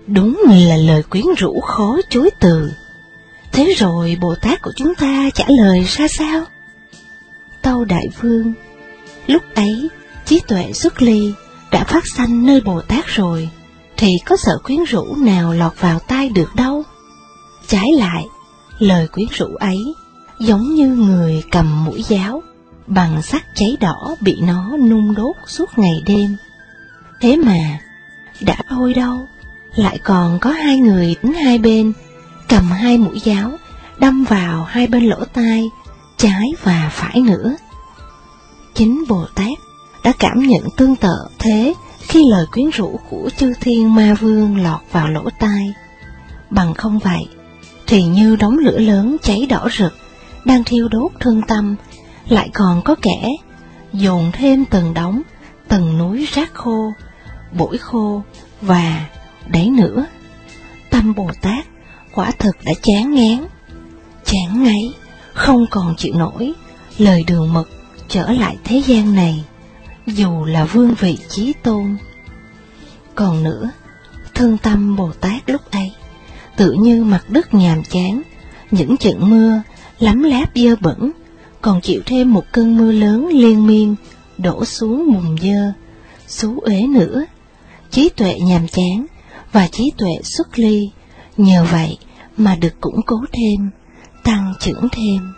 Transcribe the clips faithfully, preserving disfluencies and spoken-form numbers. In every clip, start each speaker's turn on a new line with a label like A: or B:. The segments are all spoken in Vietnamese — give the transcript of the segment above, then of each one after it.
A: Đúng là lời quyến rũ khó chối từ. Thế rồi Bồ Tát của chúng ta trả lời ra sao? Tâu Đại Vương: lúc ấy trí tuệ xuất ly đã phát sanh nơi Bồ Tát rồi, thì có sợ quyến rũ nào lọt vào tai được đâu. Trái lại, lời quyến rũ ấy giống như người cầm mũi giáo bằng sắt cháy đỏ bị nó nung đốt suốt ngày đêm. Thế mà đã thôi đâu, lại còn có hai người đứng hai bên, cầm hai mũi giáo đâm vào hai bên lỗ tai, trái và phải nữa. Chính Bồ Tát đã cảm nhận tương tự thế khi lời quyến rũ của chư thiên ma vương lọt vào lỗ tai. Bằng không vậy thì như đống lửa lớn cháy đỏ rực đang thiêu đốt thân tâm, lại còn có kẻ dồn thêm từng đống, từng núi rác khô, bổi khô và đấy nữa. Tâm Bồ Tát quả thực đã chán ngán, chán ngấy, không còn chịu nổi lời đường mật trở lại thế gian này, dù là vương vị chí tôn. Còn nữa, thân tâm Bồ Tát lúc ấy tự như mặt đất nhàm chán, những trận mưa lấm láp dơ bẩn, còn chịu thêm một cơn mưa lớn liên miên đổ xuống bùn dơ, xú uế nữa. Trí tuệ nhàm chán và trí tuệ xuất ly nhờ vậy mà được củng cố thêm, tăng trưởng thêm.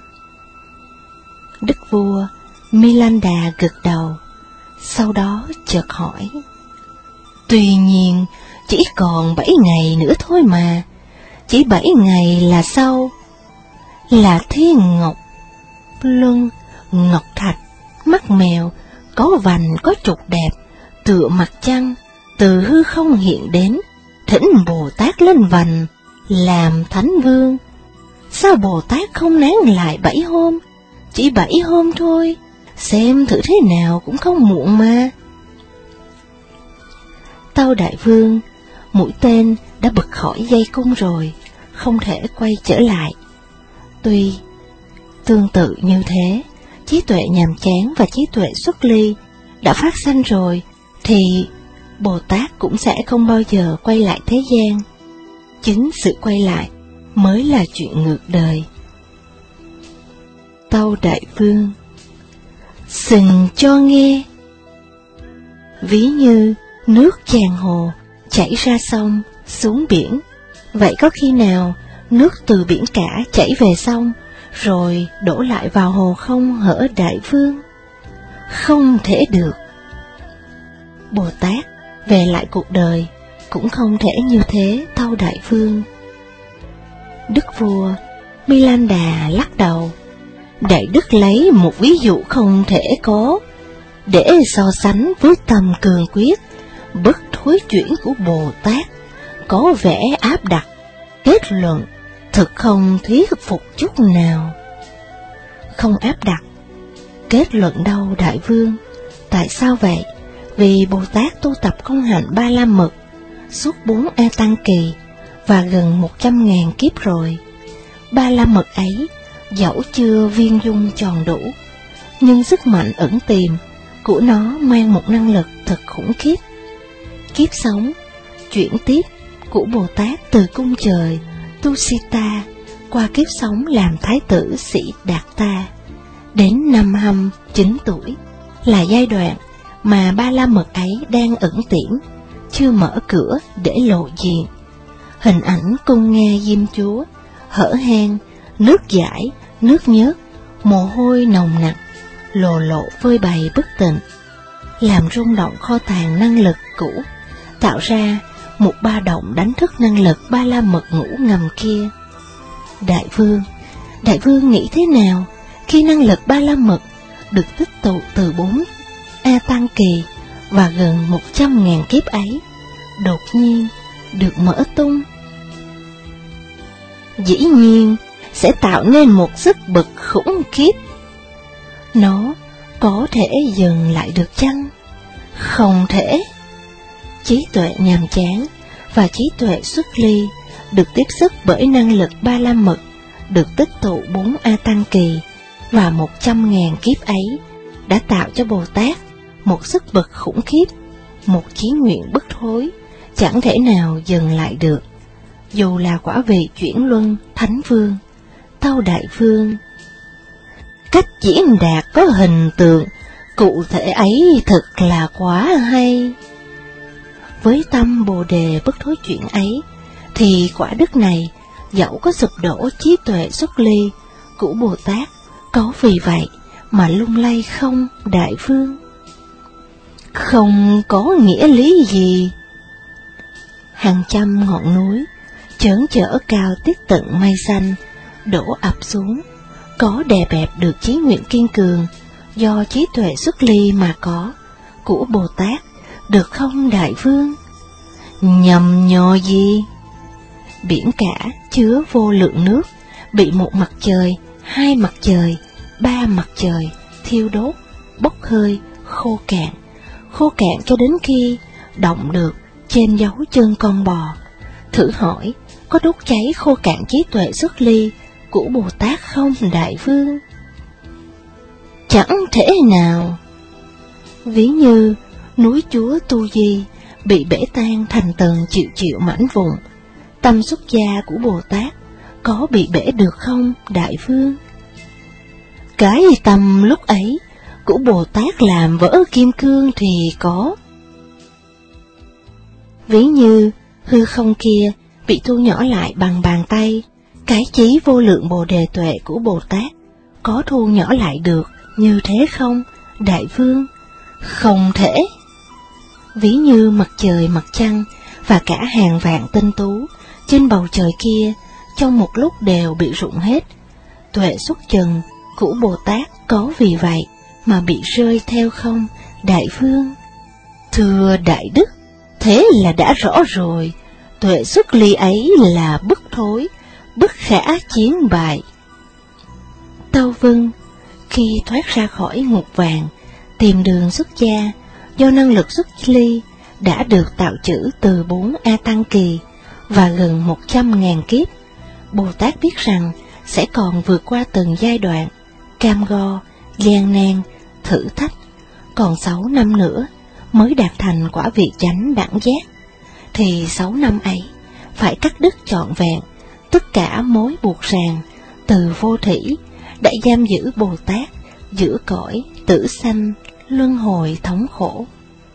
A: Đức vua Milinda gật đầu, sau đó chợt hỏi: tuy nhiên chỉ còn bảy ngày nữa thôi mà, chỉ bảy ngày là sau. Là thiên ngọc, luân, ngọc thạch, mắt mèo, có vành có trục đẹp, tựa mặt trăng, từ hư không hiện đến, thỉnh Bồ Tát lên vành, làm thánh vương. Sao Bồ Tát không nán lại bảy hôm, chỉ bảy hôm thôi, xem thử thế nào cũng không muộn mà. Tâu Đại Vương, mũi tên đã bật khỏi dây cung rồi, không thể quay trở lại. Tuy tương tự như thế, trí tuệ nhàm chán và trí tuệ xuất ly đã phát sanh rồi, thì Bồ Tát cũng sẽ không bao giờ quay lại thế gian. Chính sự quay lại mới là chuyện ngược đời. Tâu Đại Vương, xừng cho nghe. Ví như nước tràn hồ chảy ra sông xuống biển, vậy có khi nào nước từ biển cả chảy về sông rồi đổ lại vào hồ không hở Đại Vương? Không thể được. Bồ Tát về lại cuộc đời cũng không thể như thế, Tâu Đại Vương. Đức vua Milinda lắc đầu: Đại Đức lấy một ví dụ không thể có để so sánh với tâm cường quyết bất thối chuyển của Bồ Tát, có vẻ áp đặt, kết luận thực không thuyết phục chút nào. Không áp đặt, kết luận đâu Đại Vương? Tại sao vậy? Vì Bồ Tát tu tập công hạnh Ba La Mật suốt bốn A Tăng Kỳ và gần một trăm ngàn kiếp rồi. Ba La Mật ấy dẫu chưa viên dung tròn đủ, nhưng sức mạnh ẩn tiềm của nó mang một năng lực thật khủng khiếp. Kiếp sống chuyển tiếp của Bồ Tát từ cung trời Tusita qua kiếp sống làm thái tử Sĩ Đạt Ta đến năm hăm chín tuổi là giai đoạn mà Ba La Mật ấy đang ẩn tiễm, chưa mở cửa để lộ diện. Hình ảnh cung Nga Diêm Chúa hở hang, nước dãi, nước nhớt, mồ hôi nồng nặc, lồ lộ phơi bày bất tịnh, làm rung động kho tàng năng lực cũ, tạo ra một ba động đánh thức năng lực Ba La Mật ngủ ngầm kia. Đại Vương, Đại Vương nghĩ thế nào khi năng lực Ba La Mật được tích tụ từ bốn A Tăng Kỳ và gần một trăm ngàn kiếp ấy đột nhiên được mở tung? Dĩ nhiên sẽ tạo nên một sức bật khủng khiếp. Nó có thể dừng lại được chăng? Không thể. Trí tuệ nhàm chán và trí tuệ xuất ly được tiếp sức bởi năng lực Ba La Mật được tích tụ bốn A Tăng Kỳ và một trăm ngàn kiếp ấy đã tạo cho Bồ Tát một sức bật khủng khiếp, một chí nguyện bất thối, chẳng thể nào dừng lại được, dù là quả vị chuyển luân thánh vương, Tâu Đại Vương. Cách diễn đạt có hình tượng, cụ thể ấy thật là quá hay. Với tâm Bồ Đề bất thối chuyển ấy, thì quả đức này, dẫu có sụp đổ trí tuệ xuất ly của Bồ Tát, có vì vậy mà lung lay không, Đại Vương? Không có nghĩa lý gì. Hàng trăm ngọn núi, chớn chở cao tiết tận mây xanh, đổ ập xuống, có đè bẹp được chí nguyện kiên cường, do trí tuệ xuất ly mà có, của Bồ Tát, được không, Đại Vương? Nhầm nhò gì? Biển cả chứa vô lượng nước, bị một mặt trời, hai mặt trời, ba mặt trời thiêu đốt, bốc hơi, khô cạn, khô cạn cho đến khi động được trên dấu chân con bò. Thử hỏi, có đốt cháy khô cạn trí tuệ xuất ly của Bồ Tát không, Đại Vương? Chẳng thể nào. Ví như núi Chúa Tu Di bị bể tan thành từng triệu triệu mảnh vụn, tâm xuất gia của Bồ Tát có bị bể được không, Đại Vương? Cái tâm lúc ấy của Bồ Tát làm vỡ kim cương thì có. Ví như hư không kia bị thu nhỏ lại bằng bàn tay, cái chí vô lượng Bồ Đề tuệ của Bồ Tát có thu nhỏ lại được như thế không, Đại Vương? Không thể. Ví như mặt trời, mặt trăng và cả hàng vạn tinh tú trên bầu trời kia trong một lúc đều bị rụng hết, tuệ xuất trần của Bồ Tát có vì vậy mà bị rơi theo không, Đại Vương? Thưa Đại Đức, thế là đã rõ rồi, tuệ xuất ly ấy là bất thối, bất khả chiến bại. Tâu Vân, khi thoát ra khỏi ngục vàng, tìm đường xuất gia, do năng lực xuất ly đã được tạo chữ từ bốn A Tăng Kỳ và gần một trăm ngàn kiếp, Bồ Tát biết rằng sẽ còn vượt qua từng giai đoạn, cam go, gian nan, thử thách, còn sáu năm nữa mới đạt thành quả vị chánh đẳng giác, thì sáu năm ấy phải cắt đứt trọn vẹn tất cả mối buộc ràng từ vô thỉ đã giam giữ Bồ Tát giữa cõi tử sanh luân hồi thống khổ.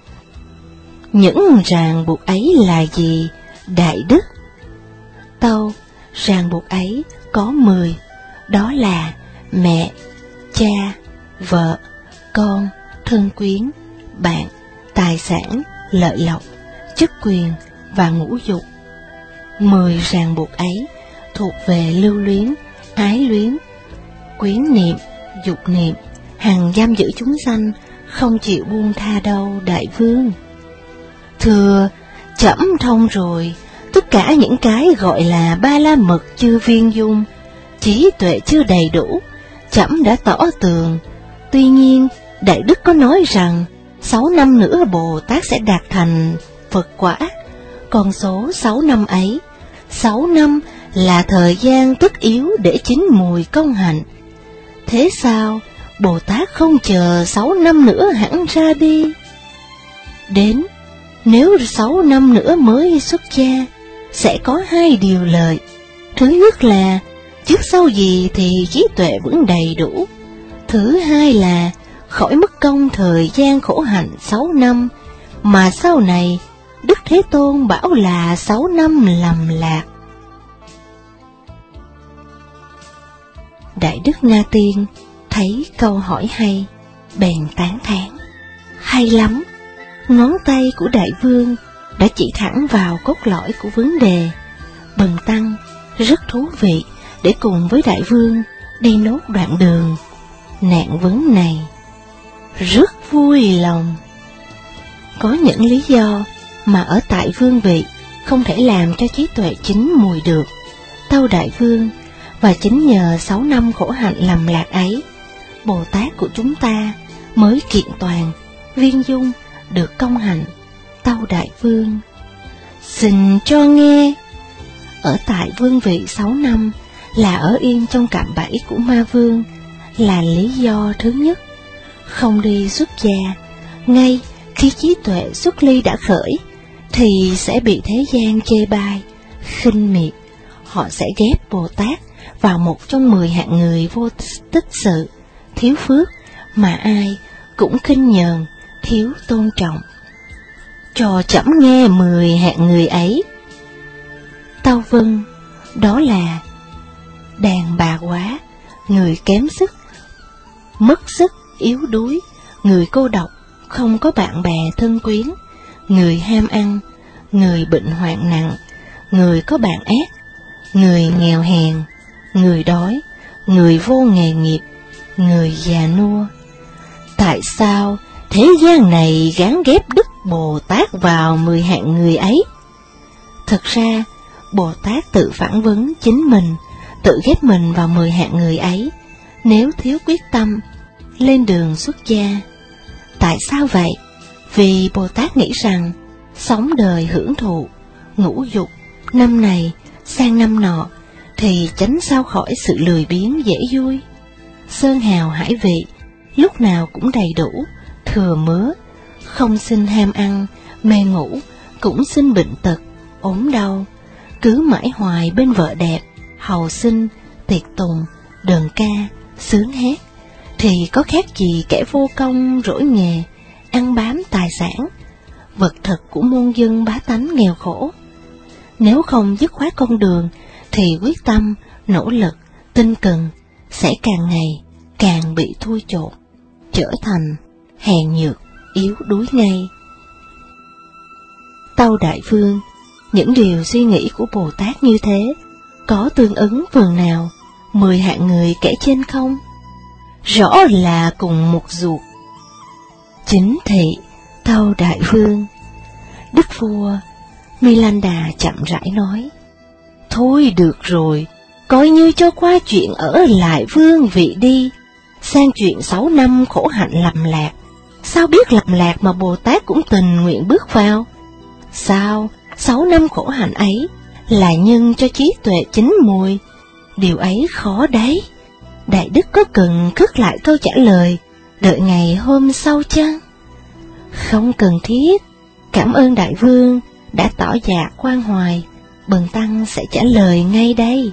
A: Những ràng buộc ấy là gì, Đại Đức? Tâu, ràng buộc ấy có mười, đó là mẹ, cha, vợ, con, thân quyến, bạn, tài sản, lợi lộc, chức quyền và ngũ dục. Mười ràng buộc ấy thuộc về lưu luyến, ái luyến, quyến niệm, dục niệm, hằng giam giữ chúng sanh, không chịu buông tha đâu, Đại Vương. Thưa, trẫm thông rồi, tất cả những cái gọi là ba la mật chưa viên dung, trí tuệ chưa đầy đủ, trẫm đã tỏ tường. Tuy nhiên, Đại Đức có nói rằng sáu năm nữa Bồ Tát sẽ đạt thành Phật quả, còn số sáu năm ấy, sáu năm là thời gian tất yếu để chín mùi công hạnh. Thế sao Bồ Tát không chờ sáu năm nữa hẳn ra đi? Đến, nếu sáu năm nữa mới xuất gia, sẽ có hai điều lợi. Thứ nhất là, trước sau gì thì trí tuệ vẫn đầy đủ. Thứ hai là, khỏi mất công thời gian khổ hạnh sáu năm, mà sau này, Đức Thế Tôn bảo là sáu năm lầm lạc. Đại Đức Na Tiên thấy câu hỏi hay, bèn tán thán. Hay lắm, ngón tay của Đại Vương đã chỉ thẳng vào cốt lõi của vấn đề. Bần tăng rất thú vị để cùng với Đại Vương đi nốt đoạn đường nạn vấn này. Rất vui lòng. Có những lý do mà ở tại vương vị không thể làm cho trí tuệ chín mùi được, Tâu Đại Vương, và chính nhờ sáu năm khổ hạnh lầm lạc ấy, Bồ Tát của chúng ta mới kiện toàn, viên dung, được công hạnh, Tâu Đại Vương. Xin cho nghe. Ở tại vương vị sáu năm là ở yên trong cạm bẫy của ma vương, là lý do thứ nhất. Không đi xuất gia, ngay khi trí tuệ xuất ly đã khởi, thì sẽ bị thế gian chê bai, khinh miệt. Họ sẽ ghép Bồ Tát vào một trong mười hạng người vô tích sự, thiếu phước, mà ai cũng khinh nhờn, thiếu tôn trọng. Cho trẫm nghe mười hạng người ấy. Tâu vâng, đó là đàn bà quá, người kém sức, mất sức, yếu đuối, người cô độc, không có bạn bè thân quyến, người ham ăn, người bệnh hoạn nặng, người có bạn ác, người nghèo hèn, người đói, người vô nghề nghiệp, người già nua. Tại sao thế gian này gán ghép Đức Bồ Tát vào mười hạng người ấy? Thực ra, Bồ Tát tự phản vấn chính mình, tự ghép mình vào mười hạng người ấy, nếu thiếu quyết tâm, lên đường xuất gia. Tại sao vậy? Vì Bồ Tát nghĩ rằng, sống đời hưởng thụ, ngũ dục, năm này sang năm nọ, thì tránh sao khỏi sự lười biếng dễ vui. Sơn hào hải vị, lúc nào cũng đầy đủ, thừa mứa, không sinh ham ăn, mê ngủ, cũng sinh bệnh tật, ốm đau, cứ mãi hoài bên vợ đẹp, hầu sinh, tiệc tùng, đờn ca, sướng hát, thì có khác gì kẻ vô công rỗi nghề, ăn bám tài sản, vật thực của muôn dân bá tánh nghèo khổ. Nếu không dứt khoát con đường, thì quyết tâm, nỗ lực, tinh cần, sẽ càng ngày càng bị thui chột, trở thành hèn nhược, yếu đuối ngay. Tâu Đại Vương, những điều suy nghĩ của Bồ Tát như thế, có tương ứng phần nào mười hạng người kể trên không? Rõ là cùng một ruột. Chính thị, Tâu Đại Vương. Đức vua Milanda chậm rãi nói, thôi được rồi, coi như cho qua chuyện ở lại vương vị đi, sang chuyện sáu năm khổ hạnh lầm lạc. Sao biết lầm lạc mà Bồ Tát cũng tình nguyện bước vào? Sao sáu năm khổ hạnh ấy là nhân cho trí tuệ chín mùi? Điều ấy khó đấy. Đại đức có cần khất lại câu trả lời, đợi ngày hôm sau chăng? Không cần thiết. Cảm ơn Đại Vương đã tỏ dạ quan hoài, bần tăng sẽ trả lời ngay đây.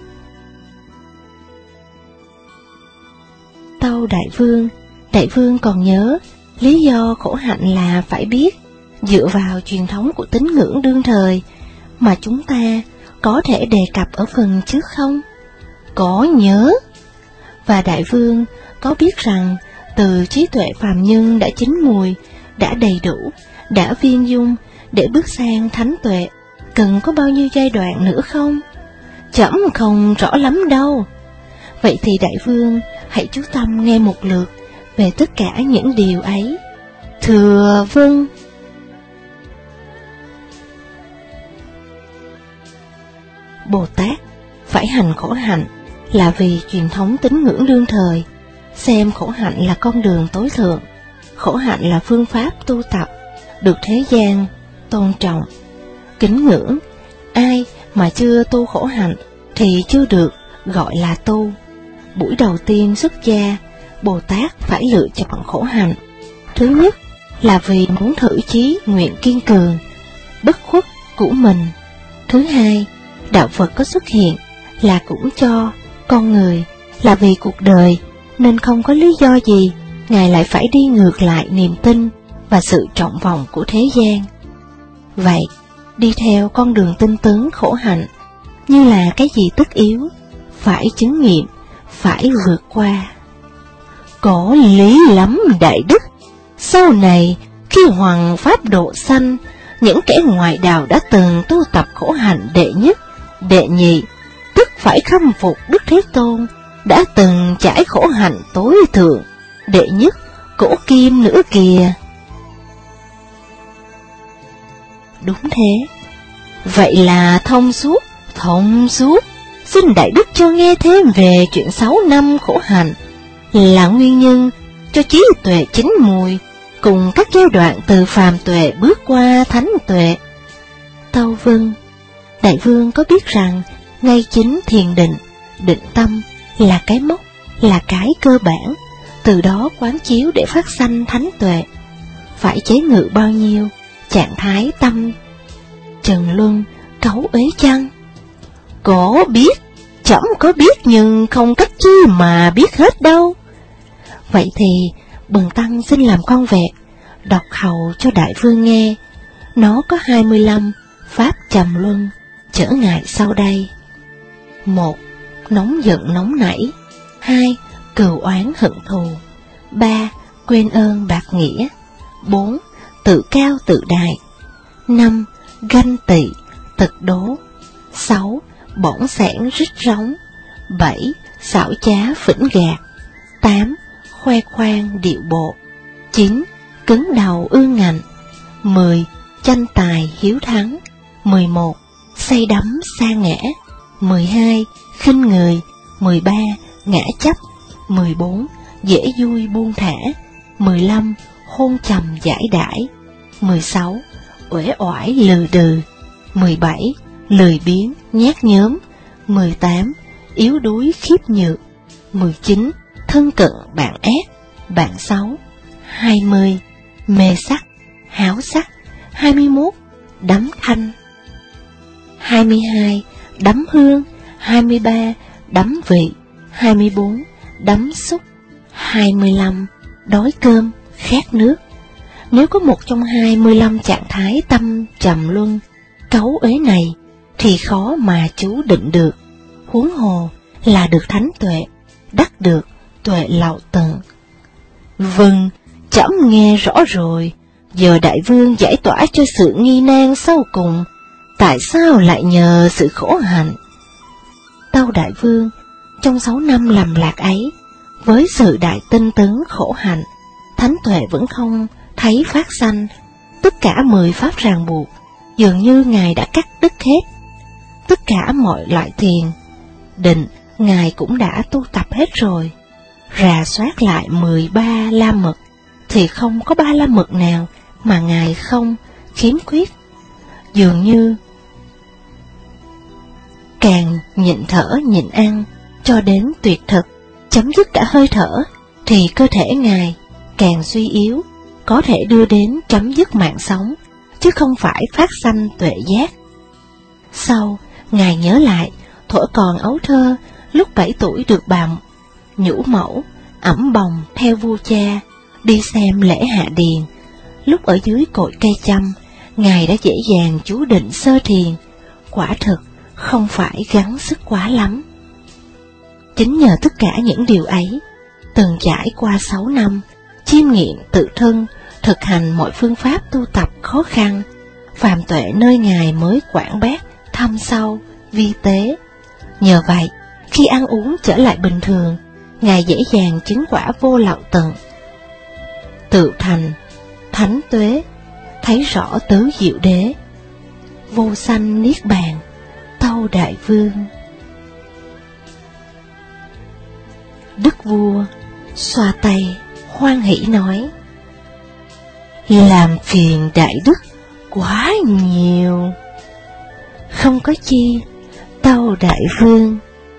A: Tâu Đại Vương, Đại Vương còn nhớ lý do khổ hạnh là phải biết, dựa vào truyền thống của tín ngưỡng đương thời mà chúng ta có thể đề cập ở phần trước không? Có nhớ. Và Đại Vương có biết rằng từ trí tuệ phàm nhân đã chín mùi, đã đầy đủ, đã viên dung, để bước sang thánh tuệ, cần có bao nhiêu giai đoạn nữa không? Trẫm không rõ lắm đâu. Vậy thì Đại Vương hãy chú tâm nghe một lượt về tất cả những điều ấy. Thưa vâng. Bồ Tát phải hành khổ hạnh là vì truyền thống tín ngưỡng đương thời, xem khổ hạnh là con đường tối thượng, khổ hạnh là phương pháp tu tập, được thế gian tôn trọng, kính ngưỡng. Ai mà chưa tu khổ hạnh thì chưa được gọi là tu. Buổi đầu tiên xuất gia, Bồ Tát phải lựa chọn khổ hạnh. Thứ nhất là vì muốn thử chí nguyện kiên cường, bất khuất của mình. Thứ hai, đạo Phật có xuất hiện là cũng cho con người, là vì cuộc đời, nên không có lý do gì Ngài lại phải đi ngược lại niềm tin và sự trọng vọng của thế gian. Vậy, đi theo con đường tinh tấn khổ hạnh, như là cái gì tất yếu, phải chứng nghiệm, phải vượt qua. Có lý lắm Đại Đức. Sau này, khi Hoàng Pháp độ sanh, những kẻ ngoại đạo đã từng tu tập khổ hạnh đệ nhất, đệ nhị, tức phải khâm phục Đức Thế Tôn, đã từng trải khổ hạnh tối thượng, đệ nhất, cổ kim nữa kìa. Đúng thế. Vậy là thông suốt, thông suốt. Xin Đại Đức cho nghe thêm về chuyện sáu năm khổ hạnh, là nguyên nhân cho trí tuệ chín mùi, cùng các giai đoạn từ phàm tuệ bước qua thánh tuệ. Tâu vâng. Đại Vương có biết rằng ngay chính thiền định, định tâm là cái mốc, là cái cơ bản, từ đó quán chiếu để phát sanh thánh tuệ. Phải chế ngự bao nhiêu trạng thái tâm Trần Luân cáu ế chăng? Có biết, trẫm có biết nhưng không cách chi mà biết hết đâu. Vậy thì bần tăng xin làm con vẹt, đọc hầu cho đại vương nghe. Nó có hai mươi lăm pháp trầm luân, chở ngài sau đây. Một, nóng giận nóng nảy. Hai, cừu oán hận thù. Ba, quên ơn bạc nghĩa. Bốn, tự cao tự đại. Năm, ganh tị, tật đố. Sáu, bỏng sẻn rít rống. Bảy, xảo trá phỉnh gạt. Tám, khoe khoang điệu bộ. Chín, cứng đầu ương ngạnh. Mười, tranh tài hiếu thắng. Mười một, say đắm sa ngã. Mười hai, khinh người. Mười ba, ngã chấp. Mười bốn, dễ vui buông thả. Mười lăm, hôn trầm giải đãi. Mười sáu, uể oải lừ đừ. Mười bảy, lười biếng nhát nhớm. Mười tám, yếu đuối khiếp nhược. Mười chín, thân cận bạn ác, bạn xấu. Hai mươi, mê sắc, háo sắc. Hai mươi mốt, đắm thanh. Hai mươi hai, đắm hương. Hai mươi ba, đắm vị. Hai mươi bốn, đắm xúc. Hai mươi lăm, đói cơm, khát nước. Nếu có một trong hai mươi lăm trạng thái tâm trầm luân, cáu uế này, thì khó mà chú định được, huống hồ là được thánh tuệ, đắc được tuệ lậu tận. Vâng, trẫm nghe rõ rồi, giờ đại vương giải tỏa cho sự nghi nan sau cùng, tại sao lại nhờ sự khổ hạnh? Tâu đại vương, trong sáu năm lầm lạc ấy, với sự đại tinh tấn khổ hạnh, thánh tuệ vẫn không thấy phát sanh, tất cả mười pháp ràng buộc, dường như Ngài đã cắt đứt hết. Tất cả mọi loại thiền, định, Ngài cũng đã tu tập hết rồi. Rà soát lại mười ba la mật, thì không có ba la mật nào mà Ngài không khiếm khuyết. Dường như càng nhịn thở nhịn ăn, cho đến tuyệt thực, chấm dứt cả hơi thở, thì cơ thể Ngài càng suy yếu, có thể đưa đến chấm dứt mạng sống, chứ không phải phát sanh tuệ giác. Sau, Ngài nhớ lại, thuở còn ấu thơ, lúc bảy tuổi được bà nhũ mẫu, ẵm bồng theo vua cha, đi xem lễ hạ điền. Lúc ở dưới cội cây chăm, Ngài đã dễ dàng chú định sơ thiền, quả thực không phải gắng sức quá lắm. Chính nhờ tất cả những điều ấy, từng trải qua sáu năm, chiêm nghiệm tự thân, thực hành mọi phương pháp tu tập khó khăn, phàm tuệ nơi Ngài mới quảng bác, thâm sâu, vi tế. Nhờ vậy, khi ăn uống trở lại bình thường, Ngài dễ dàng chứng quả vô lậu tận, tự thành thánh tuế, thấy rõ tứ diệu đế, vô sanh niết bàn. Tâu đại vương. Đức vua xoa tay hoan hỷ nói: làm phiền đại đức quá nhiều. Không có chi, tâu đại vương.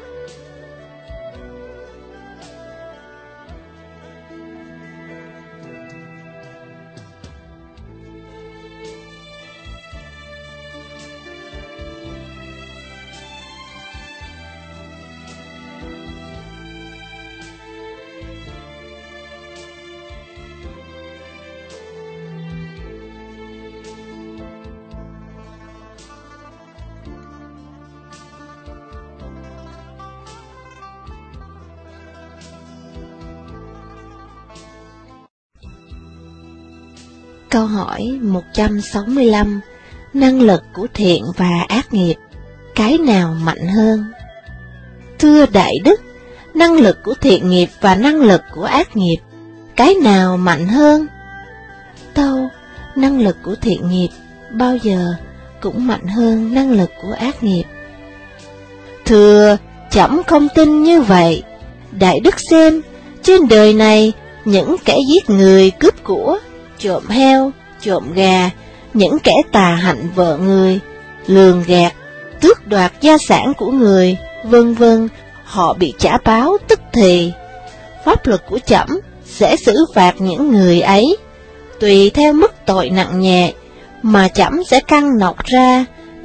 A: Câu hỏi một trăm sáu mươi lăm. Năng lực của thiện và ác nghiệp, cái nào mạnh hơn? Thưa đại đức, năng lực của thiện nghiệp và năng lực của ác nghiệp, cái nào mạnh hơn? Tâu, năng lực của thiện nghiệp bao giờ cũng mạnh hơn năng lực của ác nghiệp. Thưa, trẫm không tin như vậy. Đại đức xem, trên đời này, những kẻ giết người cướp của, trộm heo, trộm gà, những kẻ tà hạnh vợ người, lường gạt, tước đoạt gia sản của người, vân vân, họ bị trả báo tức thì. Pháp luật của trẫm sẽ xử phạt những người ấy, tùy theo mức tội nặng nhẹ mà trẫm sẽ căn nọc ra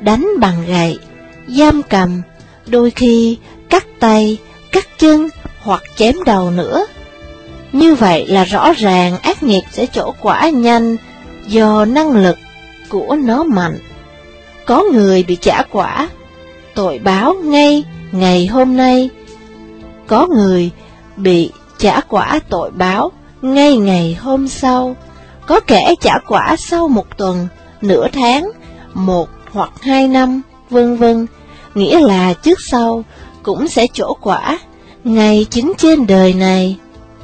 A: đánh bằng gậy, giam cầm, đôi khi cắt tay, cắt chân hoặc chém đầu nữa. Như vậy là rõ ràng ác nghiệp sẽ trổ quả nhanh do năng lực của nó mạnh. Có người bị trả quả, tội báo ngay ngày hôm nay. Có người bị trả quả tội báo ngay ngày hôm sau. Có kẻ trả quả sau một tuần, nửa tháng, một hoặc hai năm, vân vân. Nghĩa là trước sau cũng sẽ trổ quả ngay chính trên đời này.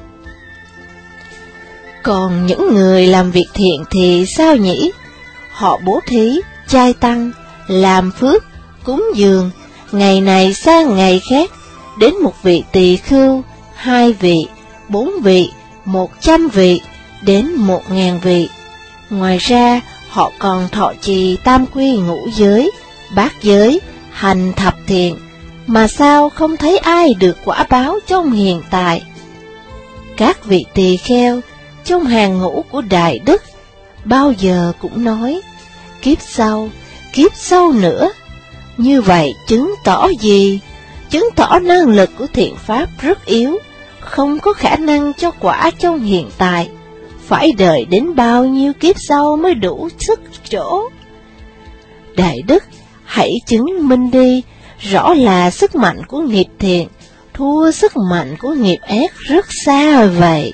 A: Còn những người làm việc thiện thì sao nhỉ? Họ bố thí, chay tăng, làm phước, cúng dường, ngày này sang ngày khác, đến một vị tỳ khưu, hai vị, bốn vị, một trăm vị, đến một ngàn vị. Ngoài ra, họ còn thọ trì tam quy ngũ giới, bát giới, hành thập thiện, mà sao không thấy ai được quả báo trong hiện tại? Các vị tỳ kheo trong hàng ngũ của Đại Đức bao giờ cũng nói, kiếp sau, kiếp sau nữa. Như vậy chứng tỏ gì? Chứng tỏ năng lực của thiện pháp rất yếu, không có khả năng cho quả trong hiện tại, phải đợi đến bao nhiêu kiếp sau mới đủ sức trổ. Đại Đức, hãy chứng minh đi, rõ là sức mạnh của nghiệp thiện thua sức mạnh của nghiệp ác rất xa vậy.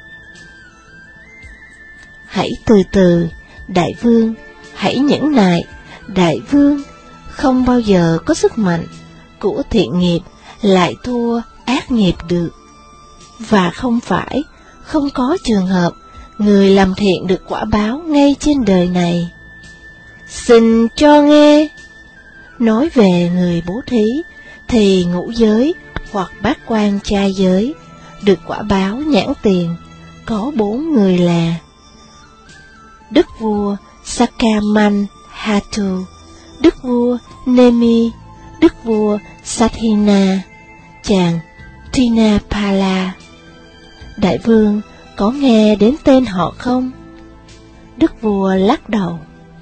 A: Hãy từ từ, Đại Vương, hãy nhẫn nại, Đại Vương, không bao giờ có sức mạnh của thiện nghiệp lại thua ác nghiệp được. Và không phải, không có trường hợp người làm thiện được quả báo ngay trên đời này. Xin cho nghe. Nói về người bố thí, thì ngũ giới hoặc bát quan trai giới được quả báo nhãn tiền, có bốn người là Đức vua Sakamannhattu, Đức vua Nemi, Đức vua Sathina, chàng Trinapala. Đại Vương có nghe đến tên họ không? Đức vua lắc đầu.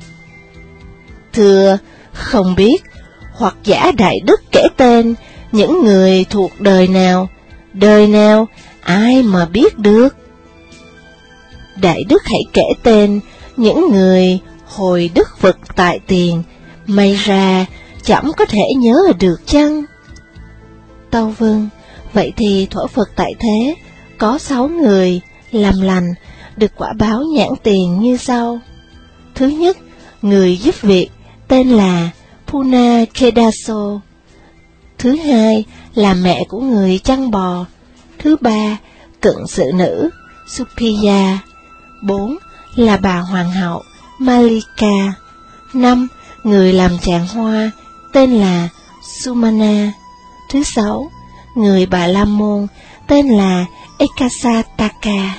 A: Thưa, không biết, hoặc giả Đại Đức kể tên những người thuộc đời nào, đời nào, ai mà biết được. Đại Đức hãy kể tên những người hồi Đức Phật tại tiền, may ra chẳng có thể nhớ được chăng? Tâu vâng, vậy thì thuở Phật tại thế, có sáu người làm lành được quả báo nhãn tiền như sau. Thứ nhất, người giúp việc tên là Punakedaso. Thứ hai là mẹ của người chăn bò. Thứ ba, cận sự nữ Supiya. Bốn là bà hoàng hậu Malika. Năm, người làm tràng hoa tên là Sumana. Thứ sáu, người Bà La Môn tên là Ekasataka.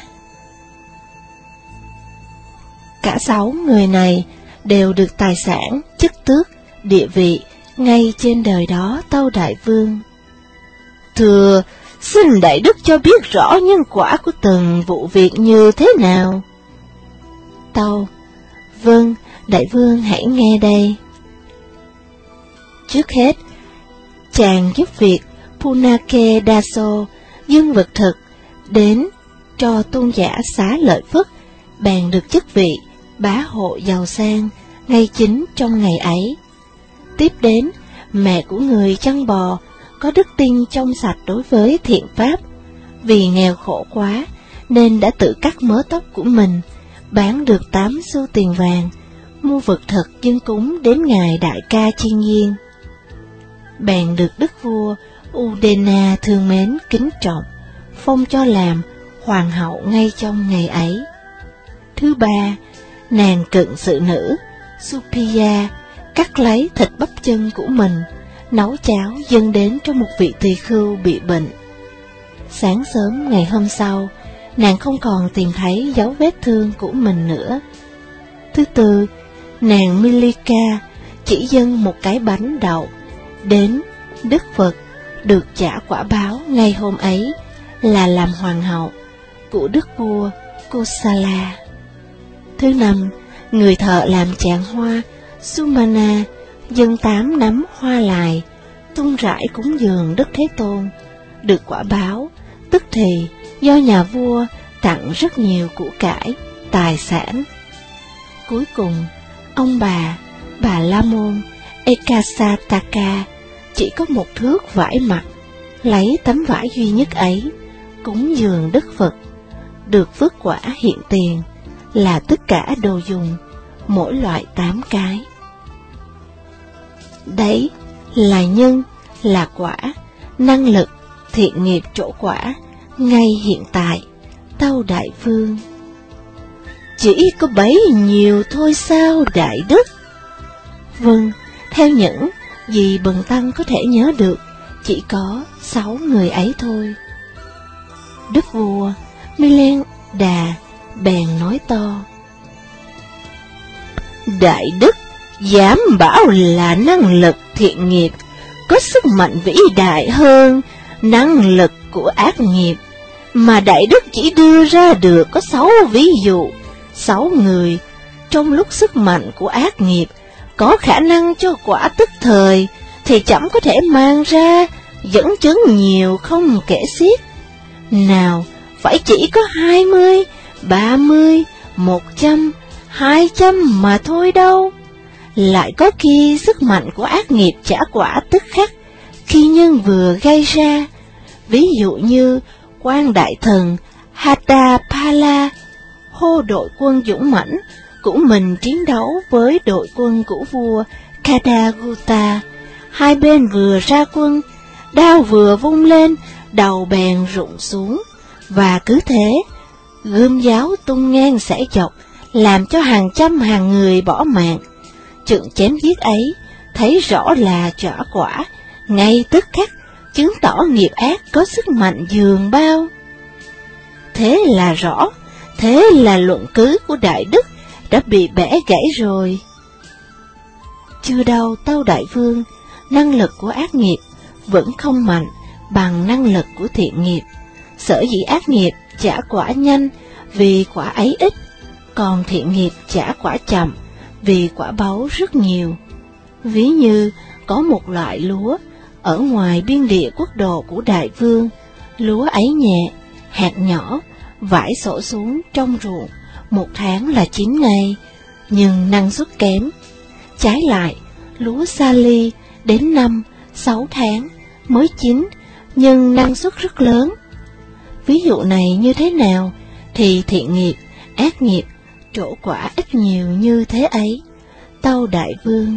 A: Cả sáu người này đều được tài sản, chức tước, địa vị ngay trên đời đó, tâu Đại Vương. Thưa, xin Đại Đức cho biết rõ nhân quả của từng vụ việc như thế nào? Tâu, vâng, Đại Vương hãy nghe đây. Trước hết, chàng giúp việc Punakedaso dâng vật thực đến cho tôn giả Xá Lợi Phất, bèn được chức vị bá hộ giàu sang ngay chính trong ngày ấy. Tiếp đến, mẹ của người chăn bò có đức tin trong sạch đối với thiện pháp, vì nghèo khổ quá nên đã tự cắt mớ tóc của mình, bán được tám xu tiền vàng, mua vật thực dâng cúng đến ngài Đại Ca Chiên Nhiên. Bèn được đức vua Udena thương mến kính trọng, phong cho làm hoàng hậu ngay trong ngày ấy. Thứ ba, nàng cận sự nữ Supiya cắt lấy thịt bắp chân của mình, nấu cháo dâng đến cho một vị tỳ khưu bị bệnh. Sáng sớm ngày hôm sau, nàng không còn tìm thấy dấu vết thương của mình nữa. Thứ tư, nàng Milika chỉ dâng một cái bánh đậu đến Đức Phật, được trả quả báo ngay hôm ấy là làm hoàng hậu của đức vua Kosala. Thứ năm, người thợ làm tràng hoa Sumana dâng tám nắm hoa lài, tung rải cúng dường Đức Thế Tôn, được quả báo, tức thì do nhà vua tặng rất nhiều của cải, tài sản. Cuối cùng, ông bà, bà La Môn, Ekasataka chỉ có một thước vải mặc, lấy tấm vải duy nhất ấy, cúng dường Đức Phật, được phước quả hiện tiền, là tất cả đồ dùng, mỗi loại tám cái. Đấy là nhân, là quả, năng lực, thiện nghiệp trổ quả, ngay hiện tại, tâu Đại Vương. Chỉ có bấy nhiều thôi sao Đại Đức? Vâng, theo những gì Bần Tăng có thể nhớ được, chỉ có sáu người ấy thôi. Đức vua Milen Đà bèn nói to: Đại Đức dám bảo là năng lực thiện nghiệp có sức mạnh vĩ đại hơn năng lực của ác nghiệp, mà Đại Đức chỉ đưa ra được có sáu ví dụ, sáu người trong lúc sức mạnh của ác nghiệp có khả năng cho quả tức thời, thì chẳng có thể mang ra dẫn chứng nhiều không kể xiết. Nào, phải chỉ có hai mươi, ba mươi, một trăm, hai trăm mà thôi đâu. Lại có khi sức mạnh của ác nghiệp trả quả tức khắc khi nhân vừa gây ra. Ví dụ như quan đại thần Hatapala hô đội quân dũng mãnh của mình chiến đấu với đội quân của vua Kadagutta. Hai bên vừa ra quân, đao vừa vung lên, đầu bèn rụng xuống, và cứ thế, gươm giáo tung ngang xẻ dọc, làm cho hàng trăm hàng người bỏ mạng. Trận chém giết ấy thấy rõ là trả quả, ngay tức khắc chứng tỏ nghiệp ác có sức mạnh dường bao. Thế là rõ, thế là luận cứ của Đại Đức đã bị bẻ gãy rồi. Chưa đâu tâu Đại Vương, năng lực của ác nghiệp vẫn không mạnh bằng năng lực của thiện nghiệp. Sở dĩ ác nghiệp trả quả nhanh vì quả ấy ít, còn thiện nghiệp trả quả chậm vì quả báu rất nhiều. Ví như có một loại lúa ở ngoài biên địa quốc độ của Đại Vương, lúa ấy nhẹ, hạt nhỏ, vãi xổ xuống trong ruộng, một tháng là chín ngày, nhưng năng suất kém. Trái lại, lúa sa ly đến năm, sáu tháng mới chín, nhưng năng suất rất lớn. Ví dụ này như thế nào, thì thiện nghiệp, ác nghiệp, trổ quả ít nhiều như thế ấy, tâu Đại Vương.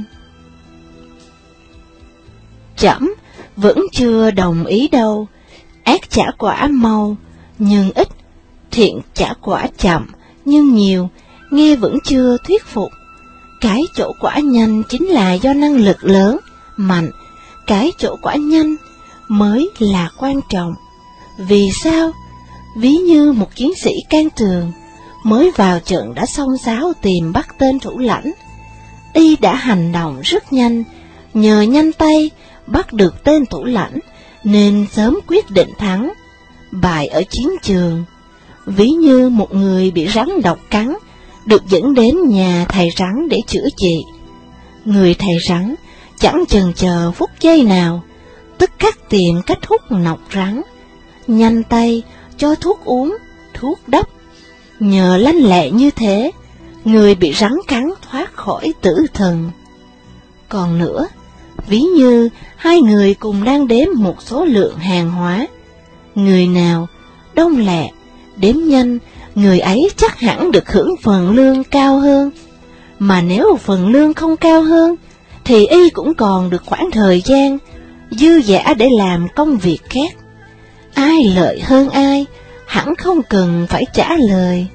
A: Trẫm vẫn chưa đồng ý đâu. Ác trả quả mau, nhưng ít, thiện trả quả chậm, nhưng nhiều, nghe vẫn chưa thuyết phục. Cái chỗ quả nhanh chính là do năng lực lớn, mạnh, cái chỗ quả nhanh mới là quan trọng. Vì sao? Ví như một chiến sĩ can tường, mới vào trận đã xông xáo tìm bắt tên thủ lãnh. Y đã hành động rất nhanh, nhờ nhanh tay bắt được tên thủ lãnh, nên sớm quyết định thắng, bại ở chiến trường. Ví như một người bị rắn độc cắn, được dẫn đến nhà thầy rắn để chữa trị. Người thầy rắn chẳng chần chờ phút giây nào, tức khắc tìm cách hút nọc rắn, nhanh tay cho thuốc uống, thuốc đắp. Nhờ lanh lẹ như thế, người bị rắn cắn thoát khỏi tử thần. Còn nữa, ví như hai người cùng đang đếm một số lượng hàng hóa, người nào đông lẹ, đếm nhanh, người ấy chắc hẳn được hưởng phần lương cao hơn. Mà nếu phần lương không cao hơn, thì y cũng còn được khoảng thời gian dư dả để làm công việc khác. Ai lợi hơn ai, hẳn không cần phải trả lời.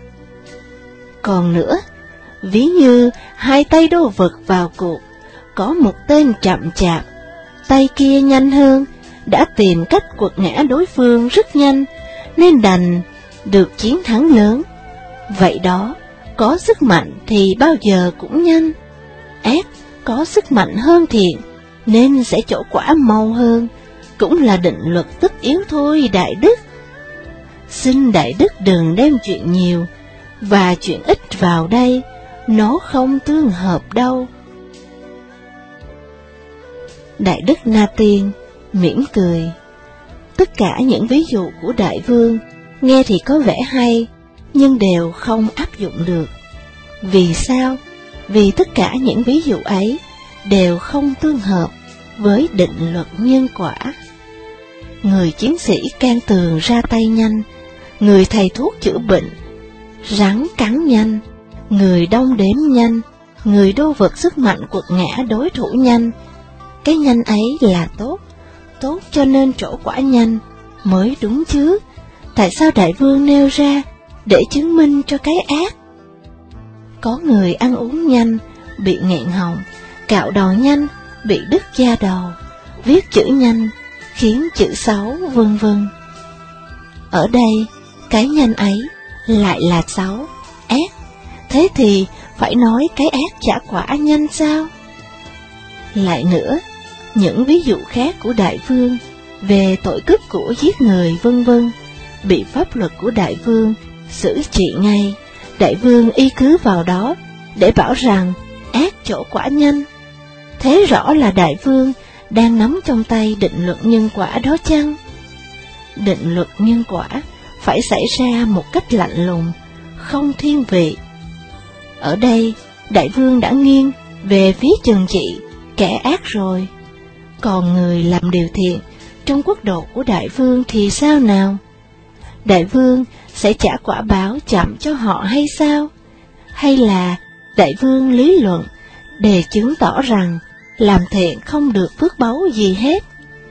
A: Còn nữa, ví như hai tay đô vật vào cuộc, có một tên chậm chạp, tay kia nhanh hơn, đã tìm cách quật ngã đối phương rất nhanh, nên đành được chiến thắng lớn. Vậy đó, có sức mạnh thì bao giờ cũng nhanh. Ác có sức mạnh hơn thiện, nên sẽ trổ quả mau hơn, cũng là định luật tất yếu thôi Đại Đức. Xin Đại Đức đừng đem chuyện nhiều và chuyện ít vào đây, nó không tương hợp đâu. Đại đức Na Tiên mỉm cười. Tất cả những ví dụ của đại vương nghe thì có vẻ hay, nhưng đều không áp dụng được. Vì sao? Vì tất cả những ví dụ ấy đều không tương hợp với định luật nhân quả. Người chiến sĩ can tường ra tay nhanh, người thầy thuốc chữa bệnh rắn cắn nhanh, người đong đếm nhanh, người đô vật sức mạnh quật ngã đối thủ nhanh. Cái nhanh ấy là tốt, tốt cho nên trổ quả nhanh mới đúng chứ. Tại sao đại vương nêu ra để chứng minh cho cái ác? Có người ăn uống nhanh, bị nghẹn họng, cạo đầu nhanh, bị đứt da đầu, viết chữ nhanh, khiến chữ xấu, vân vân. Ở đây, cái nhanh ấy lại là xấu, ác. Thế thì phải nói cái ác trả quả nhanh sao? Lại nữa, những ví dụ khác của đại vương về tội cướp của giết người vân vân bị pháp luật của đại vương xử trị ngay. Đại vương y cứ vào đó để bảo rằng ác chỗ quả nhanh. Thế rõ là đại vương đang nắm trong tay định luật nhân quả đó chăng? Định luật nhân quả phải xảy ra một cách lạnh lùng, không thiên vị. Ở đây, đại vương đã nghiêng về phía trừng trị kẻ ác rồi. Còn người làm điều thiện trong quốc độ của đại vương thì sao nào? Đại vương sẽ trả quả báo chậm cho họ hay sao? Hay là đại vương lý luận để chứng tỏ rằng làm thiện không được phước báu gì hết?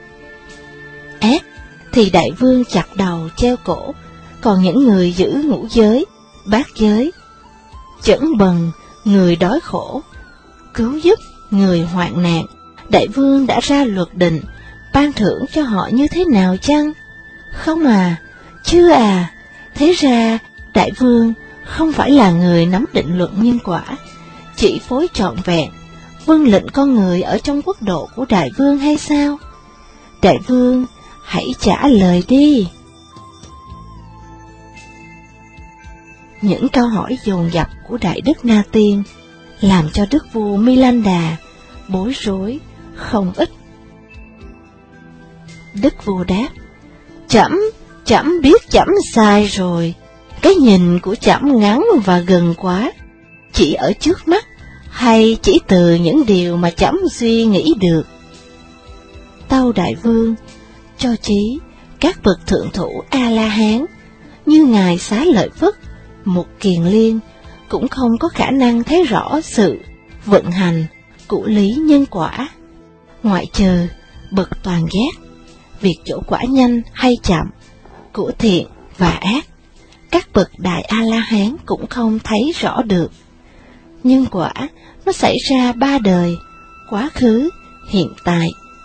A: Ác thì đại vương chặt đầu treo cổ, còn những người giữ ngũ giới, bát giới, chẩn bần người đói khổ, cứu giúp người hoạn nạn, đại vương đã ra luật định ban thưởng cho họ như thế nào chăng? Không à, chưa à. Thế ra đại vương không phải là người nắm định luật nhân quả, chỉ phối trọn vẹn vâng lệnh con người ở trong quốc độ của đại vương hay sao? Đại vương hãy trả lời đi. Những câu hỏi dồn dập của đại đức Na Tiên làm cho đức vua Milanda bối rối không ít. Đức vua đáp: Trẫm, trẫm biết trẫm sai rồi. Cái nhìn của trẫm ngắn và gần quá, chỉ ở trước mắt hay chỉ từ những điều mà trẫm suy nghĩ được? Tâu đại vương, cho chí các bậc thượng thủ A-la-hán như ngài Xá Lợi Phất, Mục Kiền Liên cũng không có khả năng thấy rõ sự vận hành của lý nhân quả, ngoại trừ bậc toàn giác. Việc chỗ quả nhanh hay chậm, của thiện và ác, các bậc đại A-la-hán cũng không thấy rõ được. Nhân quả nó xảy ra ba đời: quá khứ, hiện tại,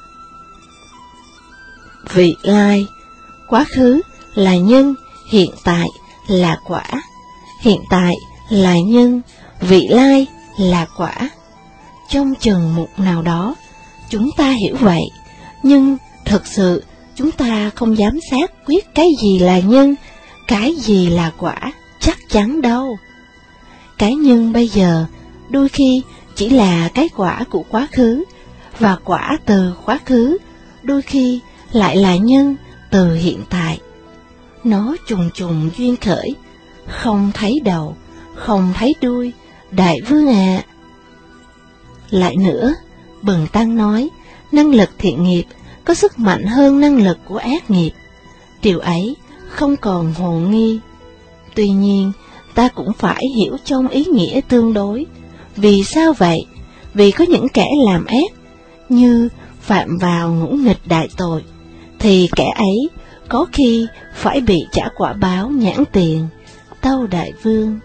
A: vị lai. Quá khứ là nhân, hiện tại là quả. Hiện tại là nhân, vị lai là quả. Trong chừng mục nào đó, chúng ta hiểu vậy, nhưng thực sự chúng ta không dám xác quyết cái gì là nhân, cái gì là quả chắc chắn đâu. Cái nhân bây giờ đôi khi chỉ là cái quả của quá khứ, và quả từ quá khứ đôi khi lại là nhân từ hiện tại. Nó trùng trùng duyên khởi, không thấy đầu, không thấy đuôi, đại vương ạ. À. Lại nữa, Bần Tăng nói, năng lực thiện nghiệp có sức mạnh hơn năng lực của ác nghiệp. Điều ấy không còn hồ nghi. Tuy nhiên, ta cũng phải hiểu trong ý nghĩa tương đối. Vì sao vậy? Vì có những kẻ làm ác, như phạm vào ngũ nghịch đại tội, thì kẻ ấy có khi phải bị trả quả báo nhãn tiền. Tâu đại vương.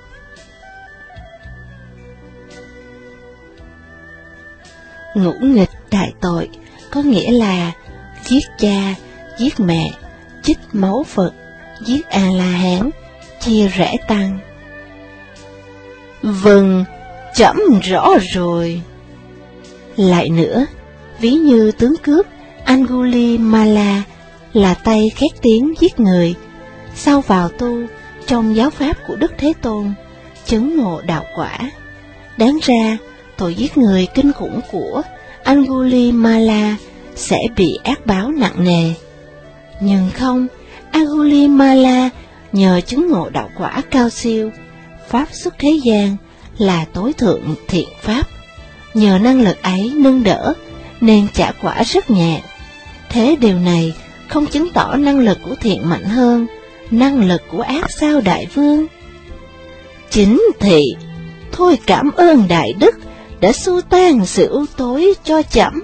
A: Ngũ nghịch đại tội có nghĩa là giết cha, giết mẹ, chích máu Phật, giết A-la-hán, chia rẽ tăng. Vâng, trẫm rõ rồi. Lại nữa, ví như tướng cướp Angulimala là tay khét tiếng giết người, sau vào tu trong giáo pháp của Đức Thế Tôn, chứng ngộ đạo quả. Đáng ra, tội giết người kinh khủng của Angulimala sẽ bị ác báo nặng nề. Nhưng không, Angulimala nhờ chứng ngộ đạo quả cao siêu, pháp xuất thế gian là tối thượng thiện pháp. Nhờ năng lực ấy nâng đỡ nên trả quả rất nhẹ. Thế điều này không chứng tỏ năng lực của thiện mạnh hơn năng lực của ác sao đại vương? Chính thị, thôi cảm ơn đại đức đã xua tan sự ưu tối cho trẫm.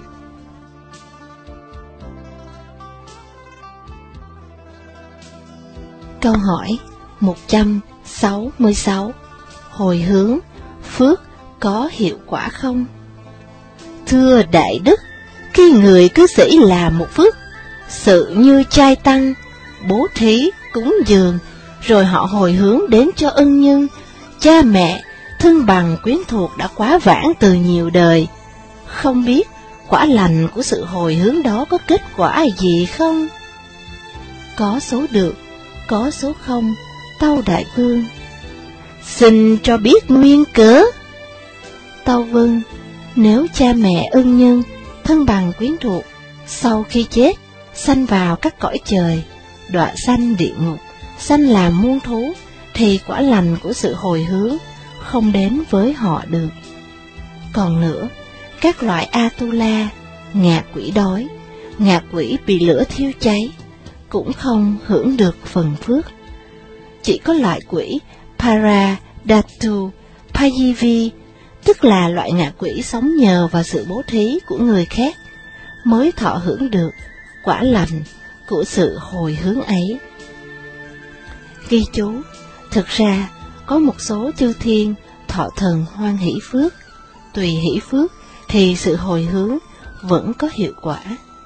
A: Câu hỏi một trăm sáu mươi sáu. Hồi hướng, phước có hiệu quả không? Thưa đại đức, khi người cư sĩ làm một phước sự như trai tăng, bố thí, cúng dường, rồi họ hồi hướng đến cho ân nhân, cha mẹ, thân bằng quyến thuộc đã quá vãng từ nhiều đời, không biết quả lành của sự hồi hướng đó có kết quả gì không? Có số được, có số không, tâu đại vương. Xin cho biết nguyên cớ. Tâu vâng, nếu cha mẹ ân nhân, thân bằng quyến thuộc, sau khi chết, sanh vào các cõi trời, đọa sanh địa ngục, sanh làm muôn thú, thì quả lành của sự hồi hướng không đến với họ được. Còn nữa, các loại Atula, ngạ quỷ đói, ngạ quỷ bị lửa thiêu cháy, cũng không hưởng được phần phước. Chỉ có loại quỷ Paradatu Payivi, tức là loại ngạ quỷ sống nhờ vào sự bố thí của người khác, mới thọ hưởng được quả lành của sự hồi hướng ấy. Ghi chú, thực ra có một số chư thiên thọ thần hoan hỷ phước, tùy hỷ phước thì sự hồi hướng vẫn có hiệu quả.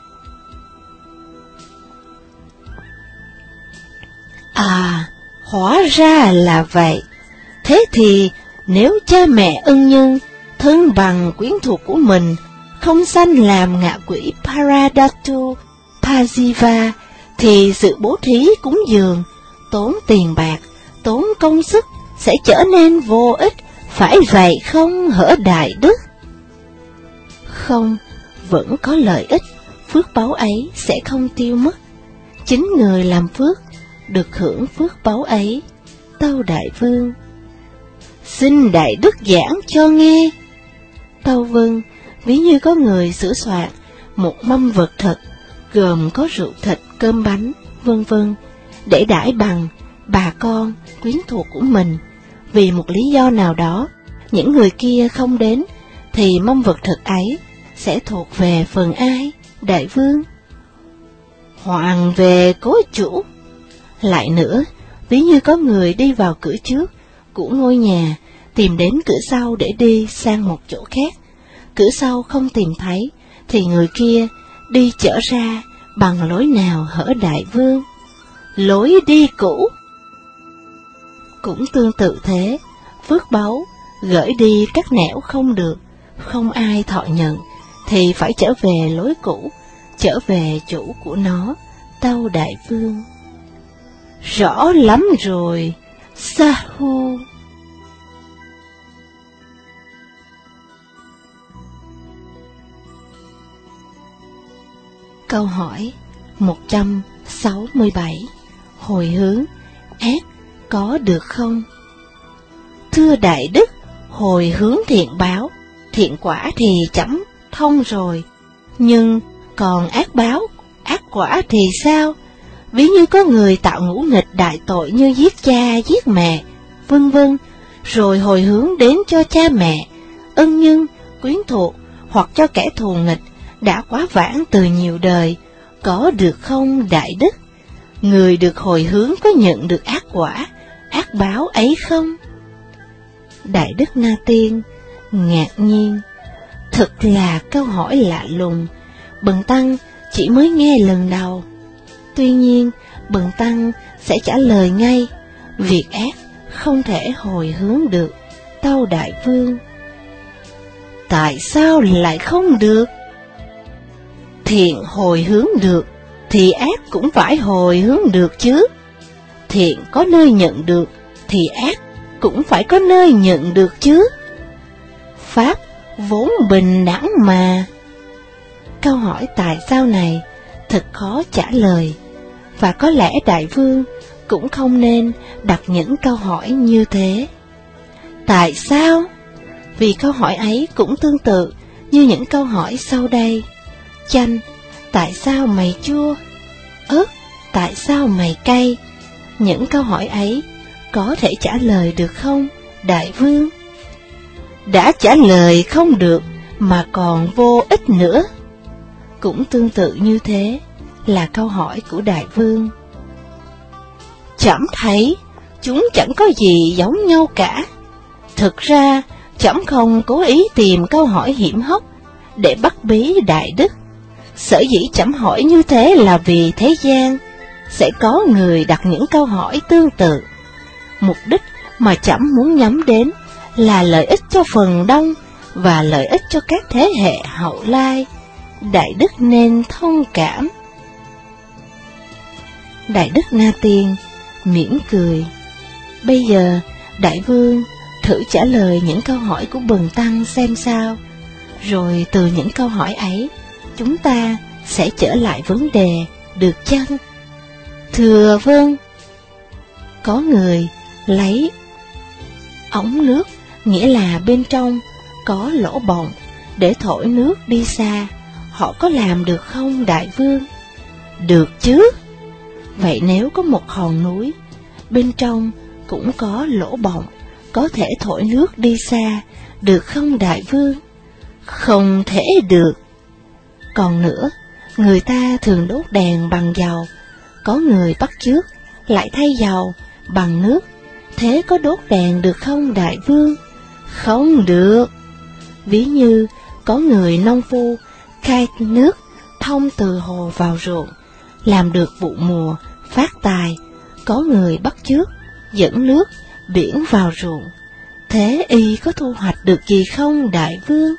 A: À, hóa ra là vậy. Thế thì nếu cha mẹ ân nhân, thân bằng quyến thuộc của mình không sanh làm ngạ quỷ Paradatu Pajiva, thì sự bố thí cúng dường, tốn tiền bạc, tốn công sức sẽ trở nên vô ích, phải vậy không hở đại đức? Không, vẫn có lợi ích, phước báu ấy sẽ không tiêu mất. Chính người làm phước được hưởng phước báu ấy. Tâu đại vương. Xin đại đức giảng cho nghe. Tâu vâng, ví như có người sửa soạn một mâm vật thật, gồm có rượu thịt, cơm bánh, vân vân, để đãi bằng bà con, quyến thuộc của mình. Vì một lý do nào đó, những người kia không đến, thì mâm vật thực ấy sẽ thuộc về phần ai, đại vương? Hoàng về cố chủ. Lại nữa, ví như có người đi vào cửa trước của ngôi nhà, tìm đến cửa sau để đi sang một chỗ khác. Cửa sau không tìm thấy, thì người kia đi trở ra bằng lối nào hở đại vương? Lối đi cũ. Cũng tương tự thế, phước báu gửi đi các nẻo không được, không ai thọ nhận, thì phải trở về lối cũ, trở về chủ của nó. Tâu đại vương. Rõ lắm rồi, Sahu. Câu hỏi một trăm sáu mươi bảy. Hồi hướng, ác có được không? Thưa đại đức, hồi hướng thiện báo, thiện quả thì chấm thông rồi, nhưng còn ác báo, ác quả thì sao? Ví như có người tạo ngũ nghịch đại tội như giết cha, giết mẹ, vân vân, rồi hồi hướng đến cho cha mẹ, ân nhân, quyến thuộc, hoặc cho kẻ thù nghịch đã quá vãng từ nhiều đời, có được không đại đức? Người được hồi hướng có nhận được ác quả, ác báo ấy không? Đại đức Na Tiên ngạc nhiên, thật là câu hỏi lạ lùng, bần tăng chỉ mới nghe lần đầu. Tuy nhiên, bần tăng sẽ trả lời ngay, việc ác không thể hồi hướng được. Tâu đại vương. Tại sao lại không được? Thiện hồi hướng được, thì ác cũng phải hồi hướng được chứ. Thiện có nơi nhận được, thì ác cũng phải có nơi nhận được chứ. Pháp vốn bình đẳng mà. câu hỏi tại sao này thật khó trả lời, và có lẽ đại vương cũng không nên đặt những câu hỏi như thế. Tại sao? Vì câu hỏi ấy cũng tương tự như những câu hỏi sau đây. Chanh, tại sao mày chua? Ớt, tại sao mày cay? Những câu hỏi ấy có thể trả lời được không, đại vương? Đã trả lời không được mà còn vô ích nữa. Cũng tương tự như thế là câu hỏi của đại vương. Trẫm thấy chúng chẳng có gì giống nhau cả. Thực ra trẫm không cố ý tìm câu hỏi hiểm hóc để bắt bí đại đức. Sở dĩ trẫm hỏi như thế là vì thế gian sẽ có người đặt những câu hỏi tương tự. Mục đích mà trẫm muốn nhắm đến là lợi ích cho phần đông và lợi ích cho các thế hệ hậu lai. Đại đức nên thông cảm. Đại đức Na Tiên mỉm cười. Bây giờ đại vương thử trả lời những câu hỏi của bần tăng xem sao, rồi từ những câu hỏi ấy chúng ta sẽ trở lại vấn đề, được chăng? Thưa vâng. Có người lấy ống nước, nghĩa là bên trong có lỗ bọng, để thổi nước đi xa. Họ có làm được không, đại vương? Được chứ. Vậy nếu có một hòn núi, bên trong cũng có lỗ bọng, có thể thổi nước đi xa, được không, đại vương? Không thể được. Còn nữa, người ta thường đốt đèn bằng dầu, có người bắt chước lại thay dầu bằng nước. Thế có đốt đèn được không, đại vương? Không được. Ví như có người nông phu khai nước thông từ hồ vào ruộng, làm được vụ mùa phát tài. Có người bắt chước dẫn nước biển vào ruộng. Thế y có thu hoạch được gì không, đại vương?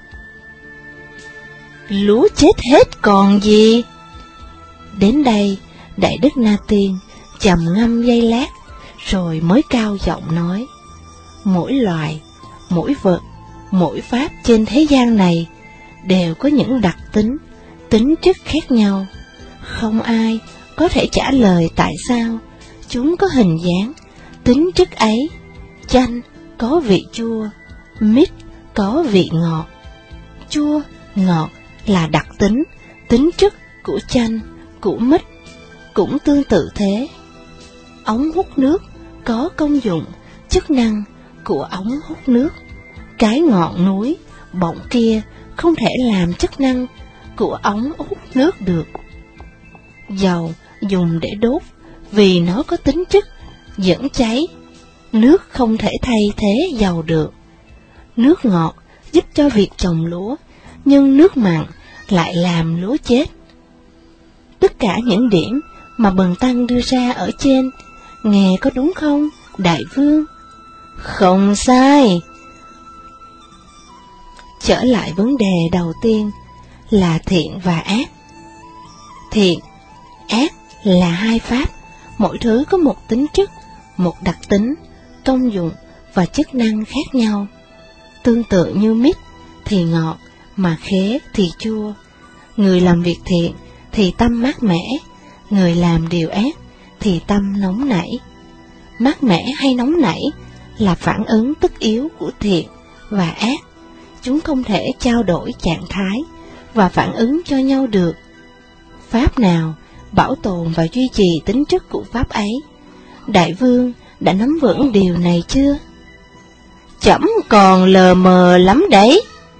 A: Lúa chết hết còn gì. Đến đây đại đức Na Tiên trầm ngâm giây lát, rồi mới cao giọng nói: mỗi loài, mỗi vật, mỗi pháp trên thế gian này đều có những đặc tính, tính chất khác nhau. Không ai có thể trả lời tại sao chúng có hình dáng, tính chất ấy. Chanh có vị chua, mít có vị ngọt. Chua, ngọt là đặc tính, tính chất của chanh, của mít. Cũng tương tự thế. Ống hút nước có công dụng, chức năng của ống hút nước. Cái ngọn núi, bọng kia không thể làm chức năng của ống hút nước được. Dầu dùng để đốt vì nó có tính chất dẫn cháy. Nước không thể thay thế dầu được. Nước ngọt giúp cho việc trồng lúa, nhưng nước mặn lại làm lúa chết. Tất cả những điểm mà bần tăng đưa ra ở trên, nghe có đúng không, đại vương? Không sai. Trở lại vấn đề đầu tiên là thiện và ác. Thiện, ác là hai pháp, mỗi thứ có một tính chất, một đặc tính, công dụng và chức năng khác nhau. Tương tự như mít thì ngọt, mà khế thì chua. Người làm việc thiện thì tâm mát mẻ, người làm điều ác thì tâm nóng nảy. Mát mẻ hay nóng nảy là phản ứng tất yếu của thiện và ác. Chúng không thể trao đổi trạng thái và phản ứng cho nhau được. Pháp nào bảo tồn và duy trì tính chất của pháp ấy? Đại vương đã nắm vững điều này chưa? Trẫm còn lờ mờ lắm đấy.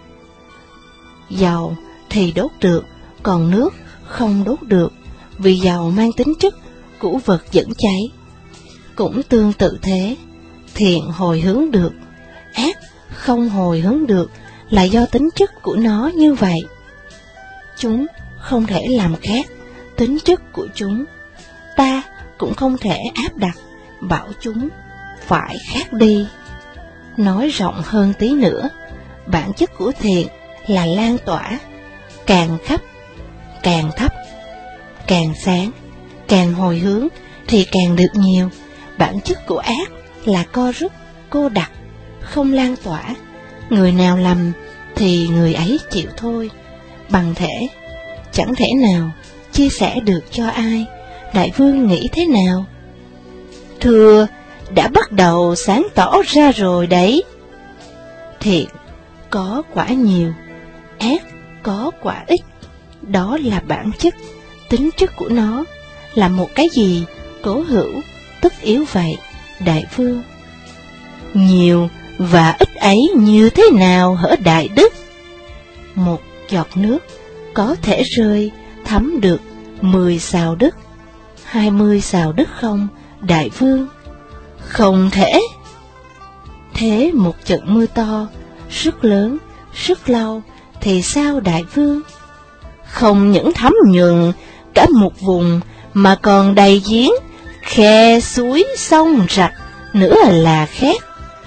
A: Dầu thì đốt được, còn nước không đốt được, vì dầu mang tính chất của vật dẫn cháy. Cũng tương tự thế, thiện hồi hướng được, ác không hồi hướng được là do tính chất của nó như vậy. Chúng không thể làm khác tính chất của chúng. Ta cũng không thể áp đặt, bảo chúng phải khác đi. Nói rộng hơn tí nữa, bản chất của thiện là lan tỏa, càng khắp, càng thấp, càng sáng, càng hồi hướng thì càng được nhiều. Bản chất của ác là co rút, cô đặc, không lan tỏa. Người nào làm thì người ấy chịu thôi. bằng thể, chẳng thể nào chia sẻ được cho ai. Đại vương nghĩ thế nào? Thưa, đã bắt đầu sáng tỏ ra rồi đấy. Thiện có quả nhiều, ác có quả ít. Đó là bản chất, tính chất của nó, là một cái gì cố hữu, tất yếu vậy, đại vương. Nhiều và ít ấy như thế nào hở đại đức? Một giọt nước có thể rơi thấm được mười sào đất, hai mươi sào đất không, đại vương? Không thể. Thế một trận mưa to, rất lớn, rất lâu, thì sao đại vương? Không những thấm nhuần cả một vùng, mà còn đầy giếng, khe, suối, sông, rạch nữa là khác.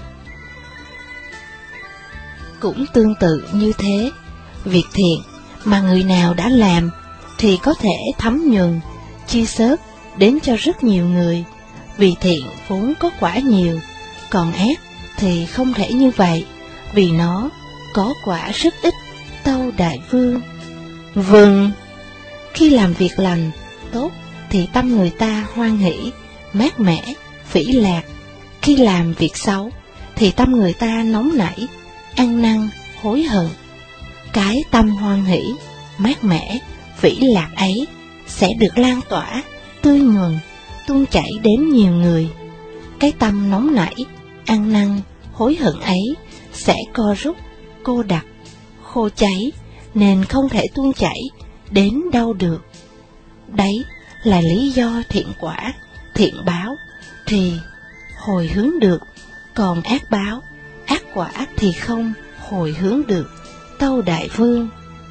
A: Cũng tương tự như thế, việc thiện mà người nào đã làm thì có thể thấm nhuần, chia sớt đến cho rất nhiều người, vì thiện vốn có quả nhiều, còn ác thì không thể như vậy, vì nó có quả rất ít, tâu đại vương. Vâng, khi làm việc lành, tốt thì tâm người ta hoan hỷ, mát mẻ, phỉ lạc. Khi làm việc xấu thì tâm người ta nóng nảy, ăn năn, hối hận. Cái tâm hoan hỷ, mát mẻ, phỉ lạc ấy sẽ được lan tỏa, tươi nhuần, tuôn chảy đến nhiều người. Cái tâm nóng nảy, ăn năn, hối hận ấy sẽ co rút, cô đặc, khô cháy, nên không thể tuôn chảy đến đâu được. Đấy là lý do thiện quả, thiện báo thì hồi hướng được, còn ác báo, ác quả thì không hồi hướng được, tâu đại vương.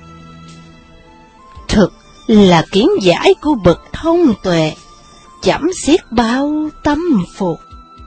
A: Thực là kiến giải của bậc thông tuệ, chẩm xiết bao tâm phục.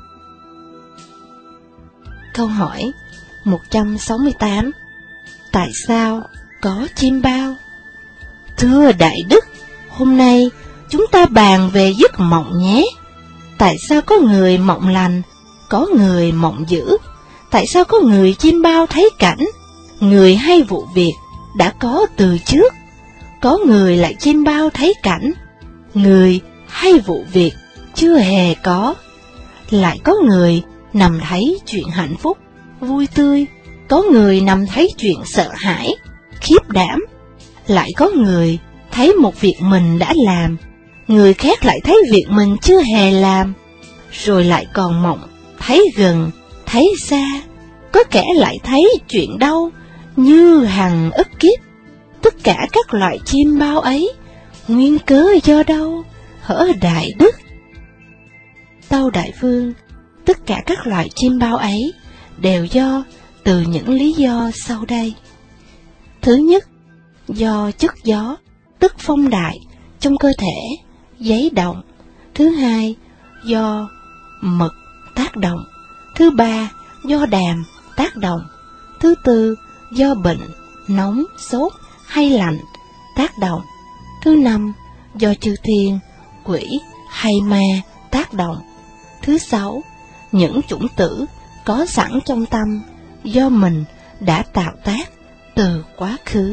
A: Câu hỏi một trăm sáu mươi tám. Tại sao có chim bao? Thưa đại đức, hôm nay chúng ta bàn về giấc mộng nhé. Tại sao có người mộng lành, có người mộng dữ? Tại sao có người chim bao thấy cảnh, người hay vụ việc đã có từ trước? Có người lại chim bao thấy cảnh, người hay vụ việc chưa hề có. Lại có người nằm thấy chuyện hạnh phúc, vui tươi, có người nằm thấy chuyện sợ hãi, khiếp đảm. Lại có người thấy một việc mình đã làm, người khác lại thấy việc mình chưa hề làm. Rồi lại còn mộng, thấy gần, thấy xa, có kẻ lại thấy chuyện đâu như hằng ức kiếp. Tất cả các loại chim bao ấy, nguyên cớ do đâu, hở đại đức? Tâu đại vương, tất cả các loại chim bao ấy đều do từ những lý do sau đây. Thứ nhất, do chất gió, tức phong đại, trong cơ thể, giấy động. Thứ hai, do mật tác động. Thứ ba, do đàm tác động. Thứ tư, do bệnh, nóng, sốt hay lạnh tác động. Thứ năm, do chư thiên, quỷ hay ma tác động. Thứ sáu, những chủng tử có sẵn trong tâm do mình đã tạo tác từ quá khứ.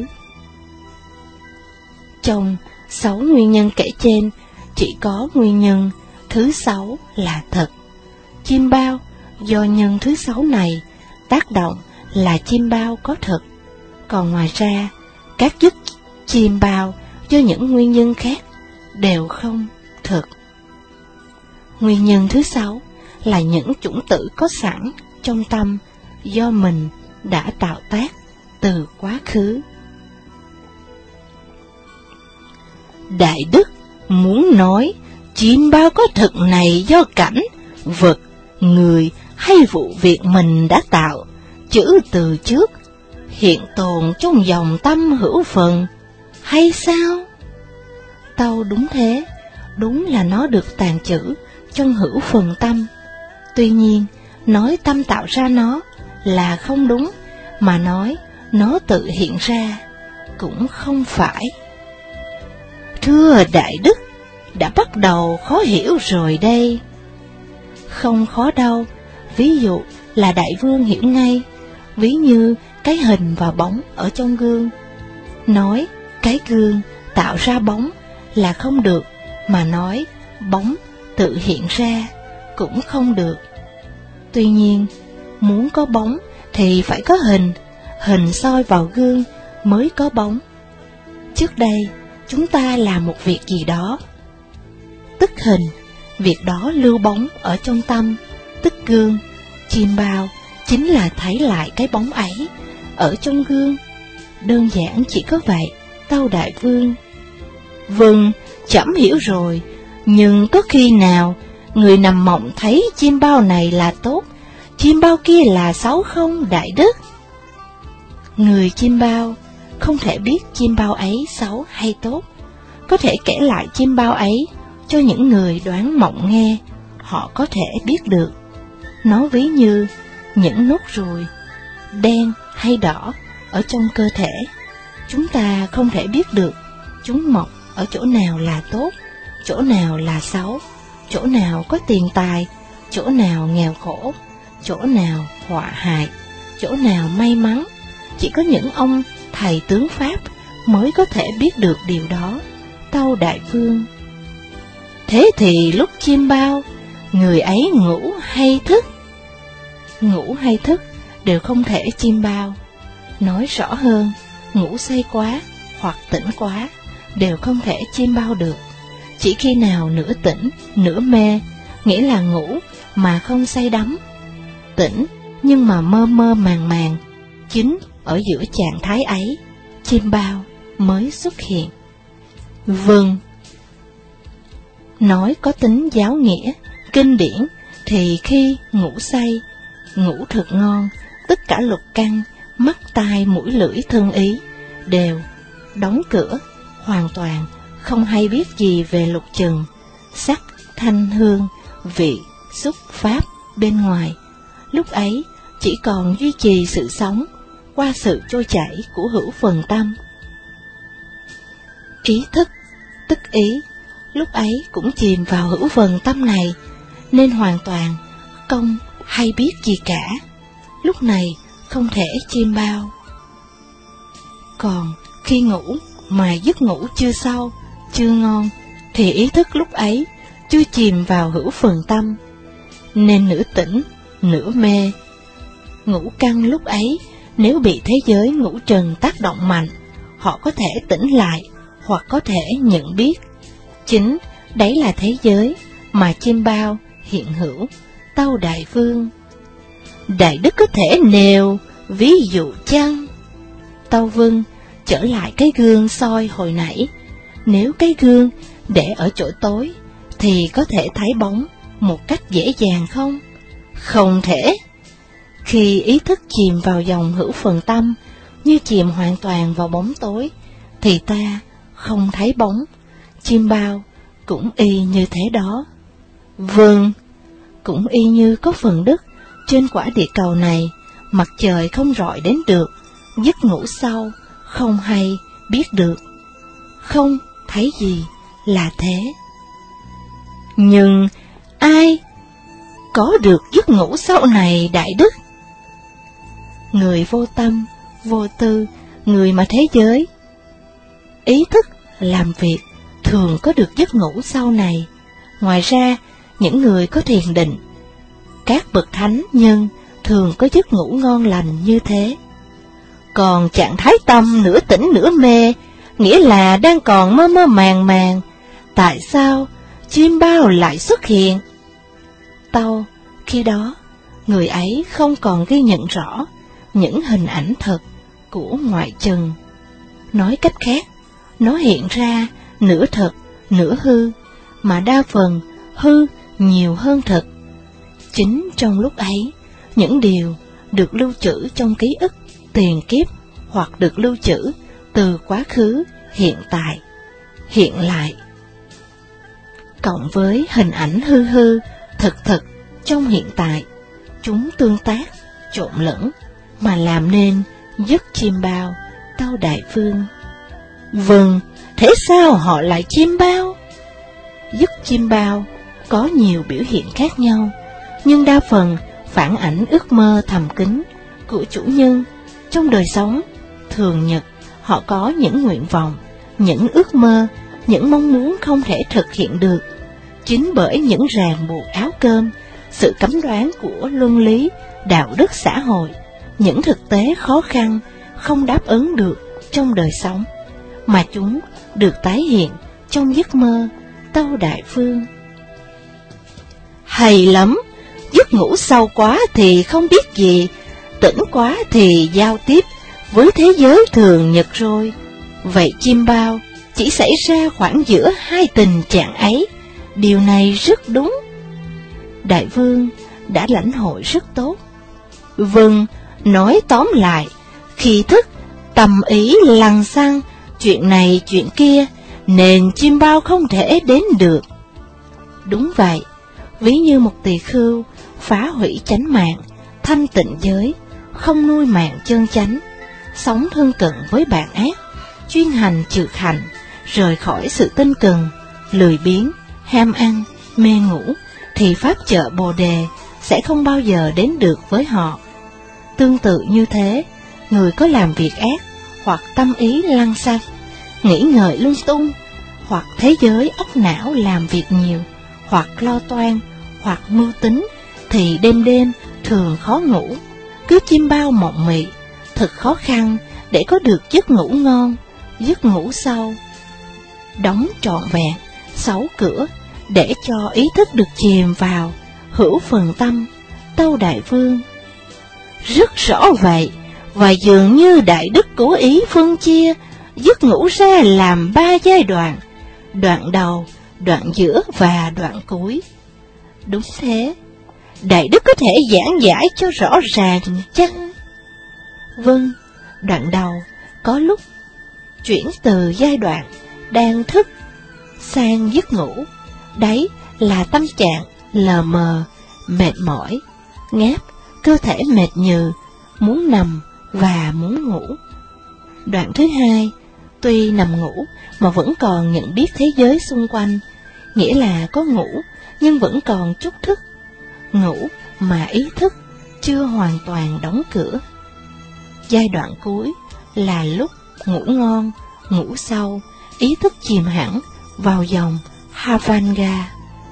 A: Trong sáu nguyên nhân kể trên, chỉ có nguyên nhân thứ sáu là thật. Chim bao do nhân thứ sáu này tác động là chim bao có thật, còn ngoài ra các giấc chim bao do những nguyên nhân khác đều không thật. Nguyên nhân thứ sáu là những chủng tử có sẵn trong tâm do mình đã tạo tác từ quá khứ. Đại đức muốn nói chim bao có thực này do cảnh, vật, người hay vụ việc mình đã tạo, chữ từ trước, hiện tồn trong dòng tâm hữu phần, hay sao? Tâu đúng thế, đúng là nó được tàn trữ trong hữu phần tâm. Tuy nhiên, nói tâm tạo ra nó là không đúng, mà nói nó tự hiện ra cũng không phải. Thưa đại đức, đã bắt đầu khó hiểu rồi đây. Không khó đâu, ví dụ là đại vương hiểu ngay, ví như cái hình và bóng ở trong gương. Nói cái gương tạo ra bóng là không được, mà nói bóng tự hiện ra cũng không được. Tuy nhiên, muốn có bóng thì phải có hình, hình soi vào gương mới có bóng. Trước đây, chúng ta làm một việc gì đó, tức hình, việc đó lưu bóng ở trong tâm, tức gương. Chim bao chính là thấy lại cái bóng ấy ở trong gương. Đơn giản chỉ có vậy, tâu đại vương. Vâng, trẫm hiểu rồi, nhưng có khi nào người nằm mộng thấy chim bao này là tốt, chim bao kia là xấu không, đại đức? Người chim bao không thể biết chim bao ấy xấu hay tốt. Có thể kể lại chim bao ấy cho những người đoán mộng nghe, họ có thể biết được. Nó ví như những nốt ruồi đen hay đỏ ở trong cơ thể. Chúng ta không thể biết được chúng mọc ở chỗ nào là tốt, chỗ nào là xấu, chỗ nào có tiền tài, chỗ nào nghèo khổ, chỗ nào họa hại, chỗ nào may mắn. Chỉ có những ông thầy tướng Pháp mới có thể biết được điều đó, tâu đại vương. Thế thì lúc chim bao, người ấy ngủ hay thức? Ngủ hay thức đều không thể chim bao. Nói rõ hơn, ngủ say quá hoặc tỉnh quá đều không thể chim bao được. Chỉ khi nào nửa tỉnh, nửa mê, nghĩa là ngủ mà không say đắm, tỉnh nhưng mà mơ mơ màng màng, chính ở giữa trạng thái ấy, chim bao mới xuất hiện. Vâng. Nói có tính giáo nghĩa, kinh điển, thì khi ngủ say, ngủ thật ngon, tất cả lục căn, mắt tai mũi lưỡi thân ý, đều đóng cửa, hoàn toàn không hay biết gì về lục trần, sắc, thanh, hương, vị, xúc, pháp bên ngoài. Lúc ấy chỉ còn duy trì sự sống qua sự trôi chảy của hữu phần tâm. Ý thức, tức ý, lúc ấy cũng chìm vào hữu phần tâm này, nên hoàn toàn không hay biết gì cả. Lúc này không thể chim bao. Còn khi ngủ mà giấc ngủ chưa sâu, chưa ngon, thì ý thức lúc ấy chưa chìm vào hữu phần tâm, nên nửa tỉnh, nửa mê. Ngũ căn lúc ấy nếu bị thế giới ngũ trần tác động mạnh, họ có thể tỉnh lại hoặc có thể nhận biết. Chính đấy là thế giới mà chim bao hiện hữu, tâu đại vương. Đại đức có thể nêu ví dụ chăng? Tâu vương trở lại cái gương soi hồi nãy. Nếu cái gương để ở chỗ tối thì có thể thấy bóng một cách dễ dàng không? Không thể. Khi ý thức chìm vào dòng hữu phần tâm, như chìm hoàn toàn vào bóng tối, thì ta không thấy bóng. Chim bao cũng y như thế đó. Vâng, cũng y như có phần đất trên quả địa cầu này, mặt trời không rọi đến được, giấc ngủ sâu không hay biết được, không thấy gì là thế. Nhưng ai có được giấc ngủ sâu này, đại đức? Người vô tâm, vô tư, người mà thế giới ý thức làm việc thường có được giấc ngủ sâu này. Ngoài ra, những người có thiền định, các bậc thánh nhân thường có giấc ngủ ngon lành như thế. Còn trạng thái tâm nửa tỉnh nửa mê, nghĩa là đang còn mơ mơ màng màng, tại sao chim bao lại xuất hiện? Tâu, khi đó, người ấy không còn ghi nhận rõ những hình ảnh thật của ngoại trần. Nói cách khác, nó hiện ra nửa thật, nửa hư, mà đa phần hư nhiều hơn thật. Chính trong lúc ấy, những điều được lưu trữ trong ký ức tiền kiếp hoặc được lưu trữ từ quá khứ, hiện tại, hiện lại, cộng với hình ảnh hư hư, thực thực trong hiện tại, chúng tương tác, trộn lẫn, mà làm nên giấc chim bao, tâu đại vương. Vâng, thế sao họ lại chim bao? Giấc chim bao có nhiều biểu hiện khác nhau, nhưng đa phần phản ảnh ước mơ thầm kín của chủ nhân trong đời sống thường nhật. Họ có những nguyện vọng, những ước mơ, những mong muốn không thể thực hiện được. Chính bởi những ràng buộc áo cơm, sự cấm đoán của luân lý, đạo đức xã hội, những thực tế khó khăn không đáp ứng được trong đời sống, mà chúng được tái hiện trong giấc mơ Tâu Đại Vương. Hay lắm, giấc ngủ sâu quá thì không biết gì, tỉnh quá thì giao tiếp với thế giới thường nhật rồi. Vậy chim bao chỉ xảy ra khoảng giữa hai tình trạng ấy, điều này rất đúng. Đại Vương đã lãnh hội rất tốt. Vâng, nói tóm lại, khi thức, tâm ý lằng xăng, chuyện này chuyện kia, nên chim bao không thể đến được. Đúng vậy, ví như một tỳ khưu phá hủy chánh mạng, thanh tịnh giới, không nuôi mạng chân chánh, sống thân cận với bạn ác, chuyên hành trừ hành, rời khỏi sự tinh cần, lười biếng, ham ăn, mê ngủ, thì pháp chợ Bồ Đề sẽ không bao giờ đến được với họ. Tương tự như thế, người có làm việc ác, hoặc tâm ý lăng xăng, nghĩ ngợi lung tung, hoặc thế giới óc não làm việc nhiều, hoặc lo toan, hoặc mưu tính, thì đêm đêm thường khó ngủ, cứ chim bao mộng mị, thật khó khăn để có được giấc ngủ ngon, giấc ngủ sâu. Đóng trọn vẹn sáu cửa để cho ý thức được chìm vào hữu phần tâm Tâu Đại Vương. Rất rõ vậy, và dường như Đại Đức cố ý phân chia giấc ngủ ra làm ba giai đoạn: đoạn đầu, đoạn giữa và đoạn cuối. Đúng thế, Đại Đức có thể giảng giải cho rõ ràng chăng? Vâng, đoạn đầu có lúc chuyển từ giai đoạn đang thức sang giấc ngủ, đấy là tâm trạng lờ mờ, mệt mỏi, ngáp, cơ thể mệt nhừ, muốn nằm và muốn ngủ. Đoạn thứ hai, tuy nằm ngủ mà vẫn còn nhận biết thế giới xung quanh, nghĩa là có ngủ nhưng vẫn còn chút thức, ngủ mà ý thức chưa hoàn toàn đóng cửa. Giai đoạn cuối là lúc ngủ ngon, ngủ sâu, ý thức chìm hẳn vào dòng Havanga.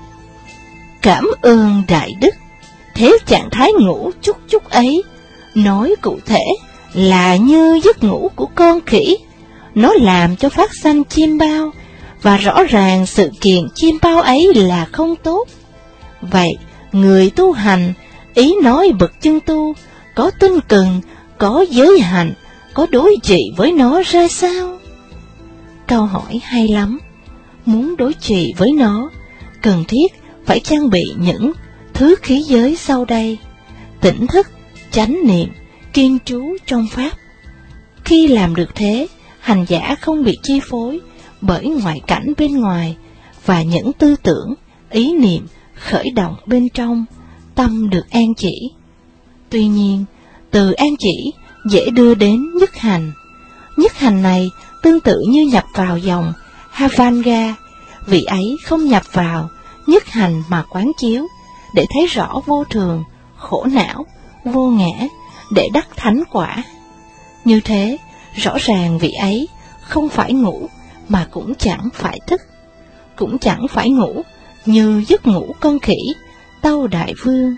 A: Cảm ơn Đại Đức. Thế trạng thái ngủ chút chút ấy, nói cụ thể là như giấc ngủ của con khỉ, nó làm cho phát sanh chim bao, và rõ ràng sự kiện chim bao ấy là không tốt. Vậy, người tu hành, ý nói bậc chân tu, có tinh cần, có giới hạnh, có đối trị với nó ra sao? Câu hỏi hay lắm. Muốn đối trị với nó, cần thiết phải trang bị những thứ khí giới sau đây: tỉnh thức, chánh niệm, kiên trú trong pháp. Khi làm được thế, hành giả không bị chi phối bởi ngoại cảnh bên ngoài và những tư tưởng, ý niệm khởi động bên trong, tâm được an chỉ. Tuy nhiên, từ an chỉ dễ đưa đến nhất hành. Nhất hành này tương tự như nhập vào dòng Havanga, vị ấy không nhập vào nhất hành mà quán chiếu, để thấy rõ vô thường, khổ não, vô ngã, để đắc thánh quả. Như thế, rõ ràng vị ấy không phải ngủ mà cũng chẳng phải thức, cũng chẳng phải ngủ như giấc ngủ con khỉ Tâu Đại Vương.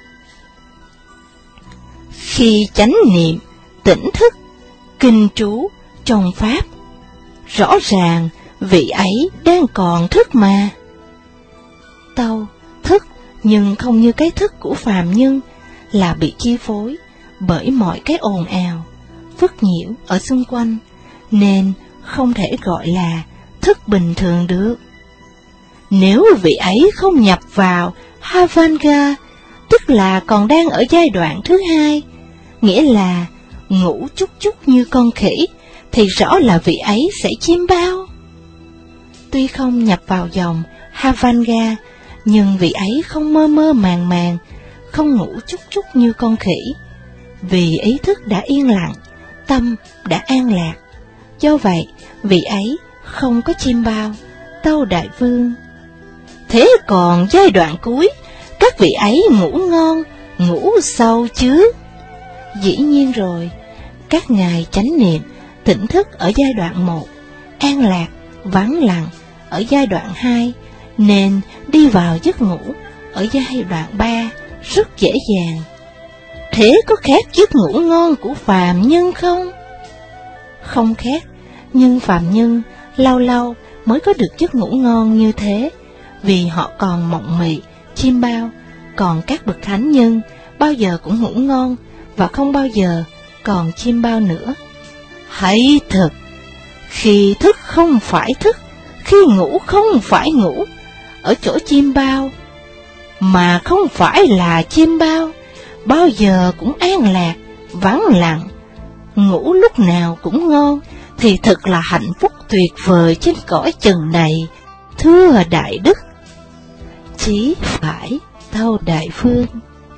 A: Khi chánh niệm, tỉnh thức, kinh trú trong pháp, rõ ràng vị ấy đang còn thức mà. Tâu thức nhưng không như cái thức của phàm nhân, là bị chi phối bởi mọi cái ồn ào, phức nhiễu ở xung quanh, nên không thể gọi là thức bình thường được. Nếu vị ấy không nhập vào Havanga, tức là còn đang ở giai đoạn thứ hai, nghĩa là ngủ chút chút như con khỉ, thì rõ là vị ấy sẽ chim bao. Tuy không nhập vào dòng Havanga, nhưng vị ấy không mơ mơ màng màng, không ngủ chút chút như con khỉ, vì ý thức đã yên lặng, tâm đã an lạc. Do vậy, vị ấy không có chim bao, Tâu Đại Vương. Thế còn giai đoạn cuối, các vị ấy ngủ ngon, ngủ sâu chứ? Dĩ nhiên rồi, các ngài chánh niệm, tỉnh thức ở giai đoạn một, an lạc, vắng lặng ở giai đoạn hai, nên đi vào giấc ngủ ở giai đoạn ba rất dễ dàng. Thế có khác giấc ngủ ngon của phàm nhân không? Không khác, nhưng phàm nhân lâu lâu mới có được giấc ngủ ngon như thế, vì họ còn mộng mị, chiêm bao, còn các bậc thánh nhân bao giờ cũng ngủ ngon và không bao giờ còn chiêm bao nữa. Hãy thật, khi thức không phải thức, khi ngủ không phải ngủ, ở chỗ chiêm bao mà không phải là chiêm bao, bao giờ cũng an lạc, vắng lặng, ngủ lúc nào cũng ngon, thì thật là hạnh phúc tuyệt vời trên cõi trần này, thưa Đại Đức. Chí phải, Tâu Đại Vương.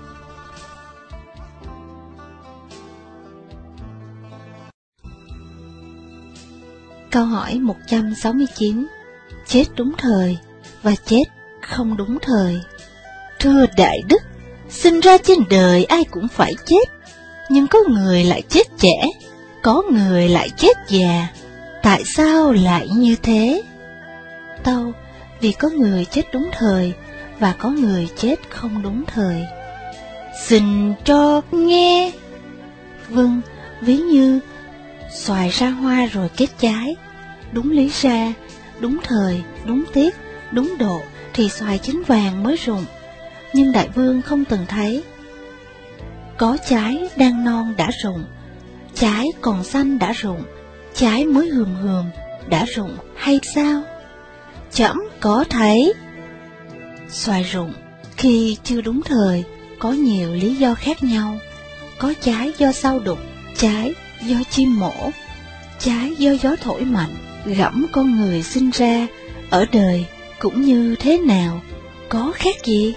A: Câu hỏi một trăm sáu mươi chín. Chết đúng thời và chết không đúng thời. Thưa Đại Đức, sinh ra trên đời ai cũng phải chết, nhưng có người lại chết trẻ, có người lại chết già. Tại sao lại như thế? Tâu, vì có người chết đúng thời và có người chết không đúng thời. Xin cho nghe. Vâng, ví như xoài ra hoa rồi kết trái. Đúng lý ra, đúng thời, đúng tiết, đúng độ thì xoài chín vàng mới rụng. Nhưng Đại Vương không từng thấy. Có trái đang non đã rụng, trái còn xanh đã rụng, trái mới hườm hườm đã rụng hay sao? Trẫm có thấy. Xoài rụng khi chưa đúng thời có nhiều lý do khác nhau. Có trái do sau đục, trái do chim mổ, trái do gió thổi mạnh gẫm con người sinh ra. Ở đời cũng như thế nào, có khác gì?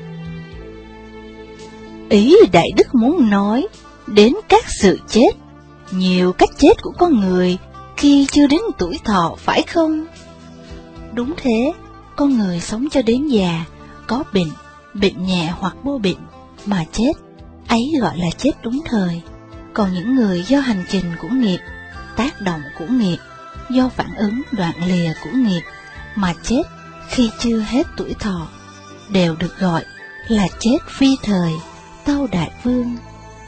A: Ý Đại Đức muốn nói đến các sự chết, nhiều cách chết của con người khi chưa đến tuổi thọ, phải không? Đúng thế, con người sống cho đến già, có bệnh, bệnh nhẹ hoặc vô bệnh mà chết, ấy gọi là chết đúng thời. Còn những người do hành trình của nghiệp, tác động của nghiệp, do phản ứng đoạn lìa của nghiệp mà chết khi chưa hết tuổi thọ, đều được gọi là chết phi thời, Tâu Đại Vương.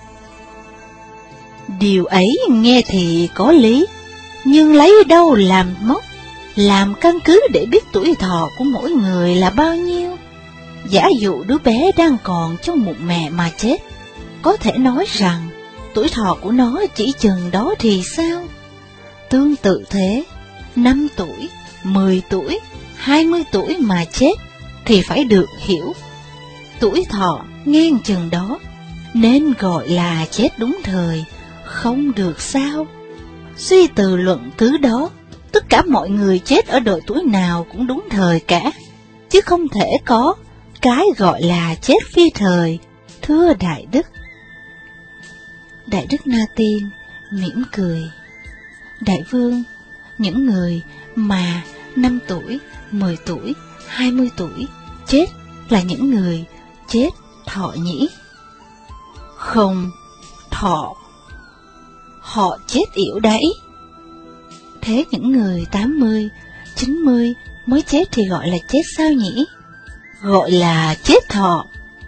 A: Điều ấy nghe thì có lý, nhưng lấy đâu làm mốc, làm căn cứ để biết tuổi thọ của mỗi người là bao nhiêu? Giả dụ đứa bé đang còn trong bụng mẹ mà chết, có thể nói rằng tuổi thọ của nó chỉ chừng đó thì sao? Tương tự thế, năm tuổi, mười tuổi, hai mươi tuổi mà chết thì phải được hiểu tuổi thọ ngang chừng đó, nên gọi là chết đúng thời, không được sao? Suy từ luận cứ đó, tất cả mọi người chết ở độ tuổi nào cũng đúng thời cả, chứ không thể có cái gọi là chết phi thời, thưa Đại Đức. Đại Đức Na Tiên mỉm cười. Đại Vương, những người mà năm tuổi, mười tuổi, hai mươi tuổi chết là những người chết thọ nhĩ? Không, thọ. Họ chết yểu đấy. Thế những người tám mươi, chín mươi mới chết thì gọi là chết sao nhỉ? Gọi là chết thọ.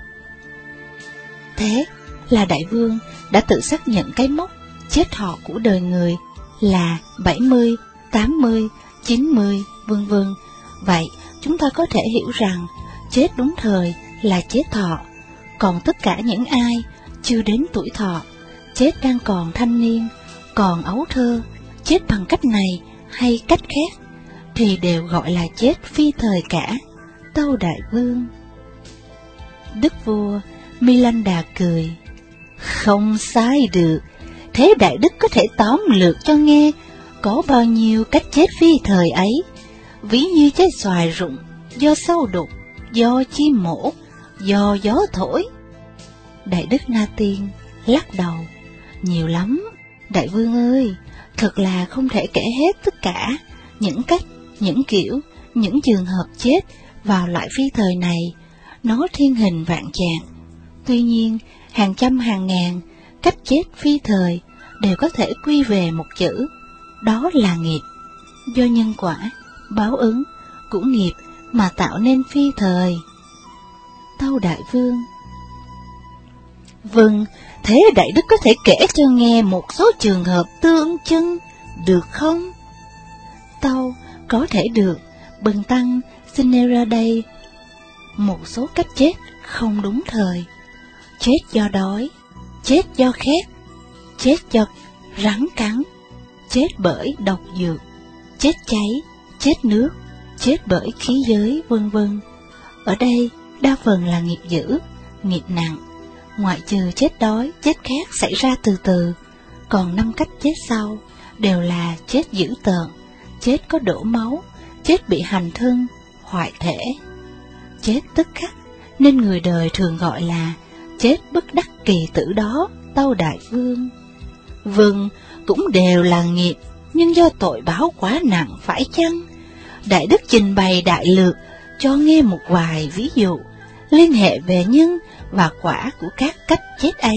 A: Thế là Đại Vương đã tự xác nhận cái mốc chết thọ của đời người là bảy mươi, tám mươi, chín mươi, vân vân. Vậy chúng ta có thể hiểu rằng chết đúng thời là chết thọ, còn tất cả những ai chưa đến tuổi thọ, chết đang còn thanh niên, còn ấu thơ, chết bằng cách này hay cách khác, thì đều gọi là chết phi thời cả, Tâu Đại Vương. Đức vua Milanda cười. Không sai được. Thế Đại Đức có thể tóm lược cho nghe có bao nhiêu cách chết phi thời ấy, ví như trái xoài rụng do sâu đục, do chim mổ, do gió thổi. Đại Đức Na Tiên lắc đầu. Nhiều lắm, Đại Vương ơi, thật là không thể kể hết tất cả những cách, những kiểu, những trường hợp chết vào loại phi thời này. Nó thiên hình vạn trạng. Tuy nhiên, hàng trăm hàng ngàn cách chết phi thời đều có thể quy về một chữ đó là nghiệp. Do nhân quả, báo ứng của nghiệp mà tạo nên phi thời. Tâu Đại Vương: Vâng, thế Đại Đức có thể kể cho nghe một số trường hợp tương chân, được không? Tâu: Có thể được, bần tăng xin nêu ra đây một số cách chết không đúng thời. Chết do đói, chết do khét, chết do rắn cắn, chết bởi độc dược, chết cháy, chết nước, chết bởi khí giới, vân vân. Ở đây đa phần là nghiệp dữ, nghiệp nặng, ngoại trừ chết đói, chết khát xảy ra từ từ, còn năm cách chết sau đều là chết dữ tợn, chết có đổ máu, chết bị hành thân, hoại thể, chết tức khắc, nên người đời thường gọi là chết bất đắc kỳ tử đó, Tâu Đại Vương. Vâng, cũng đều là nghiệp, nhưng do tội báo quá nặng phải chăng? Đại Đức trình bày đại lược cho nghe một vài ví dụ, liên hệ về nhân và quả của các cách chết ấy.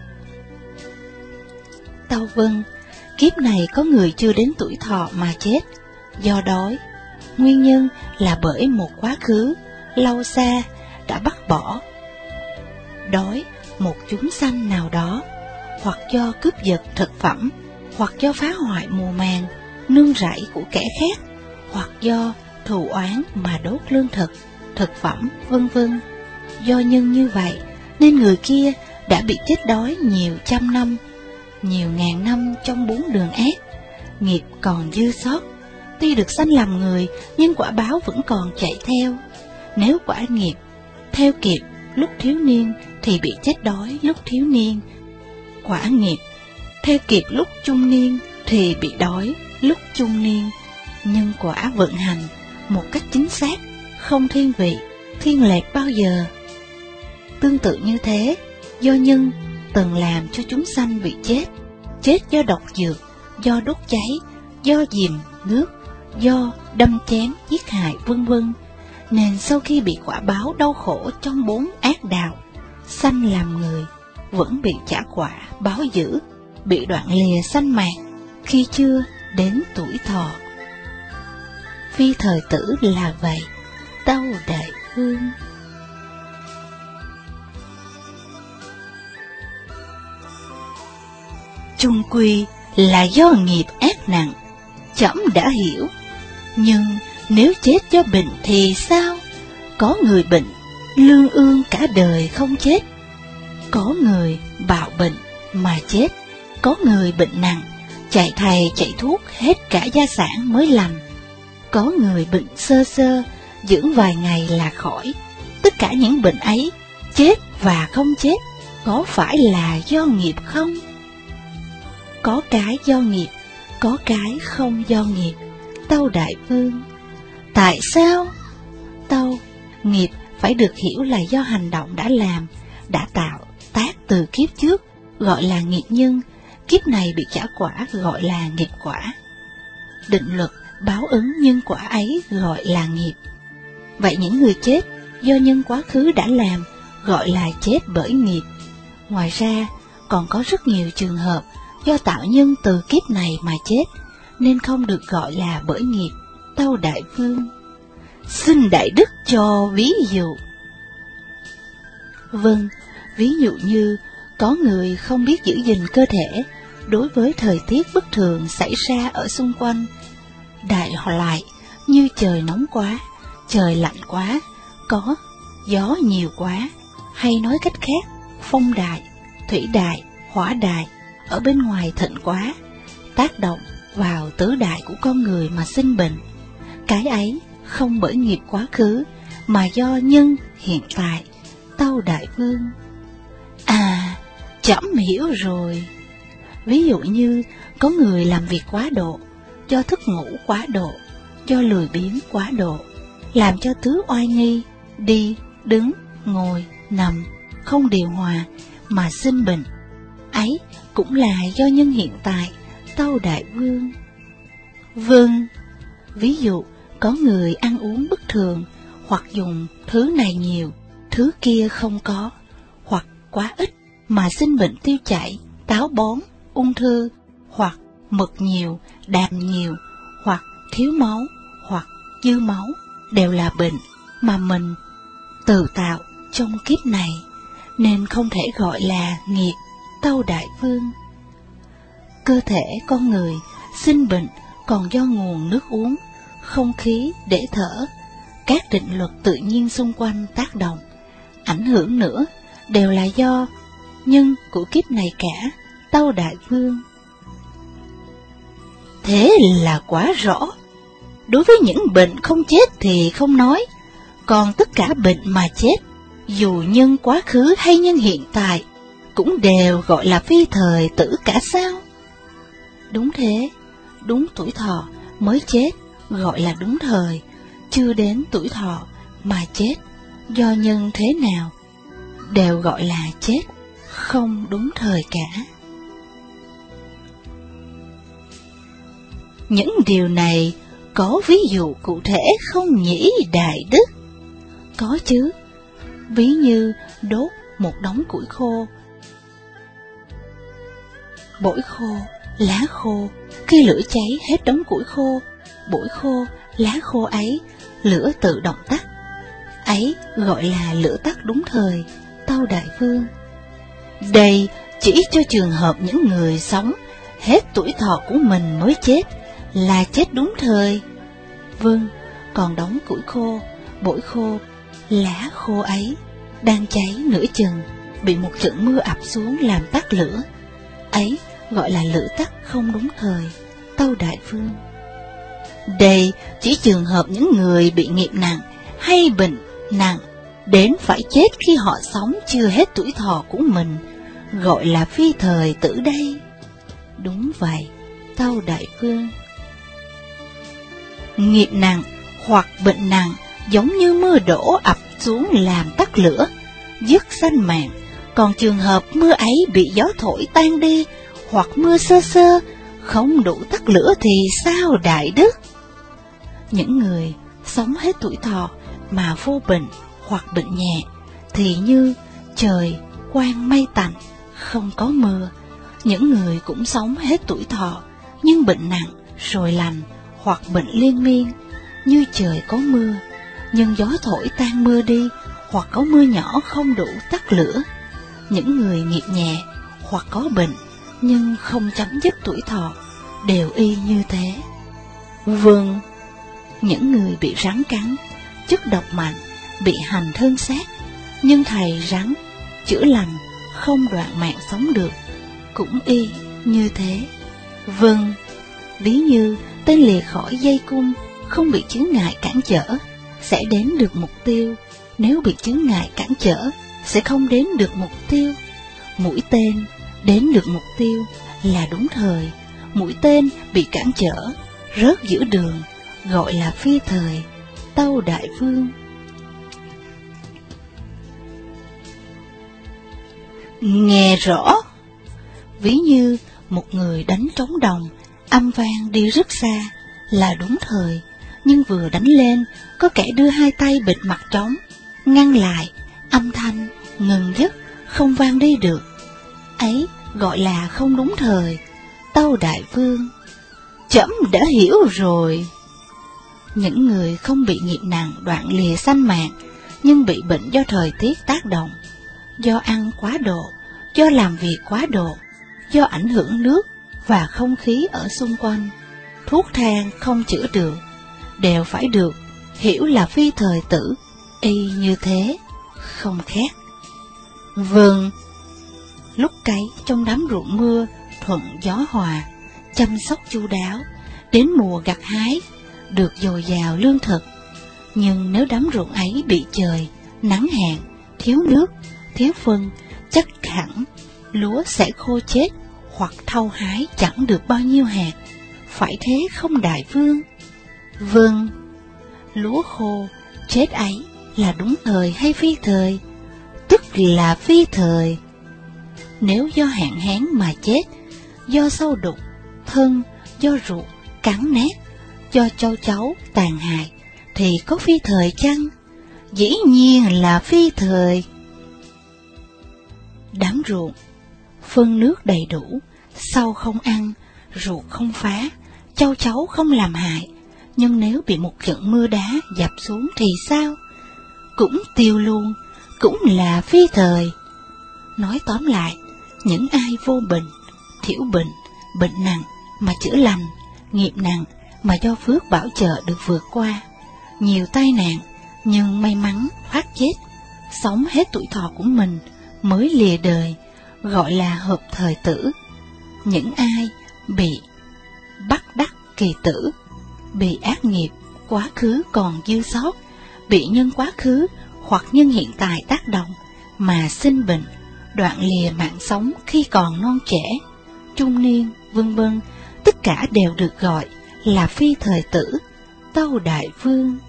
A: Tâu: Vâng, kiếp này có người chưa đến tuổi thọ mà chết, do đói. Nguyên nhân là bởi một quá khứ lâu xa đã bắt bỏ đói một chúng sanh nào đó, hoặc do cướp giật thực phẩm, hoặc do phá hoại mùa màng, nương rẫy của kẻ khác, hoặc do thù oán mà đốt lương thực, thực phẩm, vân vân. Do nhân như vậy nên người kia đã bị chết đói nhiều trăm năm, nhiều ngàn năm trong bốn đường ác, nghiệp còn dư sót. Tuy được sanh làm người, nhưng quả báo vẫn còn chạy theo. Nếu quả nghiệp theo kịp lúc thiếu niên thì bị chết đói lúc thiếu niên. Quả nghiệp theo kịp lúc trung niên thì bị đói lúc trung niên. Nhân quả vận hành một cách chính xác, không thiên vị, thiên lệch bao giờ. Tương tự như thế, do nhân từng làm cho chúng sanh bị chết, chết do độc dược, do đốt cháy, do dìm nước, do đâm chém giết hại, vân vân, nên sau khi bị quả báo đau khổ trong bốn ác đạo, sanh làm người vẫn bị trả quả báo dữ, bị đoạn lìa sanh mạt khi chưa đến tuổi thọ. Phi thời tử là vậy, Tâu Đại Vương. Chung quy là do nghiệp ác nặng, trẫm đã hiểu. Nhưng nếu chết do bệnh thì sao? Có người bệnh lương ương cả đời không chết, có người bạo bệnh mà chết, có người bệnh nặng chạy thầy chạy thuốc hết cả gia sản mới lành, có người bệnh sơ sơ dưỡng vài ngày là khỏi. Tất cả những bệnh ấy, chết và không chết, có phải là do nghiệp không? Có cái do nghiệp, có cái không do nghiệp, Tâu Đại Vương. Tại sao? Tâu: Nghiệp phải được hiểu là do hành động đã làm, đã tạo tác từ kiếp trước, gọi là nghiệp nhân, kiếp này bị trả quả gọi là nghiệp quả. Định luật báo ứng nhân quả ấy gọi là nghiệp. Vậy những người chết do nhân quá khứ đã làm gọi là chết bởi nghiệp. Ngoài ra còn có rất nhiều trường hợp do tạo nhân từ kiếp này mà chết, nên không được gọi là bởi nghiệp, Tâu Đại Vương. Xin Đại Đức cho ví dụ. Vâng, ví dụ như có người không biết giữ gìn cơ thể đối với thời tiết bất thường xảy ra ở xung quanh. Đại họ lại như trời nóng quá, trời lạnh quá, có gió nhiều quá, hay nói cách khác, phong đại, thủy đại, hỏa đại ở bên ngoài thịnh quá, tác động vào tứ đại của con người mà sinh bệnh. Cái ấy không bởi nghiệp quá khứ, mà do nhân hiện tại, Tâu Đại Vương. À, trẫm hiểu rồi. Ví dụ như có người làm việc quá độ, do thức ngủ quá độ, do lười biếng quá độ, làm cho tứ oai nghi, đi, đứng, ngồi, nằm, không điều hòa mà sinh bệnh. Ấy cũng là do nhân hiện tại, Tâu Đại Vương. Vâng, ví dụ có người ăn uống bất thường, hoặc dùng thứ này nhiều, thứ kia không có, hoặc quá ít mà sinh bệnh tiêu chảy, táo bón, ung thư, hoặc
B: mực nhiều, đạm nhiều, hoặc thiếu máu, hoặc dư máu, đều là bệnh mà mình tự tạo trong kiếp này, nên không thể gọi là nghiệp. Tâu Đại Vương, cơ thể con người sinh bệnh còn do nguồn nước uống, không khí để thở, các định luật tự nhiên xung quanh tác động, ảnh hưởng nữa, đều là do nhân của kiếp này cả. Tâu Đại Vương, thế là quá rõ. Đối với những bệnh không chết thì không nói, còn tất cả bệnh mà chết, dù nhân quá khứ hay nhân hiện tại, cũng đều gọi là phi thời tử cả sao? Đúng thế, đúng tuổi thọ mới chết gọi là đúng thời, chưa đến tuổi thọ mà chết do nhân thế nào, đều gọi là chết không đúng thời cả. Những điều này có ví dụ cụ thể không nhỉ Đại Đức? Có chứ, ví như đốt một đống củi khô, bổi khô, lá khô, khi lửa cháy hết đống củi khô, bổi khô, lá khô ấy, lửa tự động tắt, ấy gọi là lửa tắt đúng thời. Tâu Đại Vương, đây chỉ cho trường hợp những người sống hết tuổi thọ của mình mới chết, là chết đúng thời. Vâng, còn đống củi khô, bổi khô, lá khô ấy đang cháy nửa chừng, bị một trận mưa ập xuống làm tắt lửa, ấy gọi là lửa tắt không đúng thời. Tâu Đại Vương, đây chỉ trường hợp những người bị nghiệp nặng hay bệnh nặng đến phải chết khi họ sống chưa hết tuổi thọ của mình, gọi là phi thời tử đây. Đúng vậy, Tâu Đại Vương. Nghiệp nặng hoặc bệnh nặng giống như mưa đổ ập xuống làm tắt lửa, dứt sanh mạng, còn trường hợp mưa ấy bị gió thổi tan đi, hoặc mưa sơ sơ không đủ tắt lửa thì sao Đại Đức? Những người sống hết tuổi thọ mà vô bệnh hoặc bệnh nhẹ thì như trời quang mây tạnh, không có mưa. Những người cũng sống hết tuổi thọ nhưng bệnh nặng rồi lành, hoặc bệnh liên miên, như trời có mưa nhưng gió thổi tan mưa đi, hoặc có mưa nhỏ không đủ tắt lửa. Những người nghiệp nhẹ hoặc có bệnh nhưng không chấm dứt tuổi thọ đều y như thế. Vâng, những người bị rắn cắn, chất độc mạnh, bị hành thân xác, nhưng thầy rắn chữa lành không đoạn mạng sống được, cũng y như thế. Vâng, ví như tên lìa khỏi dây cung, không bị chướng ngại cản trở, sẽ đến được mục tiêu. Nếu bị chướng ngại cản trở, sẽ không đến được mục tiêu. Mũi tên đến được mục tiêu là đúng thời, mũi tên bị cản trở, rớt giữa đường, gọi là phi thời. Tâu Đại Vương, nghe rõ. Ví như một người đánh trống đồng, âm vang đi rất xa, là đúng thời, nhưng vừa đánh lên, có kẻ đưa hai tay bịt mặt trống, ngăn lại, âm thanh ngừng dứt, không vang đi được, ấy gọi là không đúng thời. Tâu Đại Vương, trẫm đã hiểu rồi. Những người không bị nghiệp nặng đoạn lìa sanh mạng, nhưng bị bệnh do thời tiết tác động, do ăn quá độ, do làm việc quá độ, do ảnh hưởng nước và không khí ở xung quanh, thuốc thang không chữa được, đều phải được hiểu là phi thời tử, y như thế, không khác. Vâng, lúc cấy trong đám ruộng mưa thuận gió hòa, chăm sóc chu đáo, đến mùa gặt hái được dồi dào lương thực. Nhưng nếu đám ruộng ấy bị trời nắng hạn, thiếu nước, thiếu phân, chắc hẳn lúa sẽ khô chết, hoặc thâu hái chẳng được bao nhiêu hạt. Phải thế không Đại Vương? Vâng, lúa khô chết ấy là đúng thời hay phi thời? Tức là phi thời. Nếu do hạn hán mà chết, do sâu đục thân, do ruột cắn nát, do châu chấu tàn hại, thì có phi thời chăng? Dĩ nhiên là phi thời. Đám ruộng phân nước đầy đủ, sau không ăn, ruột không phá, châu chấu không làm hại, nhưng nếu bị một trận mưa đá dập xuống thì sao? Cũng tiêu luôn, cũng là phi thời. Nói tóm lại, những ai vô bệnh, thiểu bệnh, bệnh nặng mà chữa lành, nghiệp nặng mà do phước bảo trợ được vượt qua, nhiều tai nạn nhưng may mắn thoát chết, sống hết tuổi thọ của mình mới lìa đời, gọi là hợp thời tử. Những ai bị bắt đắc kỳ tử, bị ác nghiệp quá khứ còn dư sót, bị nhân quá khứ hoặc nhân hiện tại tác động mà sinh bệnh, đoạn lìa mạng sống khi còn non trẻ, trung niên, vân vân, tất cả đều được gọi là phi thời tử, Tâu Đại Vương.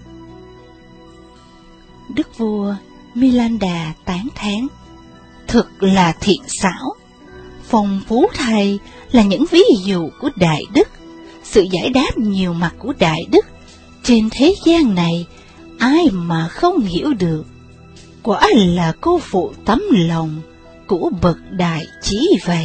B: Đức vua Milanda tán thán: thực là thiện xảo, phong phú thầy là những ví dụ của đại đức, sự giải đáp nhiều mặt của đại đức trên thế gian này, ai mà không hiểu được. Quả là cô phụ tấm lòng của bậc đại trí vậy.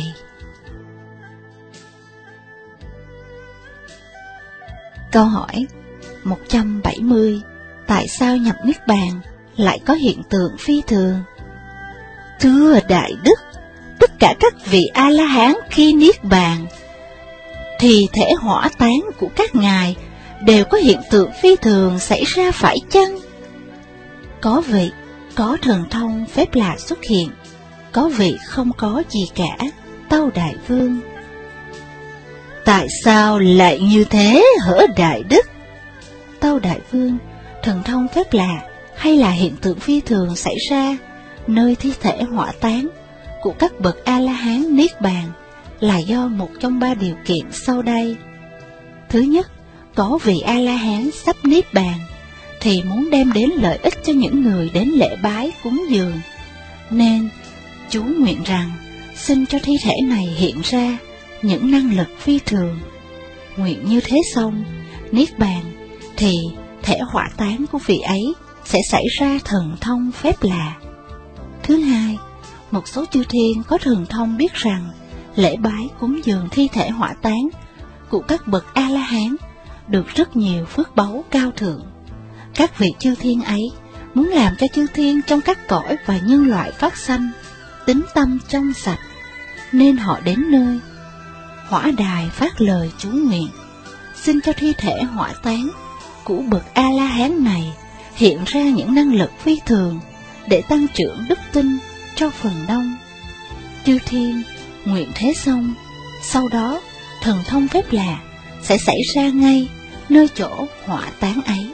B: Câu hỏi một trăm bảy mươi. Tại sao nhập Niết Bàn lại có hiện tượng phi thường? Thưa đại đức, tất cả các vị A-la-hán khi Niết Bàn, thì thể hỏa tán của các ngài đều có hiện tượng phi thường xảy ra phải chăng? Có vị có thần thông phép lạ xuất hiện, có vị không có gì cả, Tâu Đại Vương. Tại sao lại như thế hở đại đức? Tâu Đại Vương, thần thông phép lạ hay là hiện tượng phi thường xảy ra nơi thi thể hỏa táng của các bậc A-la-hán Niết Bàn là do một trong ba điều kiện sau đây. Thứ nhất, có vị A-la-hán sắp Niết Bàn thì muốn đem đến lợi ích cho những người đến lễ bái cúng dường, nên chú nguyện rằng xin cho thi thể này hiện ra những năng lực phi thường. Nguyện như thế xong, Niết Bàn thì thể hỏa táng của vị ấy sẽ xảy ra thần thông phép lạ. Thứ hai, một số chư thiên có thần thông biết rằng lễ bái cúng dường thi thể hỏa táng của các bậc A-la-hán được rất nhiều phước báu cao thượng. Các vị chư thiên ấy muốn làm cho chư thiên trong các cõi và nhân loại phát sanh tín tâm trong sạch, nên họ đến nơi hỏa đài phát lời chú nguyện, xin cho thi thể hỏa táng của bậc A-la-hán này hiện ra những năng lực phi thường để tăng trưởng đức tin cho phần đông. Chư thiên nguyện thế xong, sau đó thần thông phép lạ sẽ xảy ra ngay nơi chỗ hỏa táng ấy.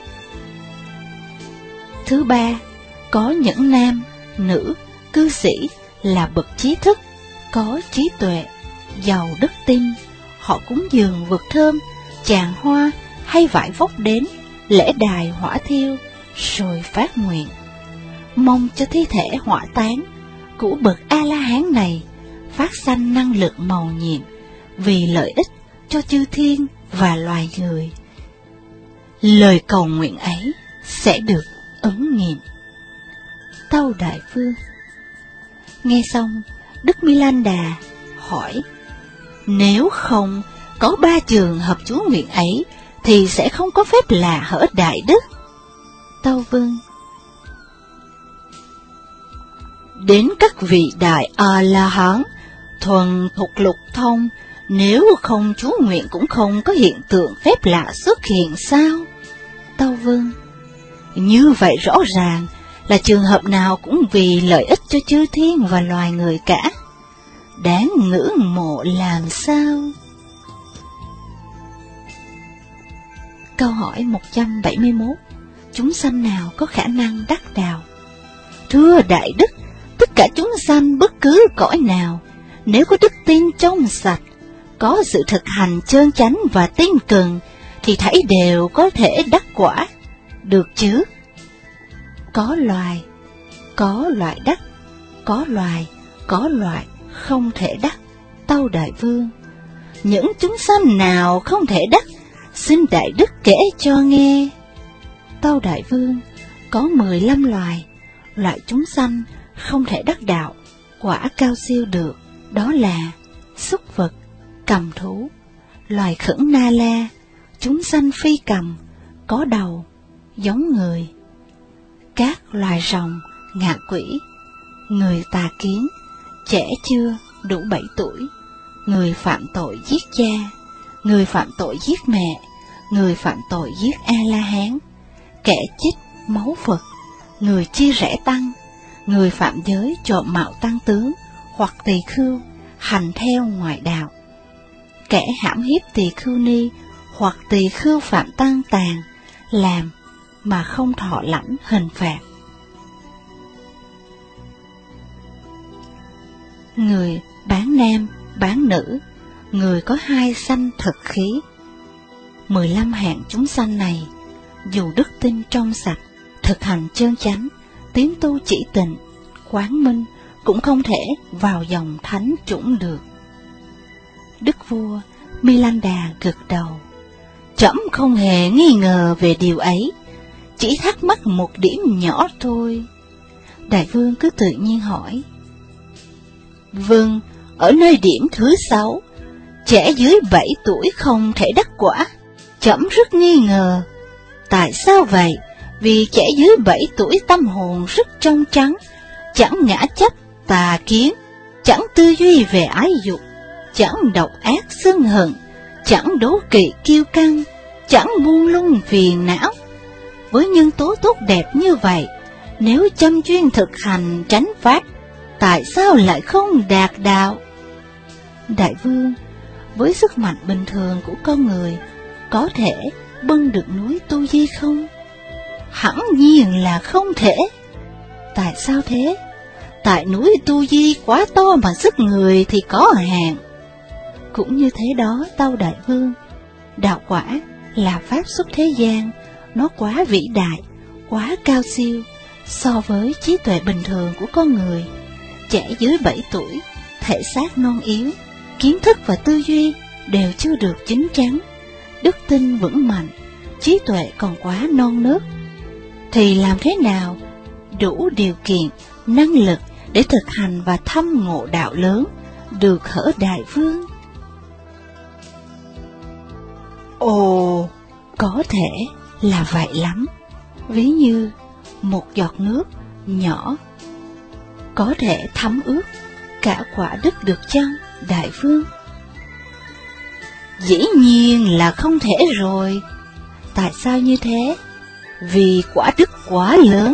B: Thứ ba, có những nam, nữ, cư sĩ là bậc trí thức, có trí tuệ, giàu đức tin, họ cúng dường vật thơm, tràng hoa hay vải vóc đến lễ đài hỏa thiêu, rồi phát nguyện mong cho thi thể hỏa táng của bậc A-la-hán này phát sanh năng lực mầu nhiệm vì lợi ích cho chư thiên và loài người. Lời cầu nguyện ấy sẽ được ứng nghiệm. Tâu Đại Vương. Nghe xong, Đức Milanda hỏi: nếu không có ba trường hợp chú nguyện ấy thì sẽ không có phép lạ hở đại đức? Tâu Vương. Đến các vị đại A-la-hán thuần thục lục thông, nếu không chú nguyện cũng không có hiện tượng phép lạ xuất hiện sao? Tâu Vương. Như vậy rõ ràng là trường hợp nào cũng vì lợi ích cho chư thiên và loài người cả, đáng ngưỡng mộ làm sao? Câu hỏi một trăm bảy mươi mốt. Chúng sanh nào có khả năng đắc đạo? Thưa đại đức, tất cả chúng sanh bất cứ cõi nào, nếu có đức tin trong sạch, có sự thực hành trơn chánh và tin cần, thì thảy đều có thể đắc quả, được chứ? Có loài, có loại đắc, có loài, có loại không thể đắc. Tâu Đại Vương. Những chúng sanh nào không thể đắc, xin đại đức kể cho nghe. Tâu Đại Vương. Có mười lăm loài, loại chúng sanh không thể đắc đạo, quả cao siêu được, đó là súc vật, cầm thú, loài khẩn na la, chúng sanh phi cầm, có đầu, giống người. Các loài rồng, ngạ quỷ, người tà kiến, trẻ chưa đủ bảy tuổi, người phạm tội giết cha, người phạm tội giết mẹ, người phạm tội giết A-la-hán, kẻ chích máu Phật, người chia rẽ tăng, người phạm giới trộm mạo tăng tướng hoặc tỳ khưu, hành theo ngoại đạo, kẻ hãm hiếp tỳ khưu ni hoặc tỳ khưu phạm tăng tàn, làm mà không thọ lãnh hình phạt. Người bán nam, bán nữ, người có hai sanh thực khí. Mười lăm hạng chúng sanh này, dù đức tin trong sạch, thực hành chân chánh, tiến tu chỉ tịnh, quán minh, cũng không thể vào dòng thánh chủng được. Đức vua Milanda gật đầu. Trẫm không hề nghi ngờ về điều ấy, chỉ thắc mắc một điểm nhỏ thôi. Đại vương cứ tự nhiên hỏi. Vâng, ở nơi điểm thứ sáu, trẻ dưới bảy tuổi không thể đắc quả. Trẫm rất nghi ngờ. Tại sao vậy? Vì trẻ dưới bảy tuổi tâm hồn rất trong trắng, chẳng ngã chấp tà kiến, chẳng tư duy về ái dục, chẳng độc ác sân hận, chẳng đố kỵ kiêu căng, chẳng buông lung phiền não. Với nhân tố tốt đẹp như vậy, nếu chăm chuyên thực hành chánh pháp, tại sao lại không đạt đạo? Đại vương, với sức mạnh bình thường của con người, có thể bưng được núi Tu Di không? Hẳn nhiên là không thể. Tại sao thế? Tại núi Tu Di quá to mà sức người thì có hạn. Cũng như thế đó tâu đại vương, đạo quả là pháp xuất thế gian, nó quá vĩ đại, quá cao siêu so với trí tuệ bình thường của con người. Trẻ dưới bảy tuổi, thể xác non yếu, kiến thức và tư duy đều chưa được chín chắn, đức tin vững mạnh, trí tuệ còn quá non nớt, thì làm thế nào đủ điều kiện, năng lực để thực hành và thâm ngộ đạo lớn được hở đại vương? Ồ, có thể là vậy lắm. Ví như một giọt nước nhỏ có thể thấm ướt cả quả đất được chăng, đại vương? Dĩ nhiên là không thể rồi. Tại sao như thế? Vì quả đất quá lớn.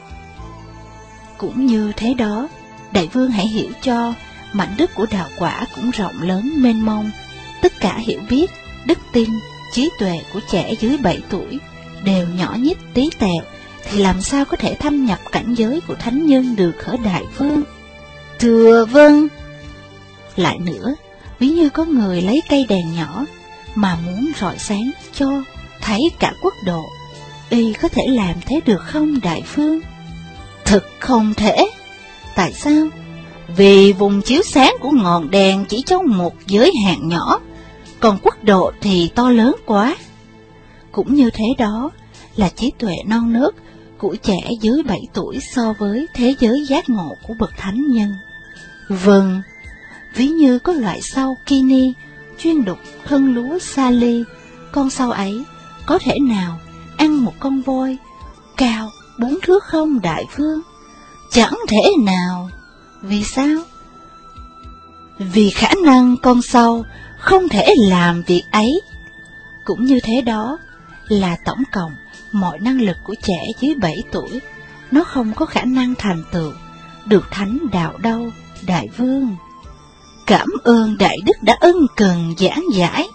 B: Cũng như thế đó, đại vương hãy hiểu cho, mảnh đất của đạo quả cũng rộng lớn mênh mông. Tất cả hiểu biết, đức tin, trí tuệ của trẻ dưới bảy tuổi đều nhỏ nhít tí tẹo, thì làm sao có thể thâm nhập cảnh giới của thánh nhân được hở đại vương? Thưa vâng. Lại nữa, ví như có người lấy cây đèn nhỏ mà muốn rọi sáng cho thấy cả quốc độ, y có thể làm thế được không đại vương? Thực không thể. Tại sao? Vì vùng chiếu sáng của ngọn đèn chỉ trong một giới hạn nhỏ, còn quốc độ thì to lớn quá. Cũng như thế đó là trí tuệ non nớt của trẻ dưới bảy tuổi so với thế giới giác ngộ của bậc thánh nhân. Vâng, ví như có loại sâu Kini chuyên đục thân lúa sa ly, con sâu ấy có thể nào ăn một con voi cao bốn thước không đại vương? Chẳng thể nào. Vì sao? Vì khả năng con sâu không thể làm việc ấy. Cũng như thế đó là tổng cộng mọi năng lực của trẻ dưới bảy tuổi, nó không có khả năng thành tựu được thánh đạo đâu, đại vương. Cảm ơn đại đức đã ân cần giảng giải.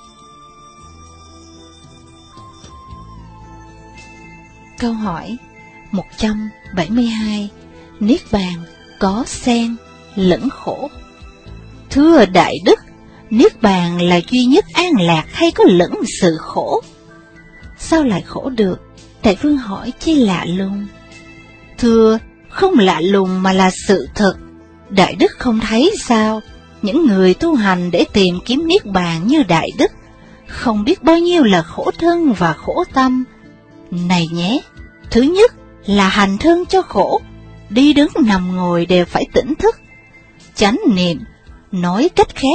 B: Câu hỏi một trăm bảy mươi hai. Niết bàn có sen lẫn khổ? Thưa đại đức, Niết bàn là duy nhất an lạc hay có lẫn sự khổ? Sao lại khổ được? Đại vương hỏi chi lạ lùng. Thưa, không lạ lùng mà là sự thật. Đại đức không thấy sao? Những người tu hành để tìm kiếm Niết bàn như đại đức, không biết bao nhiêu là khổ thân và khổ tâm. Này nhé, thứ nhất là hành thân cho khổ, đi đứng nằm ngồi đều phải tỉnh thức. Chánh niệm, nói cách khác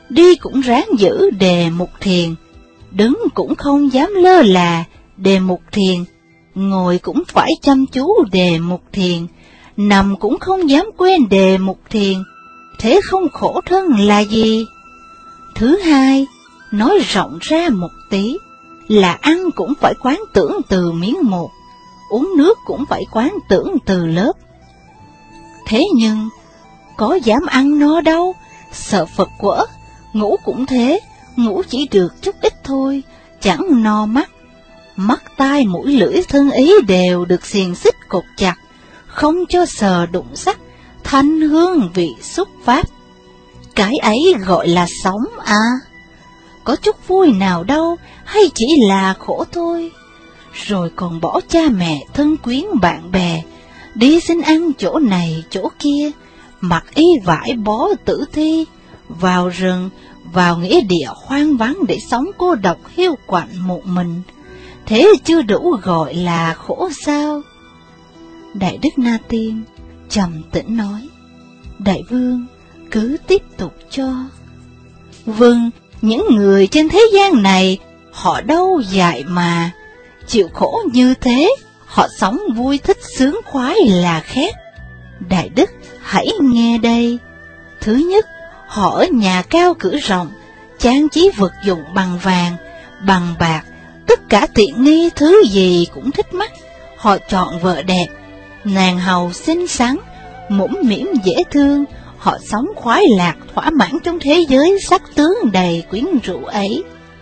B: đi cũng ráng giữ đề mục thiền, đứng cũng không dám lơ là đề mục thiền, ngồi cũng phải chăm chú đề mục thiền, nằm cũng không dám quên đề mục thiền, thế không khổ thân là gì? Thứ hai, nói rộng ra một tí, là ăn cũng phải quán tưởng từ miếng một, uống nước cũng phải quán tưởng từ lớp. Thế nhưng, có dám ăn no đâu, sợ Phật quở, ngủ cũng thế, ngủ chỉ được chút ít thôi, chẳng no mắt. Mắt tai mũi lưỡi thân ý đều được xiềng xích cột chặt, không cho sờ đụng sắc, thanh hương vị xúc pháp. Cái ấy gọi là sống à? Có chút vui nào đâu, hay chỉ là khổ thôi. Rồi còn bỏ cha mẹ thân quyến bạn bè, đi xin ăn chỗ này chỗ kia, mặc y vải bó tử thi, vào rừng, vào nghĩa địa hoang vắng để sống cô độc hiu quạnh một mình. Thế chưa đủ gọi là khổ sao? Đại Đức Na Tiên trầm tĩnh nói, đại vương cứ tiếp tục cho. Vâng, những người trên thế gian này, họ đâu dại mà, chịu khổ như thế, họ sống vui thích sướng khoái là khác. Đại Đức hãy nghe đây. Thứ nhất, họ ở nhà cao cửa rộng, trang trí vật dụng bằng vàng, bằng bạc, tất cả tiện nghi thứ gì cũng thích mắt. Họ chọn vợ đẹp, nàng hầu xinh xắn, mũm mĩm dễ thương. Họ sống khoái lạc thỏa mãn trong thế giới sắc tướng đầy quyến rũ ấy.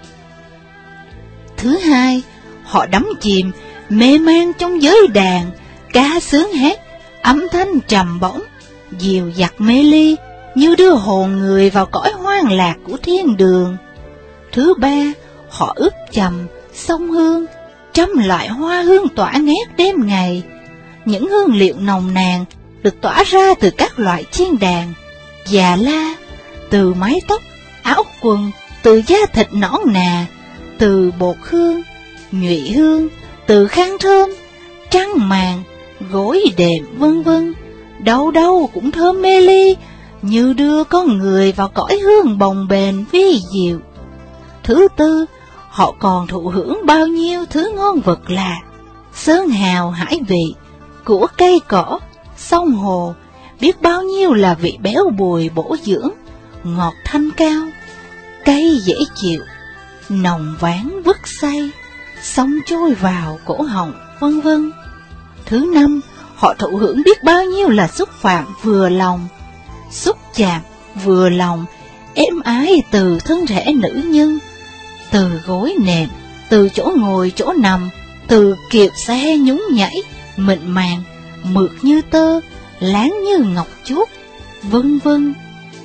B: Thứ hai, họ đắm chìm, mê man trong giới đàn, ca sướng hát, âm thanh trầm bổng, dìu dặt mê ly, như đưa hồn người vào cõi hoang lạc của thiên đường. Thứ ba, họ ướp chầm, sông hương, trăm loại hoa hương tỏa ngát đêm ngày. Những hương liệu nồng nàn được tỏa ra từ các loại chiên đàn, già la, từ mái tóc, áo quần, từ da thịt nõn nà, từ bột hương, nhụy hương, từ khăn thơm, trăng màn, gối đệm vân vân, đâu đâu cũng thơm mê ly, như đưa con người vào cõi hương bồng bềnh vi diệu. Thứ tư, họ còn thụ hưởng bao nhiêu thứ ngon vật là sơn hào hải vị của cây cỏ, sông hồ, biết bao nhiêu là vị béo bùi bổ dưỡng, ngọt thanh cao, cay dễ chịu, nồng ván vứt say, sông trôi vào cổ họng, vân vân. Thứ năm, họ thụ hưởng biết bao nhiêu là xúc phạm vừa lòng, xúc chạm vừa lòng, êm ái từ thân thể nữ nhân, từ gối nệm, từ chỗ ngồi chỗ nằm, từ kiệu xe nhún nhảy, mịn màng, mượt như tơ, láng như ngọc chuốt, vân vân.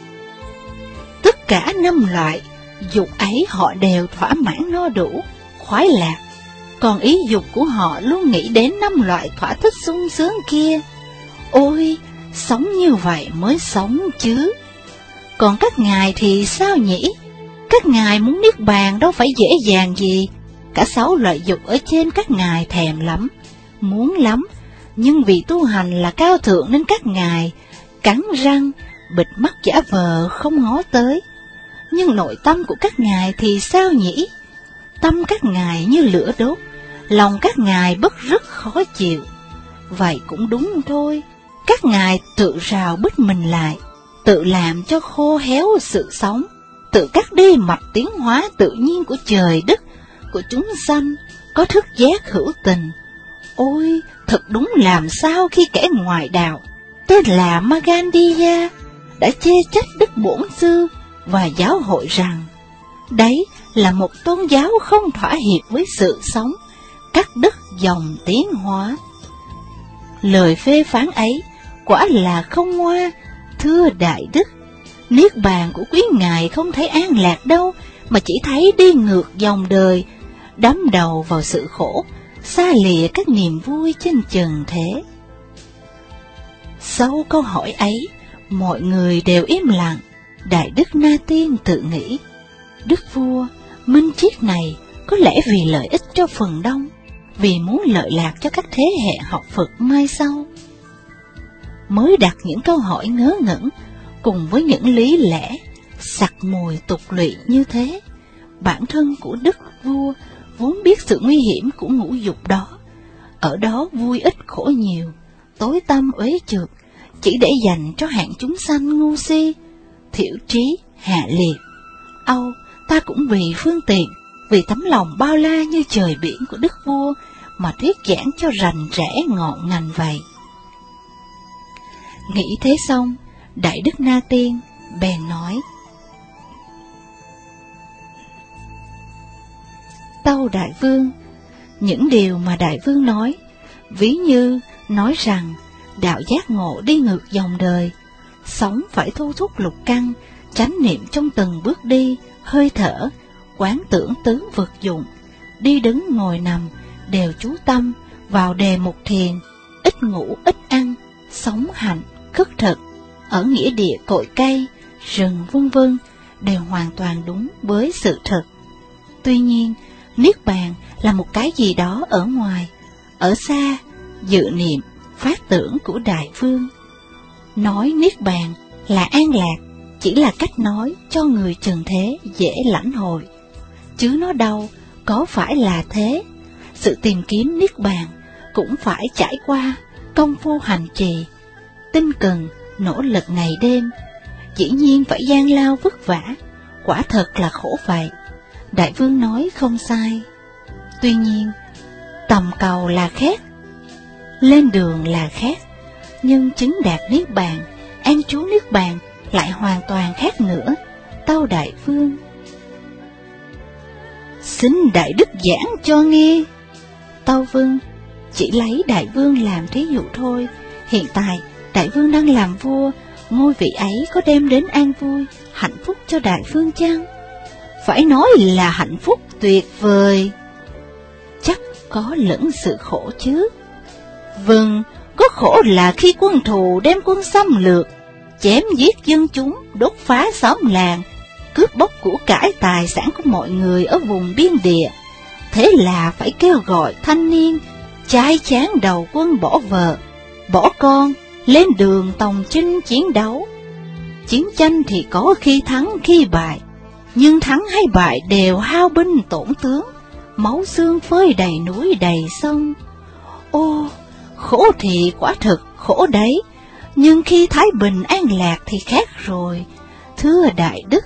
B: Tất cả năm loại dục ấy họ đều thỏa mãn no đủ, khoái lạc. Còn ý dục của họ luôn nghĩ đến năm loại thỏa thích sung sướng kia. Ôi, sống như vậy mới sống chứ. Còn các ngài thì sao nhỉ? Các ngài muốn niết bàn đâu phải dễ dàng gì. Cả sáu loại dục ở trên các ngài thèm lắm, muốn lắm, nhưng vì tu hành là cao thượng nên các ngài cắn răng, bịt mắt giả vờ không ngó tới. Nhưng nội tâm của các ngài thì sao nhỉ? Tâm các ngài như lửa đốt, lòng các ngài bức rất khó chịu. Vậy cũng đúng thôi, các ngài tự rào bít mình lại, tự làm cho khô héo sự sống, tự cắt đi mạch tiến hóa tự nhiên của trời đất, của chúng sanh, có thức giác hữu tình. Ôi, thật đúng làm sao khi kẻ ngoại đạo, tên là Magandiya, đã chê trách Đức Bổn Sư và giáo hội rằng, đấy là một tôn giáo không thỏa hiệp với sự sống, cắt đứt dòng tiến hóa. Lời phê phán ấy quả là không ngoa, thưa Đại Đức. Niết bàn của quý ngài không thấy an lạc đâu, mà chỉ thấy đi ngược dòng đời, đắm đầu vào sự khổ, xa lìa các niềm vui trên trần thế. Sau câu hỏi ấy, mọi người đều im lặng. Đại Đức Na Tiên tự nghĩ, Đức Vua, minh triết này có lẽ vì lợi ích cho phần đông, vì muốn lợi lạc cho các thế hệ học Phật mai sau. Mới đặt những câu hỏi ngớ ngẩn, cùng với những lý lẽ, sặc mùi tục lụy như thế. Bản thân của đức vua vốn biết sự nguy hiểm của ngũ dục đó, ở đó vui ít khổ nhiều, tối tăm uế trượt, chỉ để dành cho hạng chúng sanh ngu si, thiểu trí, hạ liệt. Âu, ta cũng vì phương tiện, vì tấm lòng bao la như trời biển của đức vua mà thuyết giảng cho rành rẽ ngọn ngành vậy. Nghĩ thế xong, Đại Đức Na Tiên bèn nói: Tâu Đại Vương, những điều mà Đại Vương nói, ví như nói rằng đạo giác ngộ đi ngược dòng đời, sống phải thu thúc lục căn, chánh niệm trong từng bước đi, hơi thở, quán tưởng tứ vật dụng, đi đứng ngồi nằm, đều chú tâm vào đề mục thiền, ít ngủ ít ăn, sống hạnh, khất thực, ở nghĩa địa cội cây, rừng vân vân, đều hoàn toàn đúng với sự thật. Tuy nhiên, Niết Bàn là một cái gì đó ở ngoài, ở xa, dự niệm, phát tưởng của Đại Vương. Nói Niết Bàn là an lạc, chỉ là cách nói cho người trần thế dễ lãnh hội, chứ nó đâu có phải là thế. Sự tìm kiếm Niết Bàn cũng phải trải qua công phu hành trì, tinh cần, nỗ lực ngày đêm, dĩ nhiên phải gian lao vất vả, quả thật là khổ vậy. Đại Vương nói không sai. Tuy nhiên, tầm cầu là khác, lên đường là khác, nhưng chứng đạt Niết Bàn, an trú Niết Bàn lại hoàn toàn khác nữa. Tâu Đại Vương, xin Đại Đức giảng cho nghe. Tâu Vương, chỉ lấy Đại Vương làm thí dụ thôi. Hiện tại Đại Vương đang làm vua, ngôi vị ấy có đem đến an vui, hạnh phúc cho Đại Vương chăng? Phải nói là hạnh phúc tuyệt vời. Chắc có lẫn sự khổ chứ? Vâng, có khổ là khi quân thù đem quân xâm lược, chém giết dân chúng, đốt phá xóm làng, cướp bóc của cải tài sản của mọi người ở vùng biên địa. Thế là phải kêu gọi thanh niên, trai chán đầu quân bỏ vợ, bỏ con, lên đường tòng chinh chiến đấu. Chiến tranh thì có khi thắng khi bại, nhưng thắng hay bại đều hao binh tổn tướng, máu xương phơi đầy núi đầy sông. Ô, khổ thì quả thực khổ đấy, nhưng khi thái bình an lạc thì khác rồi, thưa Đại Đức.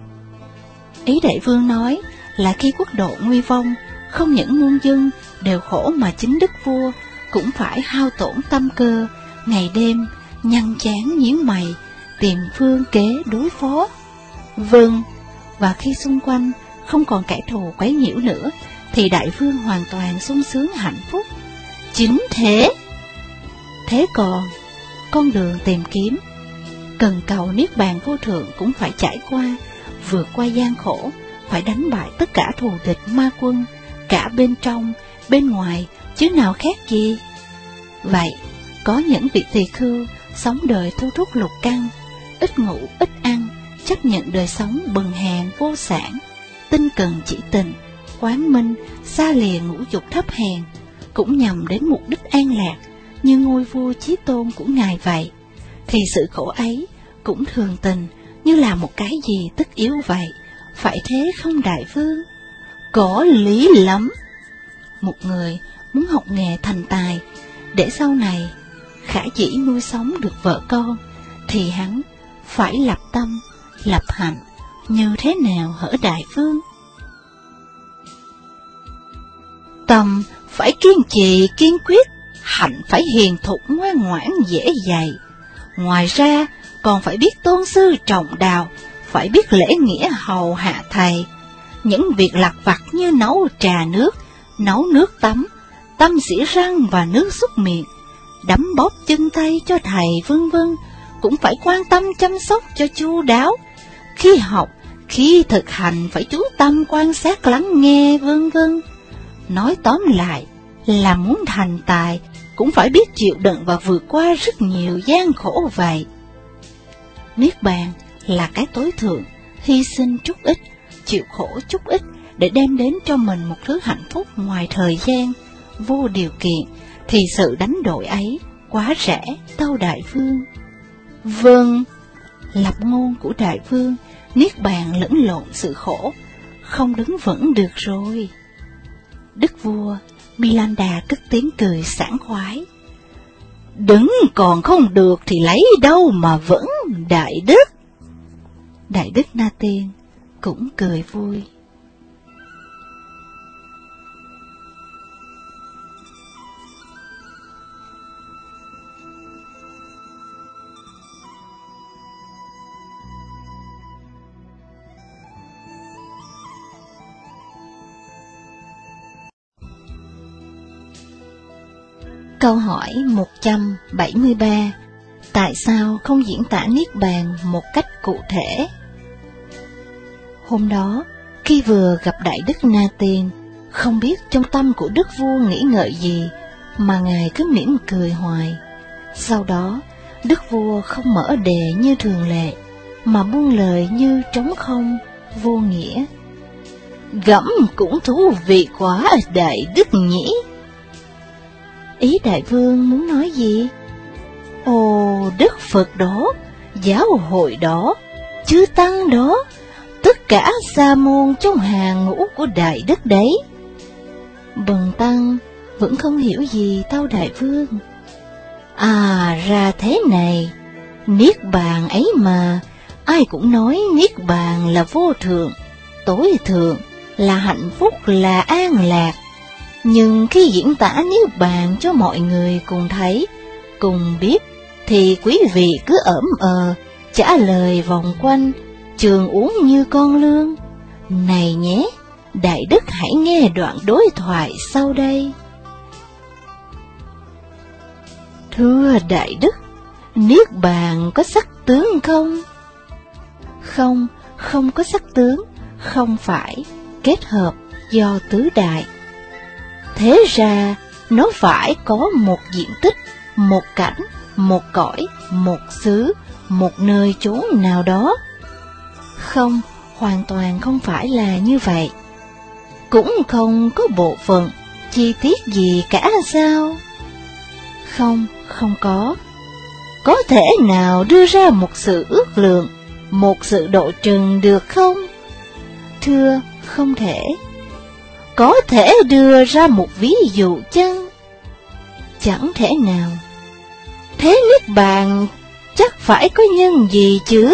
B: Ý Đại Vương nói là khi quốc độ nguy vong, không những muôn dân đều khổ mà chính đức vua cũng phải hao tổn tâm cơ, ngày đêm nhăn chán nhíu mày, tìm phương kế đối phó. Vâng, và khi xung quanh không còn kẻ thù quấy nhiễu nữa, thì Đại Vương hoàn toàn sung sướng hạnh phúc. Chính thế. Thế còn, con đường tìm kiếm, cần cầu Niết Bàn vô thượng cũng phải trải qua, vượt qua gian khổ, phải đánh bại tất cả thù địch ma quân, cả bên trong, bên ngoài, chứ nào khác gì. Vậy, có những vị tỳ khưu sống đời thu thúc lục căn, ít ngủ ít ăn, chấp nhận đời sống bần hàn vô sản, tinh cần chỉ tình, quán minh, xa lìa ngũ dục thấp hèn, cũng nhằm đến mục đích an lạc như ngôi vua chí tôn của Ngài vậy, thì sự khổ ấy cũng thường tình như là một cái gì tất yếu vậy, phải thế không Đại Vương? Có lý lắm. Một người muốn học nghề thành tài, để sau này khả dĩ nuôi sống được vợ con, thì hắn phải lập tâm, lập hạnh như thế nào hở Đại Vương? Tâm phải kiên trì kiên quyết, hạnh phải hiền thục ngoan ngoãn dễ dày. Ngoài ra còn phải biết tôn sư trọng đạo, phải biết lễ nghĩa hầu hạ thầy. Những việc lặt vặt như nấu trà nước, nấu nước tắm, tăm xỉa răng và nước súc miệng, đấm bóp chân tay cho thầy vân vân, cũng phải quan tâm chăm sóc cho chu đáo. Khi học, khi thực hành phải chú tâm quan sát lắng nghe vân vân. Nói tóm lại là muốn thành tài cũng phải biết chịu đựng và vượt qua rất nhiều gian khổ vậy. Niết Bàn là cái tối thượng, hy sinh chút ít, chịu khổ chút ít để đem đến cho mình một thứ hạnh phúc ngoài thời gian, vô điều kiện, thì sự đánh đổi ấy quá rẻ, tâu Đại Vương. Vâng, lập ngôn của Đại Vương niết bàn lẫn lộn sự khổ, không đứng vững được rồi. Đức vua Milanda cất tiếng cười sảng khoái. Đứng còn không được thì lấy đâu mà vững, đại đức. Đại đức Na Tiên cũng cười vui. Câu hỏi một trăm bảy mươi ba. Tại sao không diễn tả Niết Bàn một cách cụ thể? Hôm đó, khi vừa gặp Đại Đức Na Tiên, không biết trong tâm của Đức Vua nghĩ ngợi gì, mà Ngài cứ mỉm cười hoài. Sau đó, Đức Vua không mở đề như thường lệ, mà buông lời như trống không, vô nghĩa. Gẫm cũng thú vị quá, Đại Đức nhỉ? Ý Đại Vương muốn nói gì? Ồ, Đức Phật đó, giáo hội đó, chư Tăng đó, tất cả sa môn trong hàng ngũ của Đại Đức đấy. Bần Tăng vẫn không hiểu gì tâu Đại Vương. À, ra thế này, Niết Bàn ấy mà, ai cũng nói Niết Bàn là vô thượng, tối thượng, là hạnh phúc, là an lạc. Nhưng khi diễn tả Niết Bàn cho mọi người cùng thấy, cùng biết, thì quý vị cứ ỡm ờ, trả lời vòng quanh, trường uống như con lương. Này nhé, Đại Đức hãy nghe đoạn đối thoại sau đây. Thưa Đại Đức, Niết Bàn có sắc tướng không? Không, không có sắc tướng, không phải, kết hợp do tứ đại. Thế ra, nó phải có một diện tích, một cảnh, một cõi, một xứ, một nơi chốn nào đó. Không, hoàn toàn không phải là như vậy. Cũng không có bộ phận, chi tiết gì cả sao? Không, không có. Có thể nào đưa ra một sự ước lượng, một sự độ trừng được không? Thưa, không thể. Có thể đưa ra một ví dụ chăng? Chẳng thể nào. Thế Niết Bàn chắc phải có nhân gì chứ?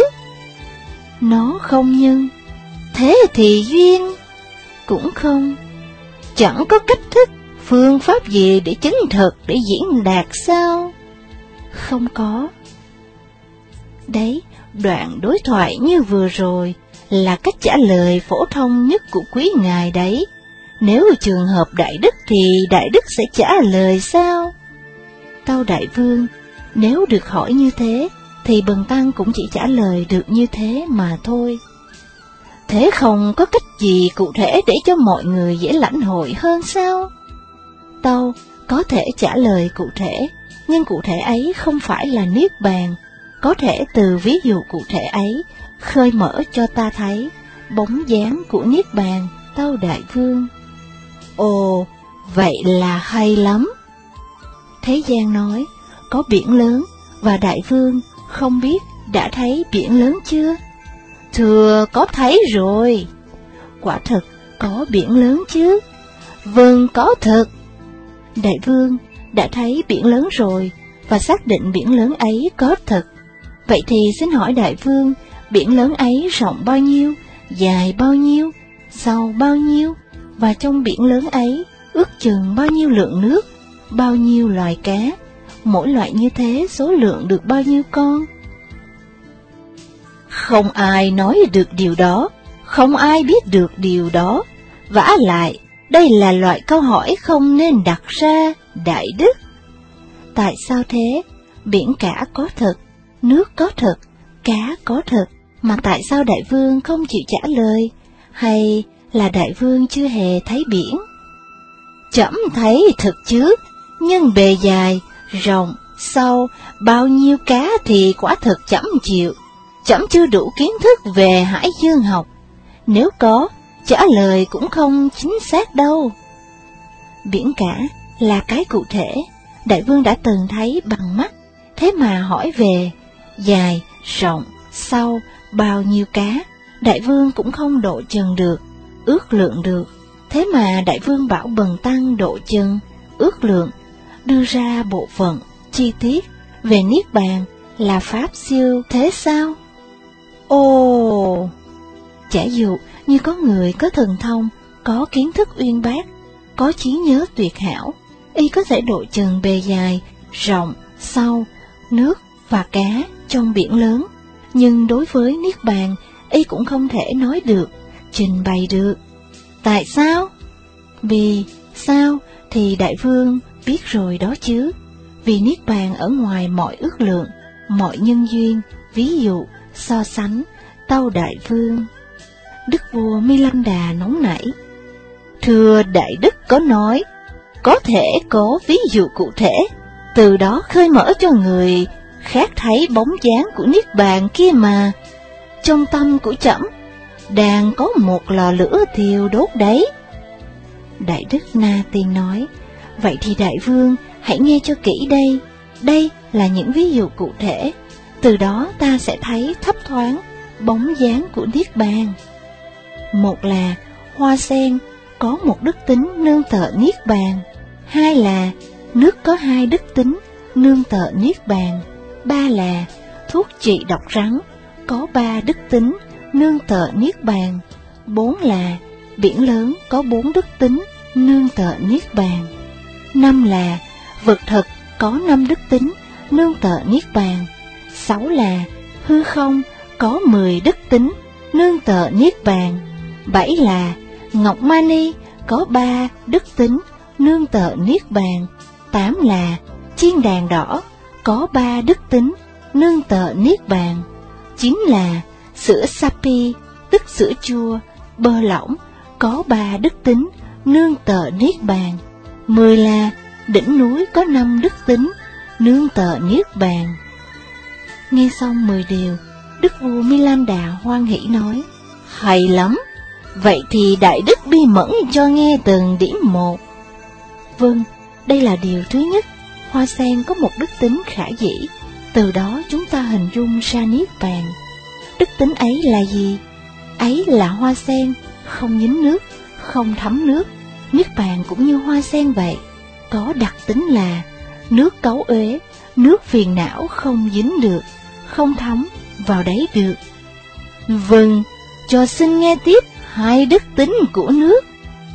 B: Nó không nhân. Thế thì duyên? Cũng không. Chẳng có cách thức, phương pháp gì để chứng thực, để diễn đạt sao? Không có. Đấy, đoạn đối thoại như vừa rồi là cách trả lời phổ thông nhất của quý ngài đấy. Nếu trường hợp Đại Đức thì Đại Đức sẽ trả lời sao? Tâu Đại Vương, nếu được hỏi như thế, thì Bần Tăng cũng chỉ trả lời được như thế mà thôi. Thế không có cách gì cụ thể để cho mọi người dễ lãnh hội hơn sao? Tâu, có thể trả lời cụ thể, nhưng cụ thể ấy không phải là Niết Bàn. Có thể từ ví dụ cụ thể ấy, khơi mở cho ta thấy bóng dáng của Niết Bàn, tâu Đại Vương. Ồ, vậy là hay lắm. Thế gian nói, có biển lớn, và Đại Vương không biết đã thấy biển lớn chưa? Thưa, có thấy rồi. Quả thật, có biển lớn chứ? Vâng, có thật. Đại Vương đã thấy biển lớn rồi, và xác định biển lớn ấy có thật. Vậy thì xin hỏi Đại Vương, biển lớn ấy rộng bao nhiêu, dài bao nhiêu, sâu bao nhiêu, và trong biển lớn ấy ước chừng bao nhiêu lượng nước, bao nhiêu loài cá, mỗi loại như thế số lượng được bao nhiêu con? Không ai nói được điều đó, không ai biết được điều đó. Vả lại, đây là loại câu hỏi không nên đặt ra, Đại Đức. Tại sao thế? Biển cả có thật, nước có thật, cá có thật, mà tại sao Đại Vương không chịu trả lời? Hay là Đại Vương chưa hề thấy biển? Trẫm thấy thật chứ, nhưng bề dài, rộng, sâu, bao nhiêu cá thì quả thật trẫm chịu. Trẫm chưa đủ kiến thức về hải dương học. Nếu có, trả lời cũng không chính xác đâu. Biển cả là cái cụ thể, Đại Vương đã từng thấy bằng mắt, thế mà hỏi về dài, rộng, sâu, bao nhiêu cá, Đại vương cũng không độ chừng được, ước lượng được. Thế mà Đại vương bảo Bần Tăng độ chừng, ước lượng, đưa ra bộ phận, chi tiết về Niết Bàn là pháp siêu thế sao? Ồ! Chả dụ như có người có thần thông, có kiến thức uyên bác, có trí nhớ tuyệt hảo, y có thể độ chừng bề dài, rộng, sâu, nước và cá trong biển lớn. Nhưng đối với Niết Bàn, y cũng không thể nói được, trình bày được. Tại sao? Vì sao thì Đại vương biết rồi đó chứ. Vì Niết Bàn ở ngoài mọi ước lượng, mọi nhân duyên, ví dụ, so sánh. Tâu Đại vương. Đức vua Milinda nóng nảy. Thưa Đại Đức có nói, có thể có ví dụ cụ thể, từ đó khơi mở cho người khác thấy bóng dáng của Niết Bàn kia mà. Trong tâm của trẫm đang có một lò lửa thiêu đốt đấy. Đại Đức Na Tiên nói, vậy thì Đại vương hãy nghe cho kỹ đây. Đây là những ví dụ cụ thể, từ đó ta sẽ thấy thấp thoáng bóng dáng của Niết Bàn. Một là hoa sen có một đức tính nương tựa Niết Bàn. Hai là nước có hai đức tính nương tựa Niết Bàn. Ba là thuốc trị độc rắn có ba đức tính nương tựa Niết Bàn. Bốn là biển lớn có bốn đức tính nương tựa Niết Bàn. Năm là vật thực có năm đức tính nương tựa Niết Bàn. Sáu là hư không có mười đức tính nương tựa Niết Bàn. Bảy là ngọc mani có ba đức tính nương tựa Niết Bàn. Tám là chiên đàn đỏ có ba đức tính nương tựa Niết Bàn. Chín là sữa sapi tức sữa chua bơ lỏng có ba đức tính nương tựa Niết Bàn. Mười là đỉnh núi có năm đức tính nương tựa Niết Bàn. Nghe xong mười điều, Đức vua Milinda hoan hỷ nói, hay lắm, vậy thì Đại Đức bi mẫn cho nghe từng điểm một. Vâng, đây là điều thứ nhất, hoa sen có một đức tính khả dĩ, từ đó chúng ta hình dung ra Niết Bàn. Đức tính ấy là gì? Ấy là hoa sen, không nhính nước, không thấm nước. Niết Bàn cũng như hoa sen vậy, có đặc tính là nước cấu uế, nước phiền não không dính được, không thấm vào đấy được. Vâng, cho xin nghe tiếp hai đức tính của nước.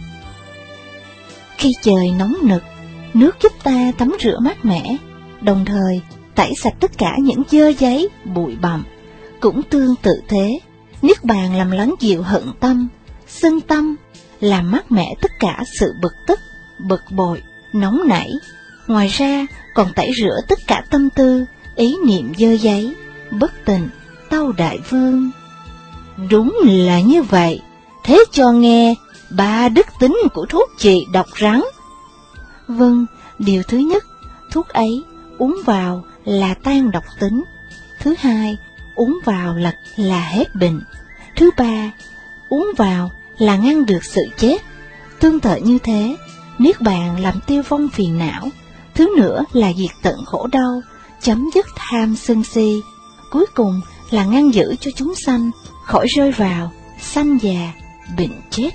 B: Khi trời nóng nực, nước giúp ta tắm rửa mát mẻ, đồng thời tẩy sạch tất cả những dơ giấy, bụi bặm. Cũng tương tự thế, Niết Bàn làm lắng dịu hận tâm, sân tâm, làm mát mẻ tất cả sự bực tức, bực bội, nóng nảy. Ngoài ra còn tẩy rửa tất cả tâm tư, ý niệm dơ giấy, bất tịnh. Tâu Đại vương. Đúng là như vậy, thế cho nghe ba đức tính của thuốc trị độc rắn. Vâng, điều thứ nhất, thuốc ấy uống vào là tan độc tính. Thứ hai, uống vào là, là hết bệnh. Thứ ba, uống vào là ngăn được sự chết. Tương tự như thế, Niết Bàn làm tiêu vong phiền não. Thứ nữa là diệt tận khổ đau, chấm dứt tham sân si. Cuối cùng là ngăn giữ cho chúng sanh khỏi rơi vào sanh già, bệnh chết.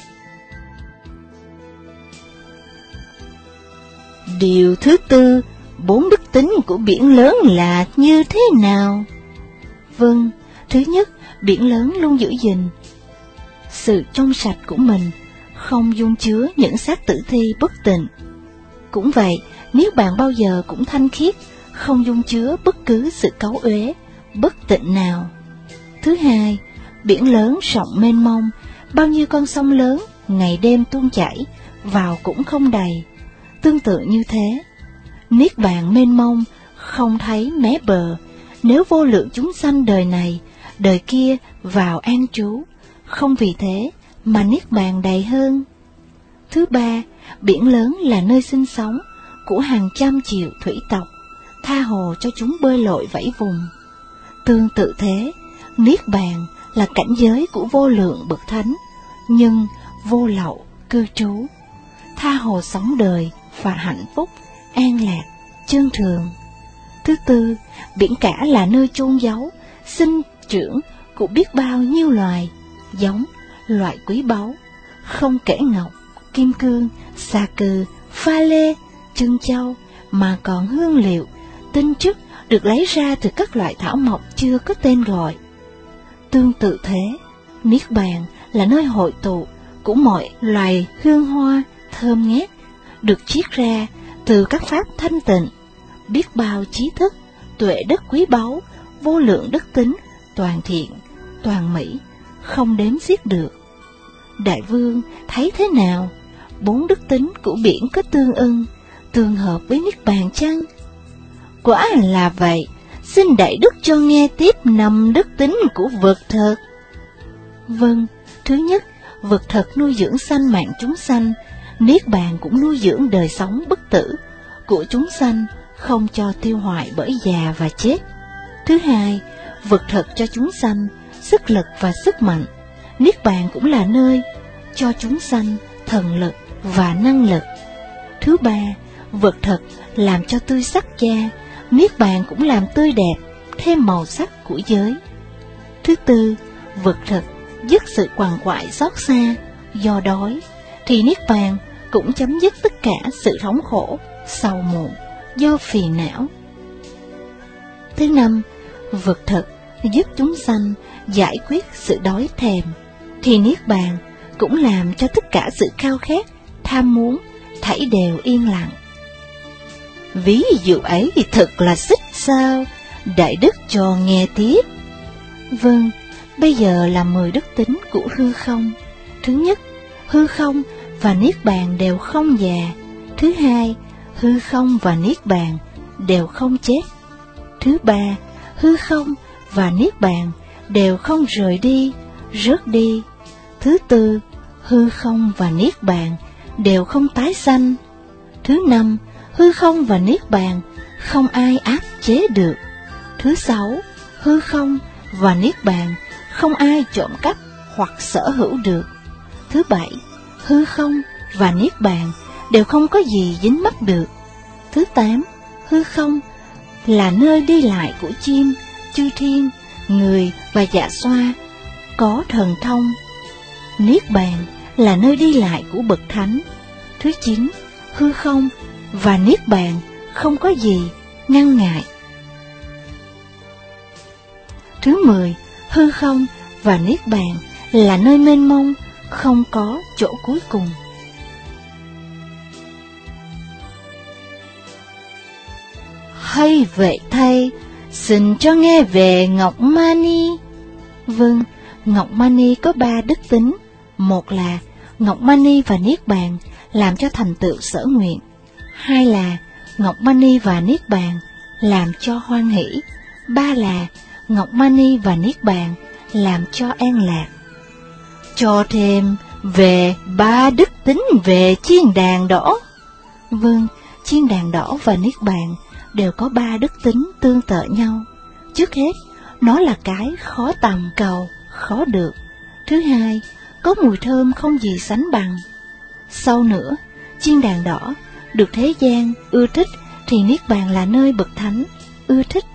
B: Điều thứ tư, bốn đức tính của biển lớn là như thế nào? Vâng, thứ nhất, biển lớn luôn giữ gìn sự trong sạch của mình, không dung chứa những xác tử thi bất tịnh. Cũng vậy, Niết Bàn bao giờ cũng thanh khiết, không dung chứa bất cứ sự cấu uế, bất tịnh nào. Thứ hai, biển lớn rộng mênh mông, bao nhiêu con sông lớn ngày đêm tuôn chảy, vào cũng không đầy. Tương tự như thế, Niết Bàn mênh mông, không thấy mé bờ, nếu vô lượng chúng sanh đời này, đời kia vào an trú, không vì thế mà Niết Bàn đầy hơn. Thứ ba, biển lớn là nơi sinh sống của hàng trăm triệu thủy tộc, tha hồ cho chúng bơi lội vẫy vùng. Tương tự thế, Niết Bàn là cảnh giới của vô lượng bậc thánh, nhưng vô lậu cư trú, tha hồ sống đời và hạnh phúc, an lạc, chân thường. Thứ tư, biển cả là nơi chôn giấu, sinh trưởng của biết bao nhiêu loài, giống, loại quý báu, không kể ngọc, kim cương, xà cừ, pha lê, chân châu, mà còn hương liệu, tinh chất được lấy ra từ các loại thảo mộc chưa có tên gọi. Tương tự thế, Niết Bàn là nơi hội tụ của mọi loài hương hoa thơm ngát, được chiết ra từ các pháp thanh tịnh, biết bao trí thức, tuệ đức quý báu, vô lượng đức tính, toàn thiện, toàn mỹ, không đếm xiết được. Đại vương thấy thế nào? Bốn đức tính của biển có tương ưng, tương hợp với Niết Bàn chăng? Quả là vậy, xin đại đức cho nghe tiếp năm đức tính của vật thật. Vâng, thứ nhất, vật thật nuôi dưỡng sanh mạng chúng sanh, Niết Bàn cũng nuôi dưỡng đời sống bất tử của chúng sanh, không cho tiêu hoại bởi già và chết. Thứ hai, vật thật cho chúng sanh sức lực và sức mạnh, Niết Bàn cũng là nơi cho chúng sanh thần lực và năng lực. Thứ ba, vật thật làm cho tươi sắc da, Niết Bàn cũng làm tươi đẹp, thêm màu sắc của giới. Thứ tư, vật thật dứt sự quằn quại xót xa do đói, thì Niết Bàn cũng chấm dứt tất cả sự thống khổ, sầu muộn do phiền não. Thứ năm, vật thật giúp chúng sanh giải quyết sự đói thèm, thì Niết Bàn cũng làm cho tất cả sự khao khát, tham muốn thảy đều yên lặng. Ví dụ ấy thật là xích sao? Đại đức cho nghe tiếp. Vâng, bây giờ là mười đức tính của hư không. Thứ nhất, hư không và Niết Bàn đều không già. Thứ hai, hư không và Niết Bàn đều không chết. Thứ ba, hư không và Niết Bàn đều không rời đi, rớt đi. Thứ tư, hư không và Niết Bàn đều không tái sanh. Thứ năm, hư không và Niết Bàn không ai áp chế được. Thứ sáu, hư không và Niết Bàn không ai trộm cắp hoặc sở hữu được. Thứ bảy, hư không và Niết Bàn đều không có gì dính mắc được. Thứ tám, hư không là nơi đi lại của chim, chư thiên, người và dạ xoa có thần thông. Niết Bàn là nơi đi lại của bậc thánh. Thứ chín, hư không và Niết Bàn không có gì ngăn ngại. Thứ mười, hư không và Niết Bàn là nơi mênh mông, không có chỗ cuối cùng. Hay vậy thay, xin cho nghe về Ngọc Mani. Vâng, Ngọc Mani có ba đức tính. Một là Ngọc Mani và Niết Bàn làm cho thành tựu sở nguyện. Hai là Ngọc Mani và Niết Bàn làm cho hoan hỷ. Ba là Ngọc Mani và Niết Bàn làm cho an lạc. Cho thêm về ba đức tính về chiên đàn đỏ. Vâng, chiên đàn đỏ và Niết Bàn đều có ba đức tính tương tự nhau. Trước hết, nó là cái khó tầm cầu, khó được. Thứ hai, có mùi thơm không gì sánh bằng. Sau nữa, chiên đàn đỏ được thế gian ưa thích, thì Niết Bàn là nơi bậc thánh ưa thích.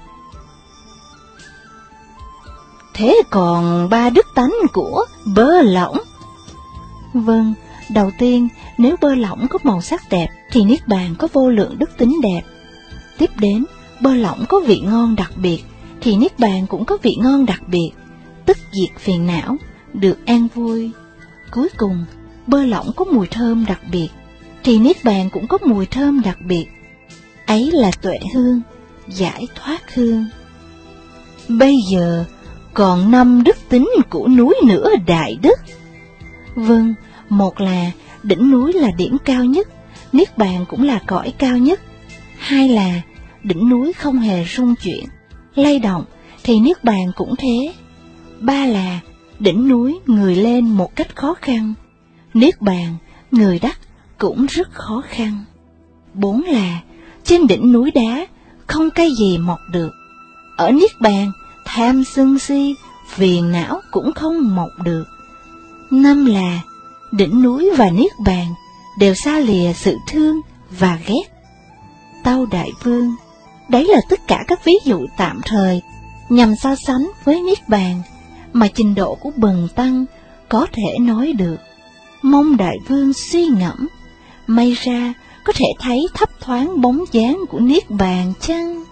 B: Thế còn ba đức tánh của bơ lỏng? Vâng, đầu tiên, nếu bơ lỏng có màu sắc đẹp, thì Niết Bàn có vô lượng đức tính đẹp. Tiếp đến, bơ lỏng có vị ngon đặc biệt, thì Niết Bàn cũng có vị ngon đặc biệt, tức diệt phiền não, được an vui. Cuối cùng, bơ lỏng có mùi thơm đặc biệt, thì Niết Bàn cũng có mùi thơm đặc biệt. Ấy là tuệ hương, giải thoát hương. Bây giờ, còn năm đức tính của núi nữa đại đức. Vâng, một là đỉnh núi là điểm cao nhất, Niết Bàn cũng là cõi cao nhất. Hai là đỉnh núi không hề rung chuyển, lay động, thì Niết Bàn cũng thế. Ba là đỉnh núi người lên một cách khó khăn, Niết Bàn người đắc cũng rất khó khăn. Bốn là trên đỉnh núi đá không cây gì mọc được, ở Niết Bàn tham sân si, phiền não cũng không mọc được. Năm là đỉnh núi và Niết Bàn đều xa lìa sự thương và ghét. Tâu Đại Vương, đấy là tất cả các ví dụ tạm thời nhằm so sánh với Niết Bàn, mà trình độ của bần tăng có thể nói được. Mong đại vương suy ngẫm, may ra có thể thấy thấp thoáng bóng dáng của Niết Bàn chăng?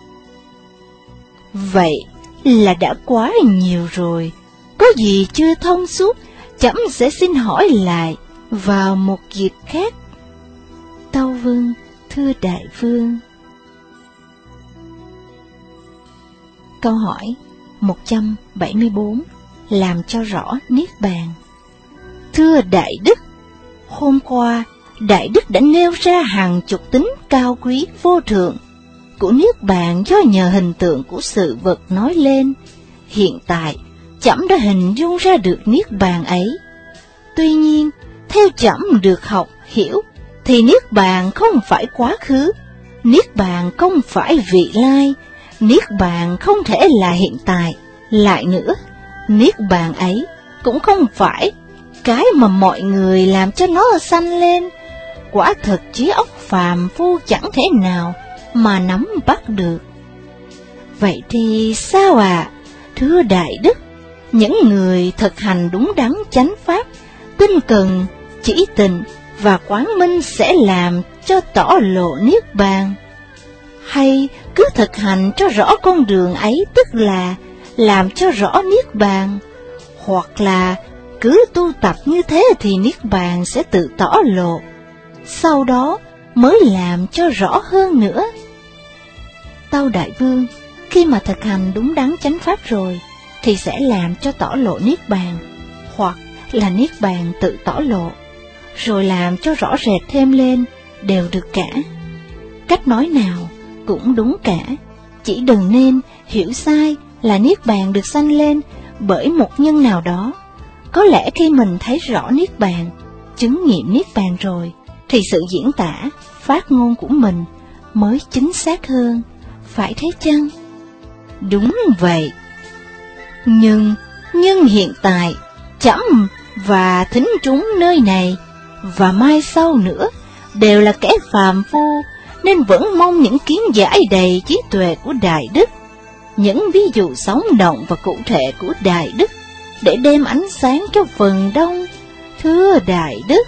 B: Vậy là đã quá nhiều rồi, có gì chưa thông suốt, trẫm sẽ xin hỏi lại vào một dịp khác. Tâu Vương, thưa đại vương. Câu hỏi một trăm bảy mươi bốn, làm cho rõ Niết Bàn. Thưa Đại Đức, hôm qua Đại Đức đã nêu ra hàng chục tính cao quý vô thượng của Niết Bàn do nhờ hình tượng của sự vật nói lên. Hiện tại, trẫm đã hình dung ra được Niết Bàn ấy. Tuy nhiên, theo trẫm được học, hiểu, thì Niết Bàn không phải quá khứ, Niết Bàn không phải vị lai, Niết Bàn không thể là hiện tại. Lại nữa, Niết Bàn ấy cũng không phải cái mà mọi người làm cho nó sanh lên. Quả thật trí óc phàm phu chẳng thể nào mà nắm bắt được. Vậy thì sao ạ? À? Thưa Đại Đức, những người thực hành đúng đắn chánh pháp, tinh cần, chỉ tình và quán minh sẽ làm cho tỏ lộ Niết Bàn, hay cứ thực hành cho rõ con đường ấy, tức là làm cho rõ Niết Bàn, hoặc là cứ tu tập như thế thì Niết Bàn sẽ tự tỏ lộ, sau đó mới làm cho rõ hơn nữa? Tâu Đại Vương, khi mà thực hành đúng đắn chánh pháp rồi, thì sẽ làm cho tỏ lộ Niết Bàn, hoặc là Niết Bàn tự tỏ lộ, rồi làm cho rõ rệt thêm lên, đều được cả. Cách nói nào cũng đúng cả, chỉ đừng nên hiểu sai là Niết Bàn được sanh lên bởi một nhân nào đó. Có lẽ khi mình thấy rõ Niết Bàn, chứng nghiệm Niết Bàn rồi, thì sự diễn tả, phát ngôn của mình mới chính xác hơn, phải thế chăng? Đúng vậy. Nhưng, nhưng hiện tại, trẫm và thính chúng nơi này, và mai sau nữa, đều là kẻ phàm phu, nên vẫn mong những kiến giải đầy trí tuệ của Đại Đức, những ví dụ sống động và cụ thể của Đại Đức, để đem ánh sáng cho phần đông. Thưa Đại Đức.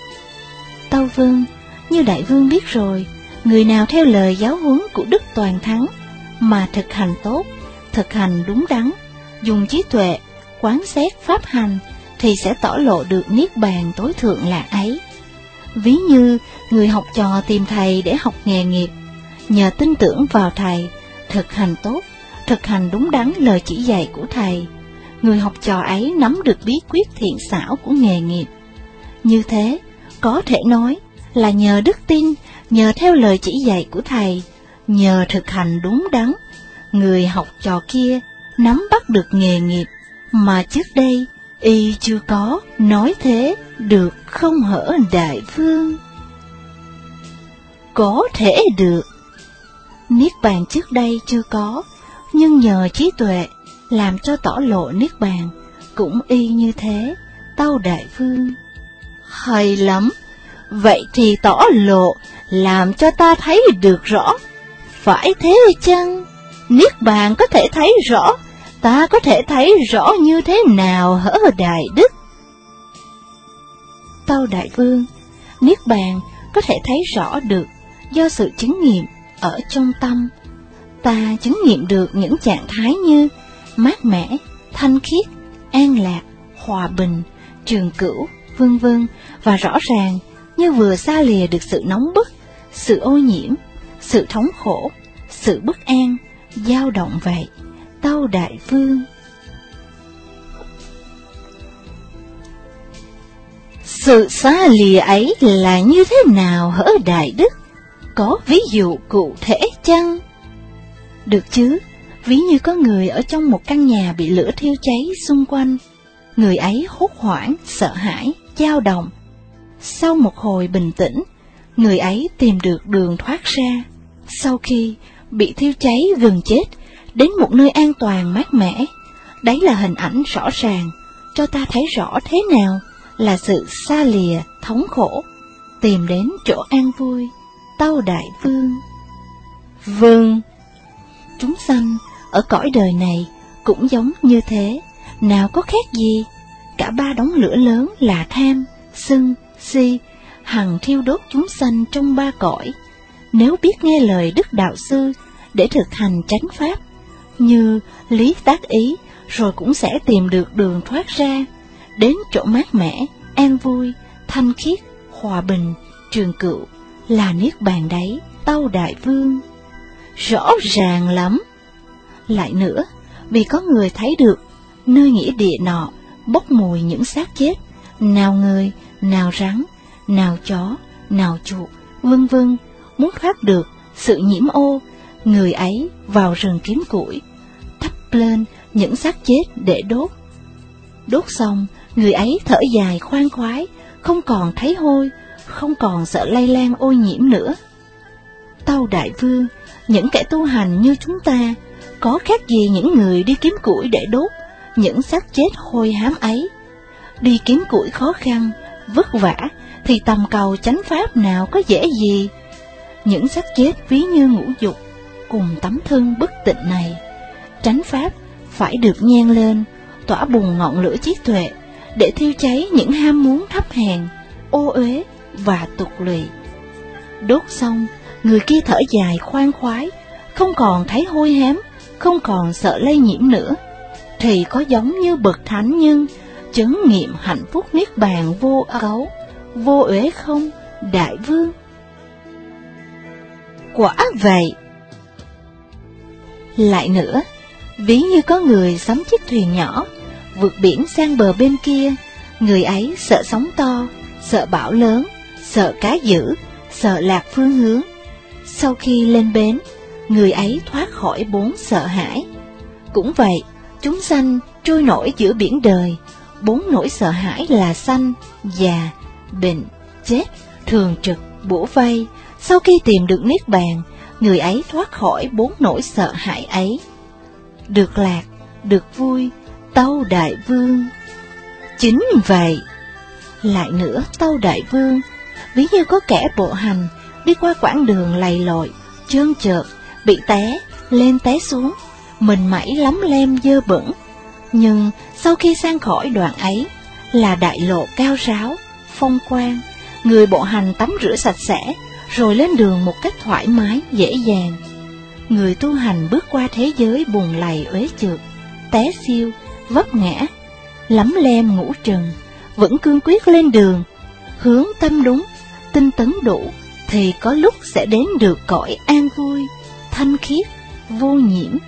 B: Tâu Vương, như Đại Vương biết rồi, người nào theo lời giáo huấn của Đức Toàn Thắng mà thực hành tốt, thực hành đúng đắn, dùng trí tuệ quán xét pháp hành, thì sẽ tỏ lộ được Niết Bàn tối thượng là ấy. Ví như người học trò tìm thầy để học nghề nghiệp, nhờ tin tưởng vào thầy, thực hành tốt, thực hành đúng đắn lời chỉ dạy của thầy, người học trò ấy nắm được bí quyết thiện xảo của nghề nghiệp. Như thế, có thể nói là nhờ đức tin, nhờ theo lời chỉ dạy của thầy, nhờ thực hành đúng đắn, người học trò kia nắm bắt được nghề nghiệp mà trước đây y chưa có. Nói thế được không hở Đại Vương? Có thể được. Niết Bàn trước đây chưa có, nhưng nhờ trí tuệ làm cho tỏ lộ Niết Bàn, cũng y như thế. Tâu Đại Vương. Hay lắm. Vậy thì tỏ lộ, làm cho ta thấy được rõ, phải thế chăng? Niết Bàn có thể thấy rõ, ta có thể thấy rõ như thế nào hở Đại Đức? Tâu Đại Vương, Niết Bàn có thể thấy rõ được do sự chứng nghiệm ở trong tâm. Ta chứng nghiệm được những trạng thái như mát mẻ, thanh khiết, an lạc, hòa bình, trường cửu, vân vân, và rõ ràng như vừa xa lìa được sự nóng bức, sự ô nhiễm, sự thống khổ, sự bất an, dao động vậy. Tâu Đại Vương. Sự xa lìa ấy là như thế nào hở Đại Đức? Có ví dụ cụ thể chăng? Được chứ, ví như có người ở trong một căn nhà bị lửa thiêu cháy xung quanh. Người ấy hốt hoảng, sợ hãi, dao động. Sau một hồi bình tĩnh, người ấy tìm được đường thoát ra. Sau khi bị thiêu cháy gần chết, đến một nơi an toàn mát mẻ. Đấy là hình ảnh rõ ràng, cho ta thấy rõ thế nào là sự xa lìa, thống khổ, tìm đến chỗ an vui. Tâu Đại Vương. Vâng, chúng sanh ở cõi đời này cũng giống như thế, nào có khác gì. Cả ba đống lửa lớn là tham, sân, si, hằng thiêu đốt chúng sanh trong ba cõi. Nếu biết nghe lời Đức Đạo Sư để thực hành chánh pháp, như lý tác ý, rồi cũng sẽ tìm được đường thoát ra, đến chỗ mát mẻ, an vui, thanh khiết, hòa bình, trường cựu, là niết bàn đấy, Tâu Đại Vương. Rõ ràng lắm. Lại nữa, vì có người thấy được nơi nghĩa địa nọ bốc mùi những xác chết, nào người, nào rắn, nào chó, nào chuột, vân vân, muốn thoát được sự nhiễm ô, người ấy vào rừng kiếm củi, thắp lên những xác chết để đốt. Đốt xong, người ấy thở dài khoan khoái, không còn thấy hôi, không còn sợ lây lan ô nhiễm nữa. Tâu Đại Vương, những kẻ tu hành như chúng ta, có khác gì những người đi kiếm củi để đốt những xác chết hôi hám ấy. Đi kiếm củi khó khăn, vất vả, thì tầm cầu chánh pháp nào có dễ gì. Những xác chết ví như ngũ dục, cùng tấm thân bất tịnh này, chánh pháp phải được nhen lên, tỏa bùng ngọn lửa trí tuệ, để thiêu cháy những ham muốn thấp hèn, ô uế và tục lụy. Đốt xong, người kia thở dài khoan khoái, không còn thấy hôi hám, không còn sợ lây nhiễm nữa, thì có giống như bậc thánh nhân chứng nghiệm hạnh phúc niết bàn vô cấu, vô uế không, Đại Vương? Quả vậy. Lại nữa, ví như có người sắm chiếc thuyền nhỏ, vượt biển sang bờ bên kia, người ấy sợ sóng to, sợ bão lớn, sợ cá dữ, sợ lạc phương hướng. Sau khi lên bến, người ấy thoát khỏi bốn sợ hãi. Cũng vậy, chúng sanh trôi nổi giữa biển đời, bốn nỗi sợ hãi là sanh, già, bệnh, chết, thường trực, bủa vây. Sau khi tìm được niết bàn, người ấy thoát khỏi bốn nỗi sợ hãi ấy, được lạc, được vui, Tâu Đại Vương. Chính vậy. Lại nữa, Tâu Đại Vương, ví như có kẻ bộ hành đi qua quãng đường lầy lội, trơn trượt, bị té lên té xuống, mình mẩy lắm lem dơ bẩn, nhưng sau khi sang khỏi đoạn ấy là đại lộ cao ráo, phong quang, người bộ hành tắm rửa sạch sẽ, rồi lên đường một cách thoải mái, dễ dàng. Người tu hành bước qua thế giới bùn lầy uế trượt, té xiêu, vấp ngã, lắm lem ngũ trần, vẫn cương quyết lên đường, hướng tâm đúng, tinh tấn đủ, thì có lúc sẽ đến được cõi an vui, thanh khiết, vô nhiễm.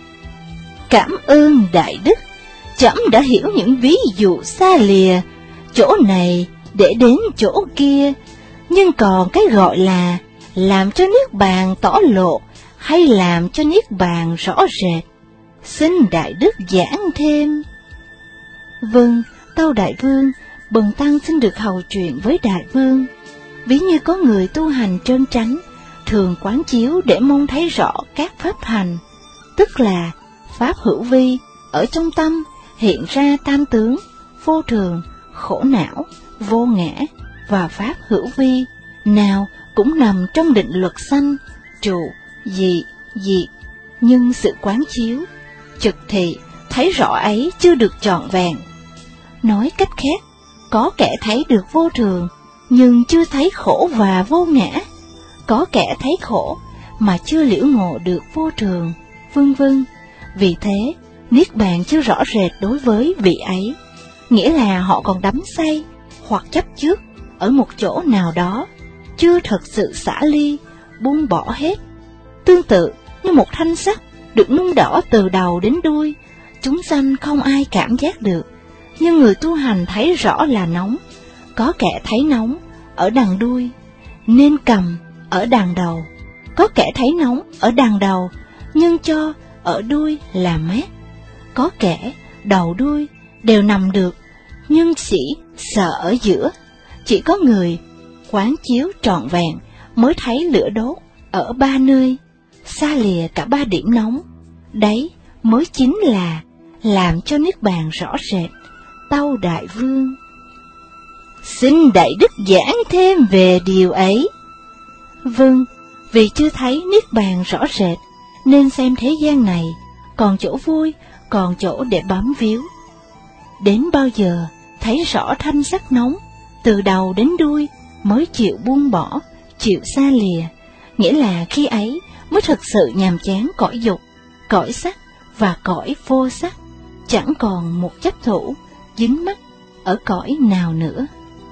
B: Cảm ơn Đại Đức, trẫm đã hiểu những ví dụ xa lìa, chỗ này để đến chỗ kia, nhưng còn cái gọi là làm cho niết bàn tỏ lộ hay làm cho niết bàn rõ rệt, xin Đại Đức giảng thêm. Vâng, Tâu Đại Vương, bần tăng xin được hầu chuyện với Đại Vương. Ví như có người tu hành trơn tránh, thường quán chiếu để mong thấy rõ các pháp hành, tức là pháp hữu vi, ở trong tâm hiện ra tam tướng, vô thường, khổ não, vô ngã, và pháp hữu vi, nào cũng nằm trong định luật sanh, trụ, dị, diệt, nhưng sự quán chiếu, trực thị, thấy rõ ấy chưa được trọn vẹn. Nói cách khác, có kẻ thấy được vô thường, nhưng chưa thấy khổ và vô ngã, có kẻ thấy khổ mà chưa liễu ngộ được vô thường, vân vân. Vì thế, niết bàn chưa rõ rệt đối với vị ấy, nghĩa là họ còn đắm say hoặc chấp trước ở một chỗ nào đó, chưa thật sự xả ly, buông bỏ hết. Tương tự như một thanh sắt được nung đỏ từ đầu đến đuôi, chúng sanh không ai cảm giác được, nhưng người tu hành thấy rõ là nóng. Có kẻ thấy nóng ở đằng đuôi nên cầm ở đằng đầu, có kẻ thấy nóng ở đằng đầu nhưng cho ở đuôi là mát, có kẻ đầu đuôi đều nằm được nhưng chỉ sợ ở giữa. Chỉ có người quán chiếu trọn vẹn mới thấy lửa đốt ở ba nơi, xa lìa cả ba điểm nóng. Đấy mới chính là làm cho niết bàn rõ rệt, Tâu Đại Vương. Xin Đại Đức giảng thêm về điều ấy. Vâng, vì chưa thấy niết bàn rõ rệt, nên xem thế gian này còn chỗ vui, còn chỗ để bám víu. đến bao giờ thấy rõ thanh sắc nóng, từ đầu đến đuôi mới chịu buông bỏ, chịu xa lìa, nghĩa là khi ấy mới thực sự nhàm chán cõi dục, cõi sắc và cõi vô sắc, chẳng còn một chấp thủ, dính mắc ở cõi nào nữa.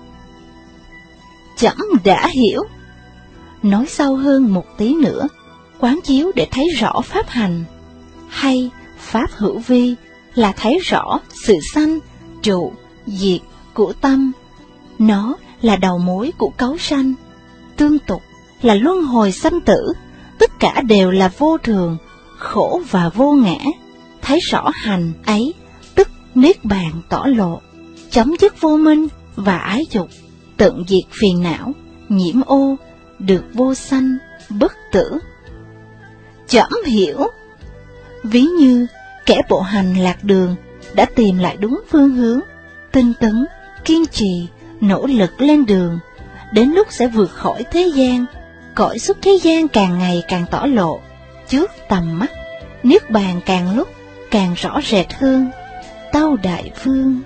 B: Trẫm đã hiểu. Nói sâu hơn một tí nữa, quán chiếu để thấy rõ pháp hành, hay pháp hữu vi là thấy rõ sự sanh, trụ, diệt của tâm. Nó là đầu mối của cấu sanh, tương tục là luân hồi sanh tử, tất cả đều là vô thường, khổ và vô ngã. Thấy rõ hành ấy, tức niết bàn tỏ lộ, chấm dứt vô minh và ái dục, tận diệt phiền não, nhiễm ô, được vô sanh, bất tử. Trẫm hiểu. Ví như kẻ bộ hành lạc đường đã tìm lại đúng phương hướng, tinh tấn, kiên trì, nỗ lực lên đường, đến lúc sẽ vượt khỏi thế gian, cõi xuất thế gian càng ngày càng tỏ lộ trước tầm mắt, niết bàn càng lúc càng rõ rệt hơn. Tâu Đại Vương.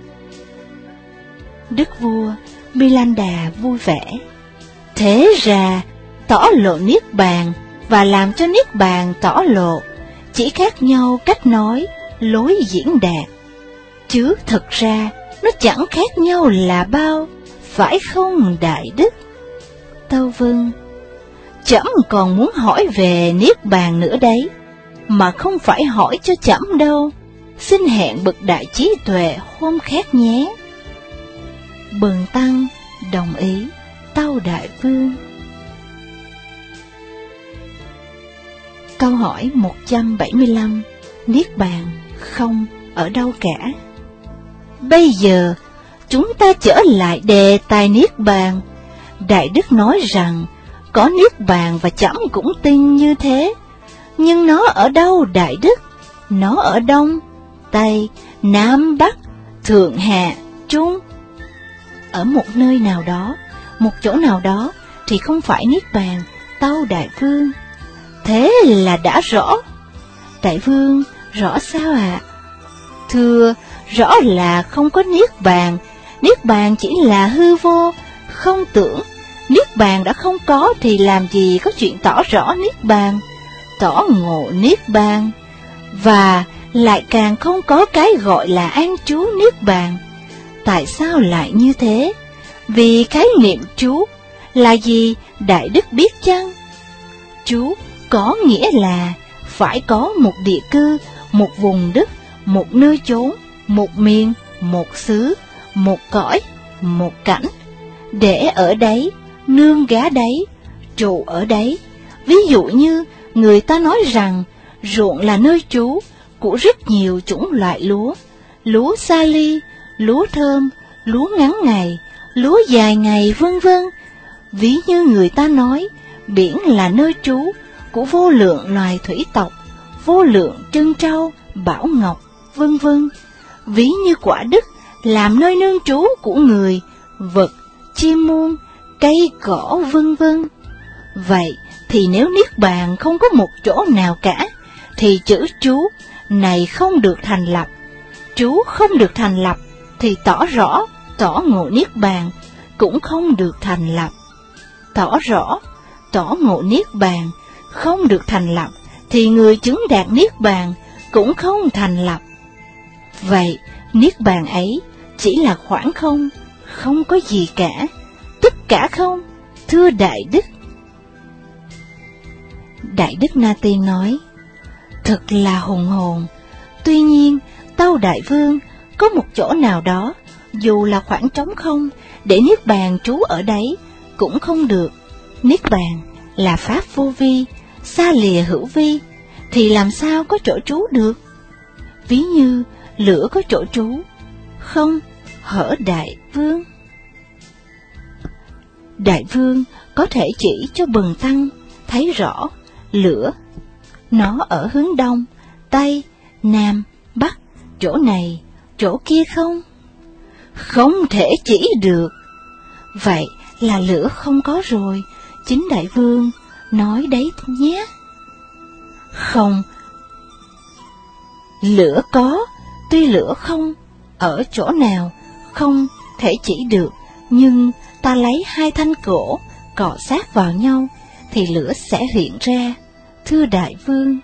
B: Đức vua Milanda vui vẻ. Thế ra tỏ lộ niết bàn và làm cho niết bàn tỏ lộ chỉ khác nhau cách nói, lối diễn đạt, chứ thực ra nó chẳng khác nhau là bao, phải không đại đức? Tâu Vâng. Trẫm còn muốn hỏi về niết bàn nữa đấy, mà không phải hỏi cho trẫm đâu, xin hẹn bậc đại trí tuệ hôm khác nhé. Bần tăng đồng ý. Tâu Đại Vương. Câu hỏi một trăm bảy mươi lăm. Niết bàn không ở đâu cả. Bây giờ chúng ta trở lại đề tài niết bàn. Đại đức nói rằng có niết bàn và trẫm cũng tin như thế. Nhưng nó ở đâu đại đức? Nó ở Đông, Tây, Nam, Bắc, Thượng, Hạ, Trung. Ở một nơi nào đó, một chỗ nào đó thì không phải niết bàn. Tâu Đại Vương. Thế là đã rõ. Đại Vương, rõ sao ạ? À? Thưa, rõ là không có niết bàn. Niết bàn chỉ là hư vô, không tưởng. Niết bàn đã không có thì làm gì có chuyện tỏ rõ niết bàn, tỏ ngộ niết bàn. Và lại càng không có cái gọi là an trú niết bàn. Tại sao lại như thế? Vì khái niệm trú là gì đại đức biết chăng? Trú có nghĩa là phải có một địa cư, một vùng đất, một nơi chốn, một miền, một xứ, một cõi, một cảnh, để ở đấy, nương gá đấy, trụ ở đấy. Ví dụ như người ta nói rằng ruộng là nơi trú của rất nhiều chủng loại lúa, lúa sa ly, lúa thơm, lúa ngắn ngày, lúa dài ngày, vân vân. Ví như người ta nói biển là nơi trú của vô lượng loài thủy tộc, vô lượng trân trâu, bảo ngọc, vân vân. Ví như quả đất làm nơi nương trú của người, vật, chim muôn, cây cỏ, vân vân. Vậy thì nếu niết bàn không có một chỗ nào cả, thì chữ trú này không được thành lập. Trú không được thành lập thì tỏ rõ, tỏ ngộ niết bàn cũng không được thành lập. Tỏ rõ, tỏ ngộ niết bàn không được thành lập thì người chứng đạt niết bàn cũng không thành lập. Vậy niết bàn ấy chỉ là khoảng không, không có gì cả, tất cả không, thưa đại đức. Đại đức Na Tiên nói, thật là hùng hồn. Tuy nhiên, Tâu Đại Vương, có một chỗ nào đó, dù là khoảng trống không, để niết bàn trú ở đấy, cũng không được. Niết bàn là pháp vô vi, xa lìa hữu vi, thì làm sao có chỗ trú được? Ví như lửa có chỗ trú, không, hở Đại Vương. Đại Vương có thể chỉ cho bần tăng thấy rõ lửa, nó ở hướng Đông, Tây, Nam, Bắc, chỗ này, chỗ kia không? Không thể chỉ được. Vậy là lửa không có rồi, chính Đại Vương nói đấy nhé. Không, lửa có, tuy lửa không ở chỗ nào không thể chỉ được, nhưng ta lấy hai thanh gỗ cọ sát vào nhau thì lửa sẽ hiện ra, thưa đại vương.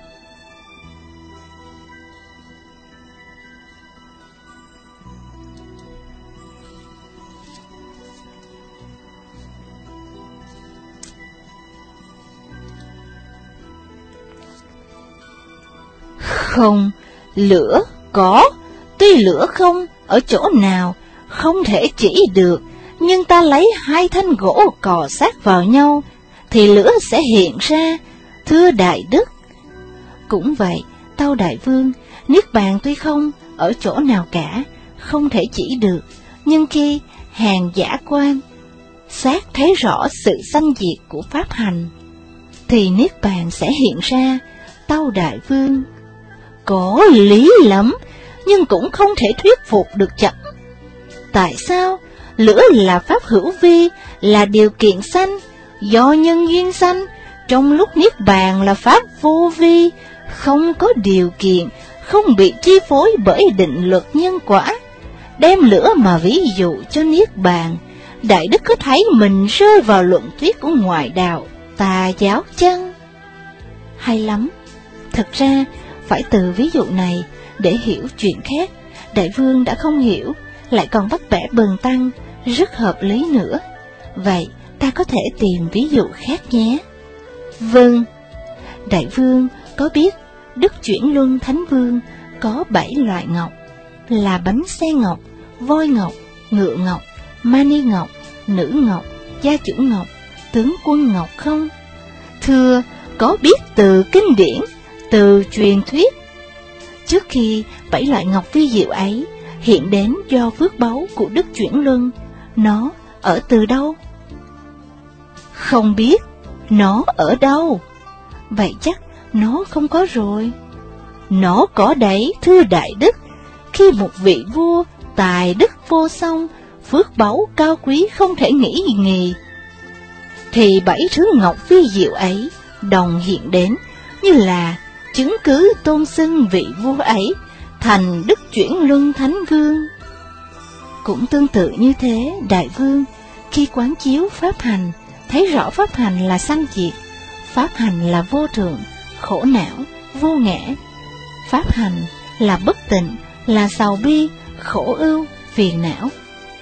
B: Không, lửa có, tuy lửa không ở chỗ nào không thể chỉ được, nhưng ta lấy hai thanh gỗ cọ sát vào nhau thì lửa sẽ hiện ra, thưa đại đức. Cũng vậy, tâu đại vương, niết bàn tuy không ở chỗ nào cả, không thể chỉ được, nhưng khi hàng giả quan xác thấy rõ sự sanh diệt của pháp hành thì niết bàn sẽ hiện ra, tâu đại vương. Có lý lắm, nhưng cũng không thể thuyết phục được chậm. Tại sao? Lửa là pháp hữu vi, là điều kiện sanh, do nhân duyên sanh, trong lúc niết bàn là pháp vô vi, không có điều kiện, không bị chi phối bởi định luật nhân quả. Đem lửa mà ví dụ cho niết bàn, đại đức có thấy mình rơi vào luận thuyết của ngoại đạo, tà giáo chăng? Hay lắm, thực ra phải từ ví dụ này để hiểu chuyện khác, đại vương đã không hiểu, lại còn bắt bẻ bần tăng, rất hợp lý nữa. Vậy ta có thể tìm ví dụ khác nhé. Vâng, đại vương có biết Đức Chuyển Luân Thánh Vương có bảy loại ngọc, là bánh xe ngọc, voi ngọc, ngựa ngọc, mani ngọc, nữ ngọc, gia chủ ngọc, tướng quân ngọc không? Thưa, có biết từ kinh điển, từ truyền thuyết. Trước khi bảy loại ngọc vi diệu ấy hiện đến do phước báu của Đức Chuyển Luân, nó ở từ đâu? Không biết nó ở đâu. Vậy chắc nó không có rồi. Nó có đấy, thưa đại đức. Khi một vị vua tài đức vô song, phước báu cao quý không thể nghĩ nghì, thì bảy thứ ngọc vi diệu ấy đồng hiện đến, như là chứng cứ tôn xưng vị vua ấy thành Đức Chuyển Luân Thánh Vương. Cũng tương tự như thế, đại vương khi quán chiếu pháp hành, thấy rõ pháp hành là sanh diệt, pháp hành là vô thường, khổ não, vô ngã, pháp hành là bất tịnh, là sầu bi, khổ ưu, phiền não.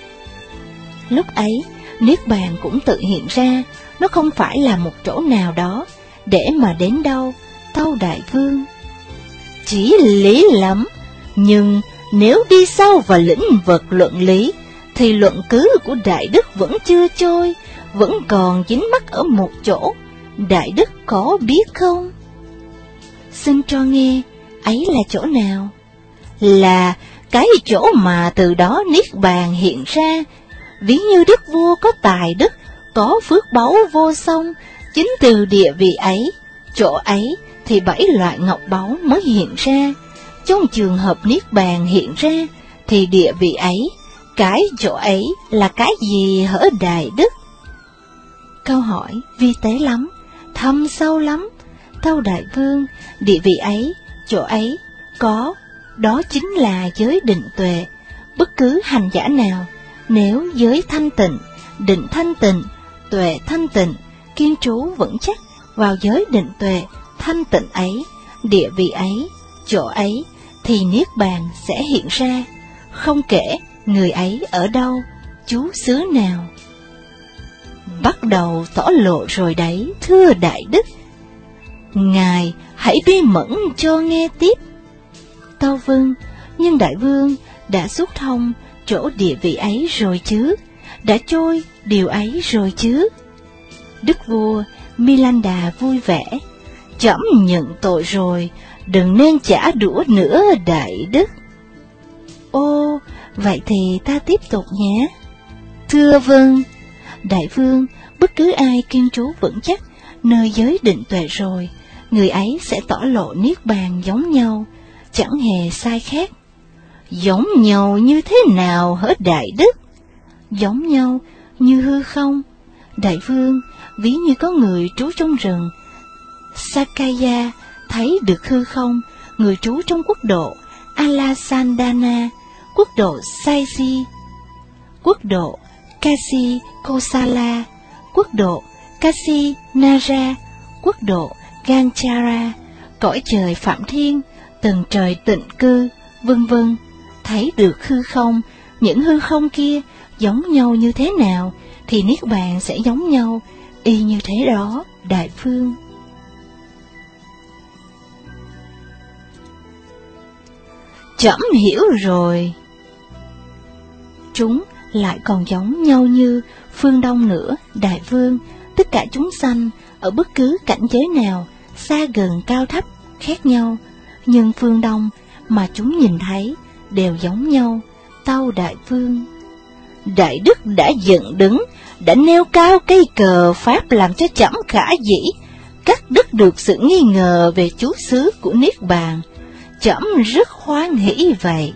B: Lúc ấy, niết bàn cũng tự hiện ra, nó không phải là một chỗ nào đó, để mà đến đâu, tâu đại vương. Chỉ lý lắm, nhưng nếu đi sâu vào lĩnh vực luận lý, thì luận cứ của đại đức vẫn chưa trôi, vẫn còn dính mắc ở một chỗ. Đại đức có biết không? Xin cho nghe, ấy là chỗ nào? Là cái chỗ mà từ đó niết bàn hiện ra. Ví như đức vua có tài đức, có phước báu vô song, chính từ địa vị ấy, chỗ ấy thì bảy loại ngọc báu mới hiện ra. Trong trường hợp niết bàn hiện ra, thì địa vị ấy, cái chỗ ấy là cái gì hỡi đại đức? Câu hỏi vi tế lắm, thâm sâu lắm. Tâu đại vương, địa vị ấy, chỗ ấy, có, đó chính là giới định tuệ. Bất cứ hành giả nào, nếu giới thanh tịnh, định thanh tịnh, tuệ thanh tịnh, kiên trú vững chắc vào giới định tuệ, thanh tịnh ấy, địa vị ấy, chỗ ấy, thì niết bàn sẽ hiện ra, không kể người ấy ở đâu, trú xứ nào. Bắt đầu tỏ lộ rồi đấy, thưa đại đức. Ngài hãy bi mẫn cho nghe tiếp. Tâu vâng, nhưng đại vương đã xúc thông chỗ địa vị ấy rồi chứ, đã trôi điều ấy rồi chứ. Đức vua Milanda vui vẻ, trẫm nhận tội rồi, đừng nên trả đũa nữa đại đức. Ô, vậy thì ta tiếp tục nhé. Thưa vâng, đại vương, bất cứ ai kiên trú vững chắc nơi giới định tuệ rồi, người ấy sẽ tỏ lộ niết bàn giống nhau, chẳng hề sai khác. Giống nhau như thế nào hỡi đại đức? Giống nhau như hư không. Đại vương, ví như có người trú trong rừng Sakaya thấy được hư không, người trú trong quốc độ Alasandana, quốc độ Saisi, quốc độ Kasi Kosala, quốc độ Kasi Nara, quốc độ Ganchara, cõi trời Phạm Thiên, tầng trời tịnh cư, vân vân. Thấy được hư không, những hư không kia giống nhau như thế nào, thì Niết Bàn sẽ giống nhau, y như thế đó, Đại Phương. Trẫm hiểu rồi. Chúng lại còn giống nhau như phương Đông nữa, Đại Vương. Tất cả chúng sanh ở bất cứ cảnh giới nào, xa gần cao thấp khác nhau, nhưng phương Đông mà chúng nhìn thấy đều giống nhau, tâu Đại Vương. Đại Đức đã dựng đứng, đã nêu cao cây cờ Pháp làm cho trẫm khả dĩ, cắt đứt được sự nghi ngờ về chú xứ của Niết Bàn. Trẫm rất hoan hỷ vậy.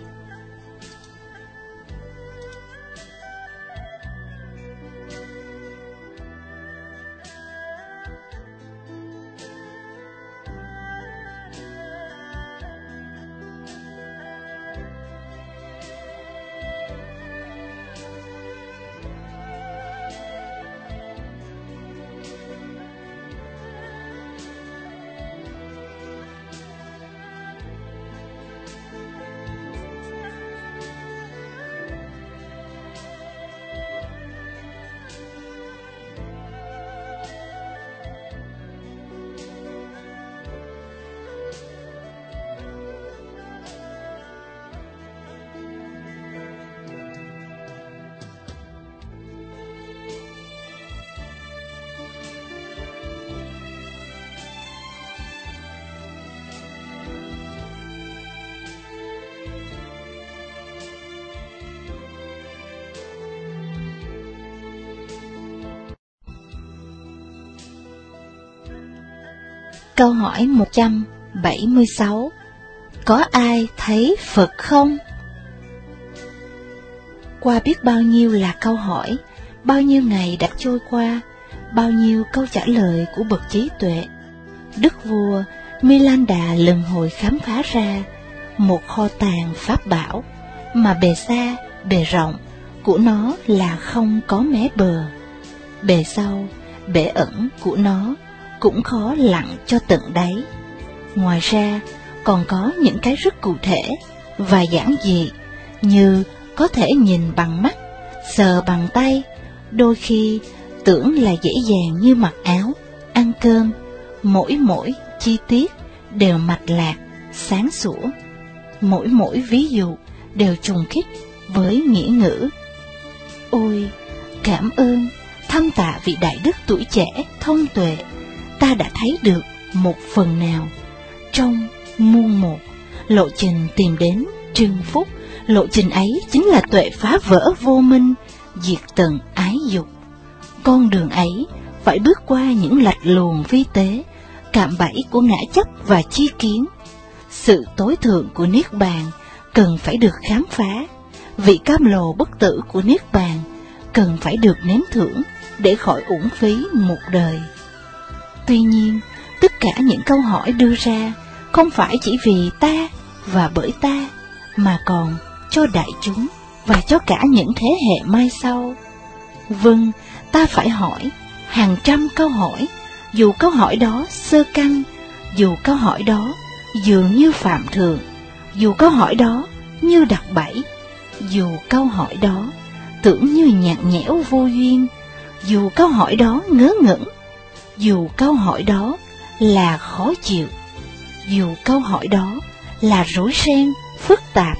B: Câu hỏi một trăm bảy mươi sáu. Có ai thấy Phật không? Qua biết bao nhiêu là câu hỏi, bao nhiêu ngày đã trôi qua, bao nhiêu câu trả lời của bậc trí tuệ, Đức vua Milanda lần hồi khám phá ra một kho tàng pháp bảo mà bề xa, bề rộng của nó là không có mé bờ, bề sâu, bể ẩn của nó cũng khó lặn cho tận đáy. Ngoài ra, còn có những cái rất cụ thể và giản dị, như có thể nhìn bằng mắt, sờ bằng tay, đôi khi tưởng là dễ dàng như mặc áo, ăn cơm, mỗi mỗi chi tiết đều mạch lạc, sáng sủa, mỗi mỗi ví dụ đều trùng khít với nghĩa ngữ. Ôi, cảm ơn, thâm tạ vị đại đức tuổi trẻ, thông tuệ, ta đã thấy được một phần nào trong muôn một lộ trình tìm đến trưng phúc. Lộ trình ấy chính là tuệ phá vỡ vô minh, diệt tận ái dục. Con đường ấy phải bước qua những lạch luồng vi tế, cạm bẫy của ngã chấp và chi kiến. Sự tối thượng của Niết Bàn cần phải được khám phá, vị cam lồ bất tử của Niết Bàn cần phải được nếm thưởng để khỏi uổng phí một đời. Tuy nhiên, tất cả những câu hỏi đưa ra không phải chỉ vì ta và bởi ta, mà còn cho đại chúng và cho cả những thế hệ mai sau. Vâng, ta phải hỏi hàng trăm câu hỏi, dù câu hỏi đó sơ căn, dù câu hỏi đó dường như phạm thượng, dù câu hỏi đó như đặt bẫy, dù câu hỏi đó tưởng như nhạt nhẽo vô duyên, dù câu hỏi đó ngớ ngẩn, dù câu hỏi đó là khó chịu, dù câu hỏi đó là rối ren, phức tạp,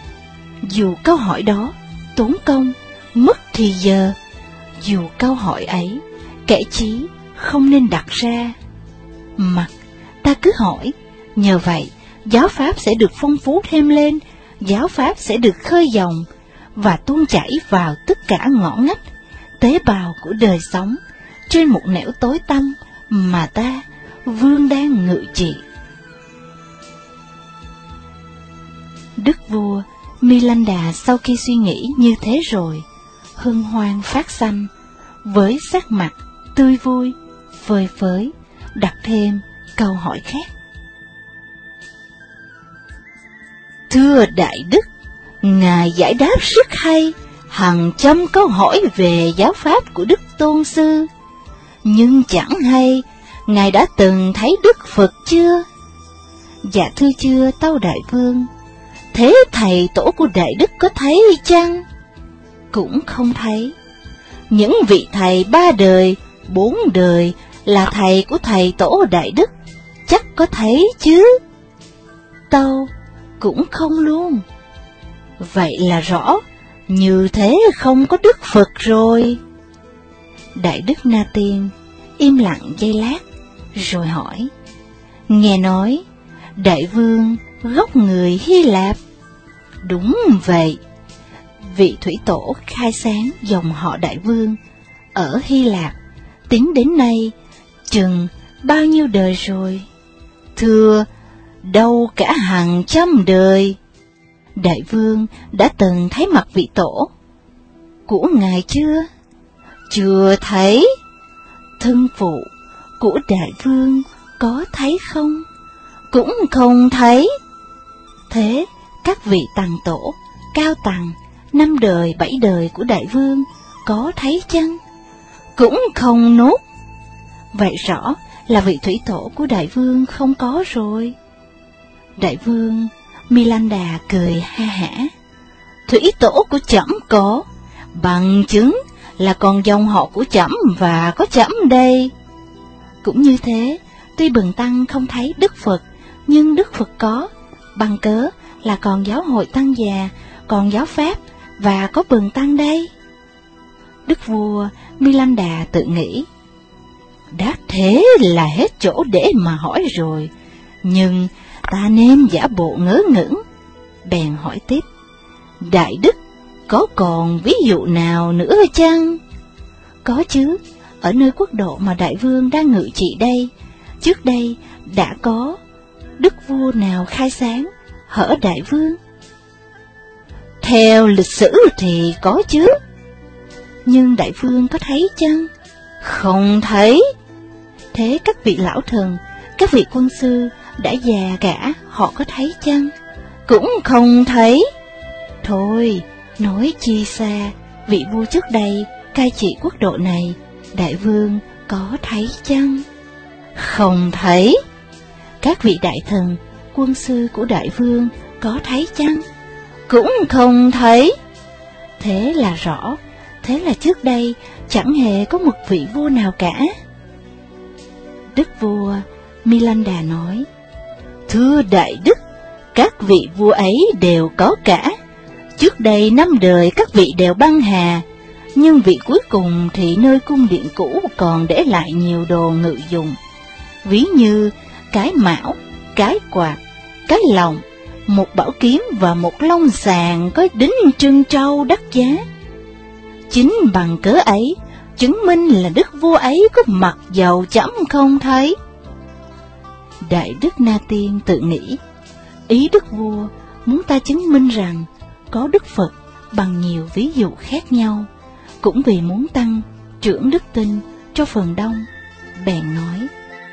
B: dù câu hỏi đó tốn công, mất thì giờ, dù câu hỏi ấy kẻ chí không nên đặt ra. Mặc ta cứ hỏi, nhờ vậy giáo pháp sẽ được phong phú thêm lên, giáo pháp sẽ được khơi dòng và tuôn chảy vào tất cả ngõ ngách, tế bào của đời sống trên một nẻo tối tăm mà ta, vương đang ngự trị. Đức vua Milanda sau khi suy nghĩ như thế rồi, hân hoan phát sanh, với sắc mặt tươi vui, phơi phới, đặt thêm câu hỏi khác. Thưa Đại Đức, Ngài giải đáp rất hay hàng trăm câu hỏi về giáo pháp của Đức Tôn Sư, nhưng chẳng hay Ngài đã từng thấy Đức Phật chưa? Dạ thưa chưa, tâu Đại Vương. Thế thầy tổ của Đại Đức có thấy chăng? Cũng không thấy. Những vị thầy ba đời, bốn đời là thầy của thầy tổ Đại Đức, chắc có thấy chứ? Tâu, cũng không luôn. Vậy là rõ, như thế không có Đức Phật rồi. Đại Đức Na Tiên im lặng giây lát, rồi hỏi, nghe nói Đại Vương gốc người Hy Lạp? Đúng vậy. Vị thủy tổ khai sáng dòng họ Đại Vương ở Hy Lạp tính đến nay chừng bao nhiêu đời rồi? Thưa, đâu cả hàng trăm đời. Đại Vương đã từng thấy mặt vị tổ của ngài chưa? Chưa thấy. Thân phụ của Đại Vương có thấy không? Cũng không thấy. Thế các vị tằng tổ, cao tằng, năm đời bảy đời của Đại Vương có thấy chăng? Cũng không nốt. Vậy rõ là vị thủy tổ của Đại Vương không có rồi. Đại Vương Milanda cười ha hả. Thủy tổ của trẫm có, bằng chứng là còn dòng họ của trẫm và có trẫm đây. Cũng như thế, tuy bần tăng không thấy Đức Phật, nhưng Đức Phật có, bằng cớ là còn giáo hội tăng già, còn giáo pháp và có bần tăng đây. Đức vua Milanda tự nghĩ, đã thế là hết chỗ để mà hỏi rồi, nhưng ta nên giả bộ ngớ ngẩn. Bèn hỏi tiếp, Đại Đức có còn ví dụ nào nữa chăng? Có chứ, ở nơi quốc độ mà Đại Vương đang ngự trị đây, trước đây đã có đức vua nào khai sáng hở Đại Vương? Theo lịch sử thì có chứ. Nhưng Đại Vương có thấy chăng? Không thấy. Thế các vị lão thần, các vị quân sư đã già cả, họ có thấy chăng? Cũng không thấy. Thôi, nói chi xa, vị vua trước đây cai trị quốc độ này, Đại Vương có thấy chăng? Không thấy. Các vị đại thần, quân sư của Đại Vương có thấy chăng? Cũng không thấy. Thế là rõ, thế là trước đây chẳng hề có một vị vua nào cả. Đức vua Milanda nói, thưa Đại Đức, các vị vua ấy đều có cả. Trước đây năm đời các vị đều băng hà, nhưng vị cuối cùng thì nơi cung điện cũ còn để lại nhiều đồ ngự dụng, ví như cái mão, cái quạt, cái lòng, một bảo kiếm và một lông sàng có đính trân trâu đắt giá. Chính bằng cớ ấy, chứng minh là đức vua ấy có mặt giàu chấm không thấy. Đại Đức Na Tiên tự nghĩ, ý đức vua muốn ta chứng minh rằng có Đức Phật bằng nhiều ví dụ khác nhau, cũng vì muốn tăng trưởng đức tin cho phần đông, bèn nói,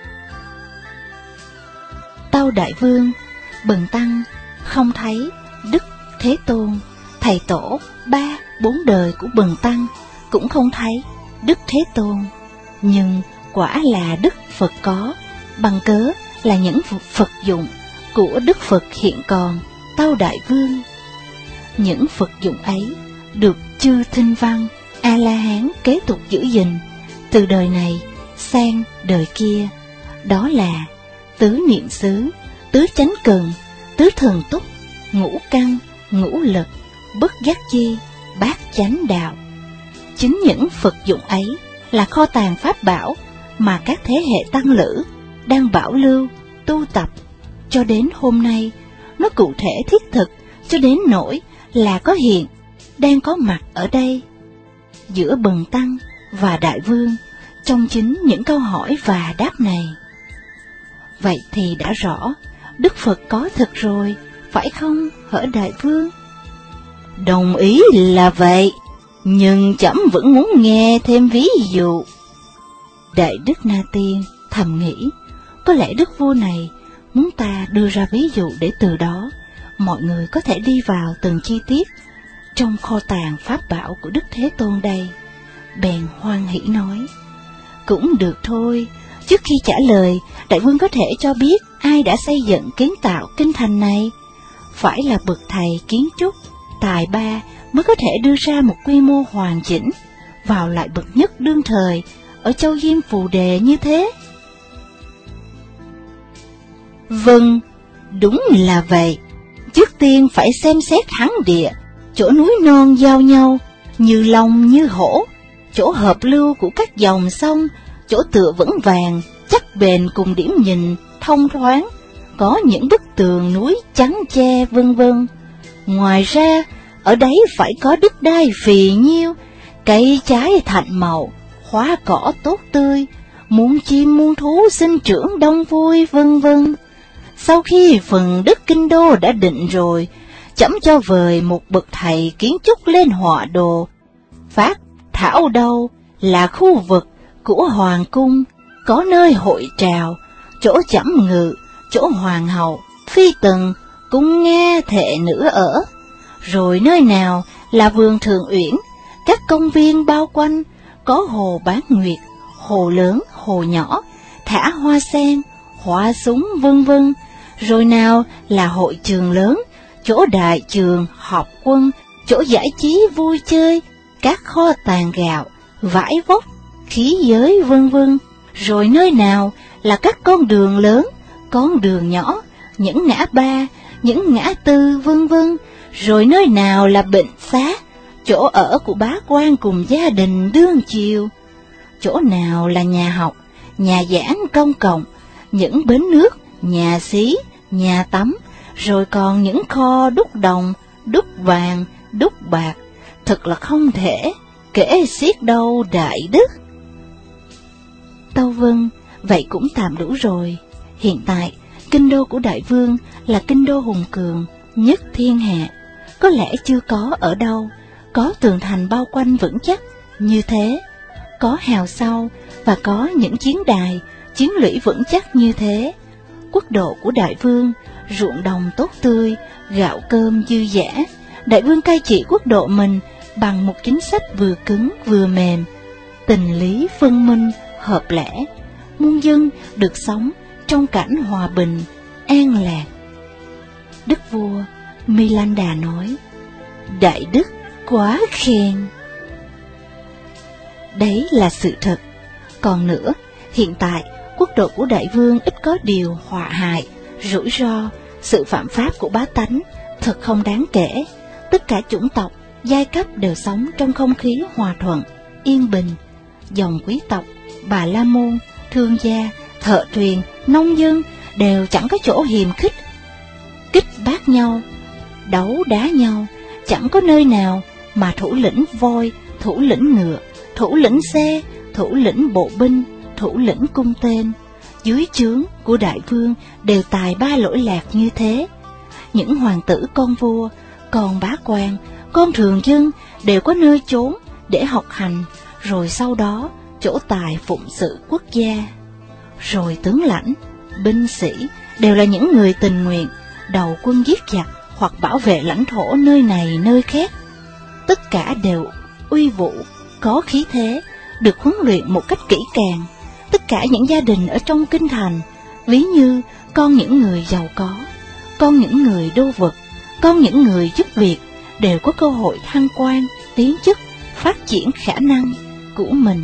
B: tâu Đại Vương, bần tăng không thấy Đức Thế Tôn, thầy tổ ba bốn đời của bần tăng, cũng không thấy Đức Thế Tôn, nhưng quả là Đức Phật có, bằng cớ là những Phật dụng của Đức Phật hiện còn, tâu Đại Vương. Những Phật dụng ấy được chư Thinh Văn A-la-hán kế tục giữ gìn từ đời này sang đời kia, đó là tứ niệm xứ, tứ chánh cần, tứ thần túc, ngũ căn, ngũ lực, bất giác chi, bát chánh đạo. Chính những Phật dụng ấy là kho tàng pháp bảo mà các thế hệ tăng lữ đang bảo lưu, tu tập cho đến hôm nay. Nó cụ thể thiết thực cho đến nỗi là có hiện, đang có mặt ở đây, giữa bần tăng và Đại Vương, trong chính những câu hỏi và đáp này. Vậy thì đã rõ, Đức Phật có thực rồi, phải không, hỡi Đại Vương? Đồng ý là vậy, nhưng trẫm vẫn muốn nghe thêm ví dụ. Đại Đức Na Tiên thầm nghĩ, có lẽ đức vua này muốn ta đưa ra ví dụ để từ đó mọi người có thể đi vào từng chi tiết trong kho tàng pháp bảo của Đức Thế Tôn đây. Bèn hoan hỉ nói, cũng được thôi, trước khi trả lời, đại vương có thể cho biết ai đã xây dựng kiến tạo kinh thành này? Phải là bậc thầy kiến trúc, tài ba mới có thể đưa ra một quy mô hoàn chỉnh, vào lại bậc nhất đương thời, ở châu Diêm Phù Đề như thế. Vâng, đúng là vậy. Trước tiên phải xem xét hán địa, chỗ núi non giao nhau, như long như hổ, chỗ hợp lưu của các dòng sông, chỗ tựa vững vàng, chắc bền cùng điểm nhìn, thông thoáng, có những bức tường núi chắn che vân vân. Ngoài ra, ở đấy phải có đất đai phì nhiêu, cây trái thạnh màu, hoa cỏ tốt tươi, muôn chim muôn thú sinh trưởng đông vui vân vân. Sau khi phần đất kinh đô đã định rồi, chấm cho vời một bậc thầy kiến trúc lên họa đồ, phát thảo đâu là khu vực của hoàng cung, có nơi hội trào, chỗ chấm ngự, chỗ hoàng hậu, phi tần, cung nghe thệ nữ ở. Rồi nơi nào là vườn Thượng Uyển, các công viên bao quanh, có hồ Bán Nguyệt, hồ lớn, hồ nhỏ, thả hoa sen, hoa súng vân vân. Rồi nào là hội trường lớn, chỗ đại trường, họp quân, chỗ giải trí vui chơi, các kho tàng gạo, vải vóc, khí giới vân vân. Rồi nơi nào là các con đường lớn, con đường nhỏ, những ngã ba, những ngã tư vân vân. Rồi nơi nào là bệnh xá, chỗ ở của bá quan cùng gia đình đương chiều. Chỗ nào là nhà học, nhà giảng công cộng, những bến nước, nhà xí, nhà tắm, rồi còn những kho đúc đồng, đúc vàng, đúc bạc, thật là không thể kể xiết đâu đại đức. Tâu vâng, vậy cũng tạm đủ rồi. Hiện tại, kinh đô của đại vương là kinh đô hùng cường, nhất thiên hạ. Có lẽ chưa có ở đâu, có tường thành bao quanh vững chắc như thế, có hào sau và có những chiến đài, chiến lũy vững chắc như thế. Quốc độ của đại vương, ruộng đồng tốt tươi, gạo cơm dư dả. Đại vương cai trị quốc độ mình bằng một chính sách vừa cứng vừa mềm, tình lý phân minh, hợp lẽ. Muôn dân được sống trong cảnh hòa bình, an lạc. Đức vua Milanda nói, đại đức quá khen. Đấy là sự thật. Còn nữa, hiện tại quốc độ của đại vương ít có điều họa hại, rủi ro, sự phạm pháp của bá tánh thật không đáng kể. Tất cả chủng tộc, giai cấp đều sống trong không khí hòa thuận, yên bình. Dòng quý tộc, bà la môn, thương gia, thợ thuyền, nông dân đều chẳng có chỗ hiềm khích, kích bác nhau, đấu đá nhau. Chẳng có nơi nào mà thủ lĩnh voi, thủ lĩnh ngựa, thủ lĩnh xe, thủ lĩnh bộ binh, thủ lĩnh cung tên dưới trướng của đại vương đều tài ba lỗi lạc như thế. Những hoàng tử con vua, con bá quan, con thường dân đều có nơi trốn để học hành, rồi sau đó chỗ tài phụng sự quốc gia. Rồi tướng lãnh, binh sĩ đều là những người tình nguyện, đầu quân giết giặc hoặc bảo vệ lãnh thổ nơi này nơi khác. Tất cả đều uy vũ, có khí thế, được huấn luyện một cách kỹ càng. Tất cả những gia đình ở trong kinh thành, ví như con những người giàu có, con những người đô vật, con những người giúp việc, đều có cơ hội thăng quan, tiến chức, phát triển khả năng của mình.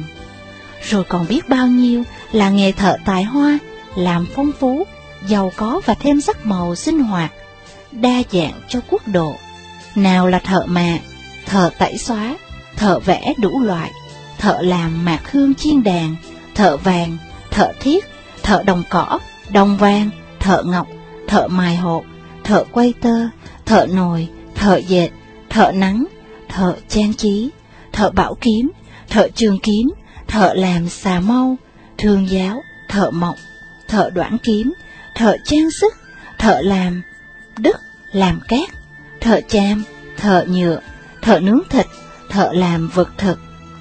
B: Rồi còn biết bao nhiêu là nghề thợ tài hoa, làm phong phú, giàu có và thêm sắc màu sinh hoạt, đa dạng cho quốc độ. Nào là thợ mạ, thợ tẩy xóa, thợ vẽ đủ loại, thợ làm mạc hương chiên đàn, thợ vàng, thợ thiết, thợ đồng cỏ, đồng vàng, thợ ngọc, thợ mài hột, thợ quay tơ, thợ nồi, thợ dệt, thợ nắng, thợ trang trí, thợ bảo kiếm, thợ trường kiếm, thợ làm xà mâu, thương giáo, thợ mộc, thợ đoản kiếm, thợ trang sức, thợ làm đất, làm cát, thợ chàm, thợ nhựa, thợ nướng thịt, thợ làm vật thực.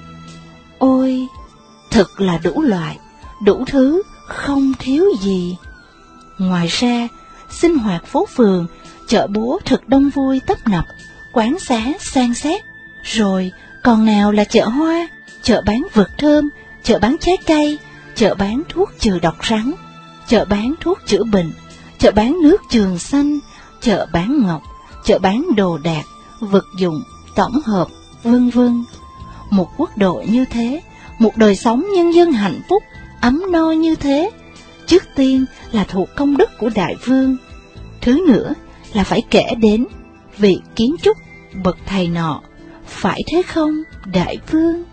B: Ôi, thật là đủ loại, đủ thứ, không thiếu gì. Ngoài ra, sinh hoạt phố phường chợ búa thật đông vui tấp nập, quán xá san sát. Rồi còn nào là chợ hoa, chợ bán vật thơm, chợ bán trái cây, chợ bán thuốc trừ độc rắn, chợ bán thuốc chữa bệnh, chợ bán nước trường xanh, chợ bán ngọc, chợ bán đồ đạc, vật dụng, tổng hợp, vân vân. Một quốc độ như thế, một đời sống nhân dân hạnh phúc, ấm no như thế, trước tiên là thuộc công đức của đại vương. Thứ nữa là phải kể đến vị kiến trúc bậc thầy nọ, phải thế không, đại vương?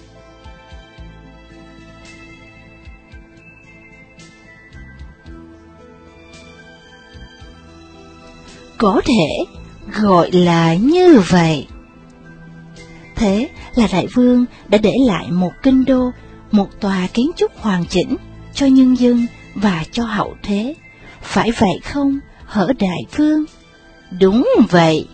B: Có thể gọi là như vậy. Thế là đại vương đã để lại một kinh đô, một tòa kiến trúc hoàn chỉnh cho nhân dân và cho hậu thế. Phải vậy không, hỡi đại vương? Đúng vậy.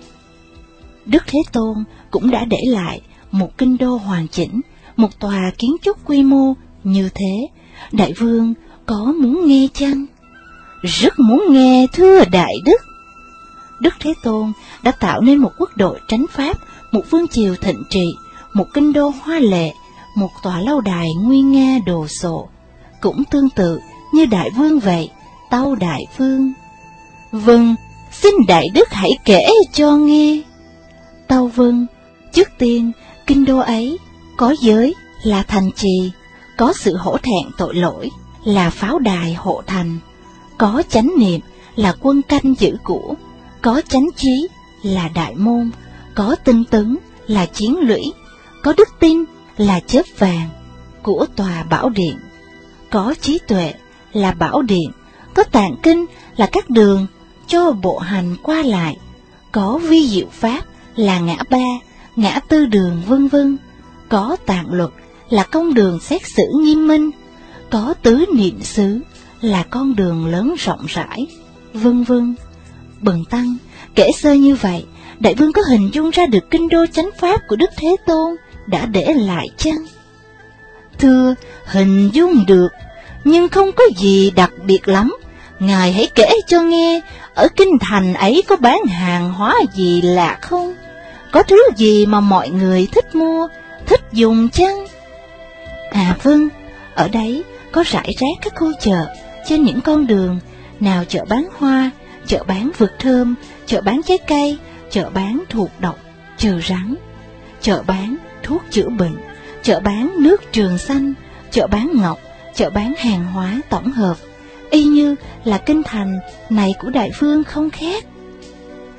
B: Đức Thế Tôn cũng đã để lại một kinh đô hoàn chỉnh, một tòa kiến trúc quy mô như thế. Đại vương có muốn nghe chăng? Rất muốn nghe, thưa đại đức. Đức Thế Tôn đã tạo nên một quốc độ tránh pháp, một vương triều thịnh trị, một kinh đô hoa lệ, một tòa lâu đài nguy nga đồ sộ. Cũng tương tự như đại vương vậy, tâu đại vương. Vâng, xin đại đức hãy kể cho nghe. Tâu vâng, trước tiên, kinh đô ấy có giới là thành trì, có sự hổ thẹn tội lỗi là pháo đài hộ thành, có chánh niệm là quân canh giữ của, có chánh trí là đại môn, có tinh tấn là chiến lũy, có đức tin là chớp vàng của tòa bảo điện, có trí tuệ là bảo điện, có tạng kinh là các đường cho bộ hành qua lại, có vi diệu pháp là ngã ba, ngã tư đường vân vân, có tạng luật là công đường xét xử nghiêm minh, có tứ niệm xứ là con đường lớn rộng rãi, vân vân. Bần tăng kể sơ như vậy, đại vương có hình dung ra được kinh đô chánh pháp của Đức Thế Tôn đã để lại chăng? Thưa, hình dung được, nhưng không có gì đặc biệt lắm. Ngài hãy kể cho nghe, ở kinh thành ấy có bán hàng hóa gì lạ không? Có thứ gì mà mọi người thích mua, thích dùng chăng? À vâng, ở đấy có rải rác các khu chợ trên những con đường, nào chợ bán hoa, chợ bán vật thơm, chợ bán trái cây, chợ bán thuộc độc, trừ rắn, chợ bán thuốc chữa bệnh, chợ bán nước trường xanh, chợ bán ngọc, chợ bán hàng hóa tổng hợp, y như là kinh thành này của đại vương không khác.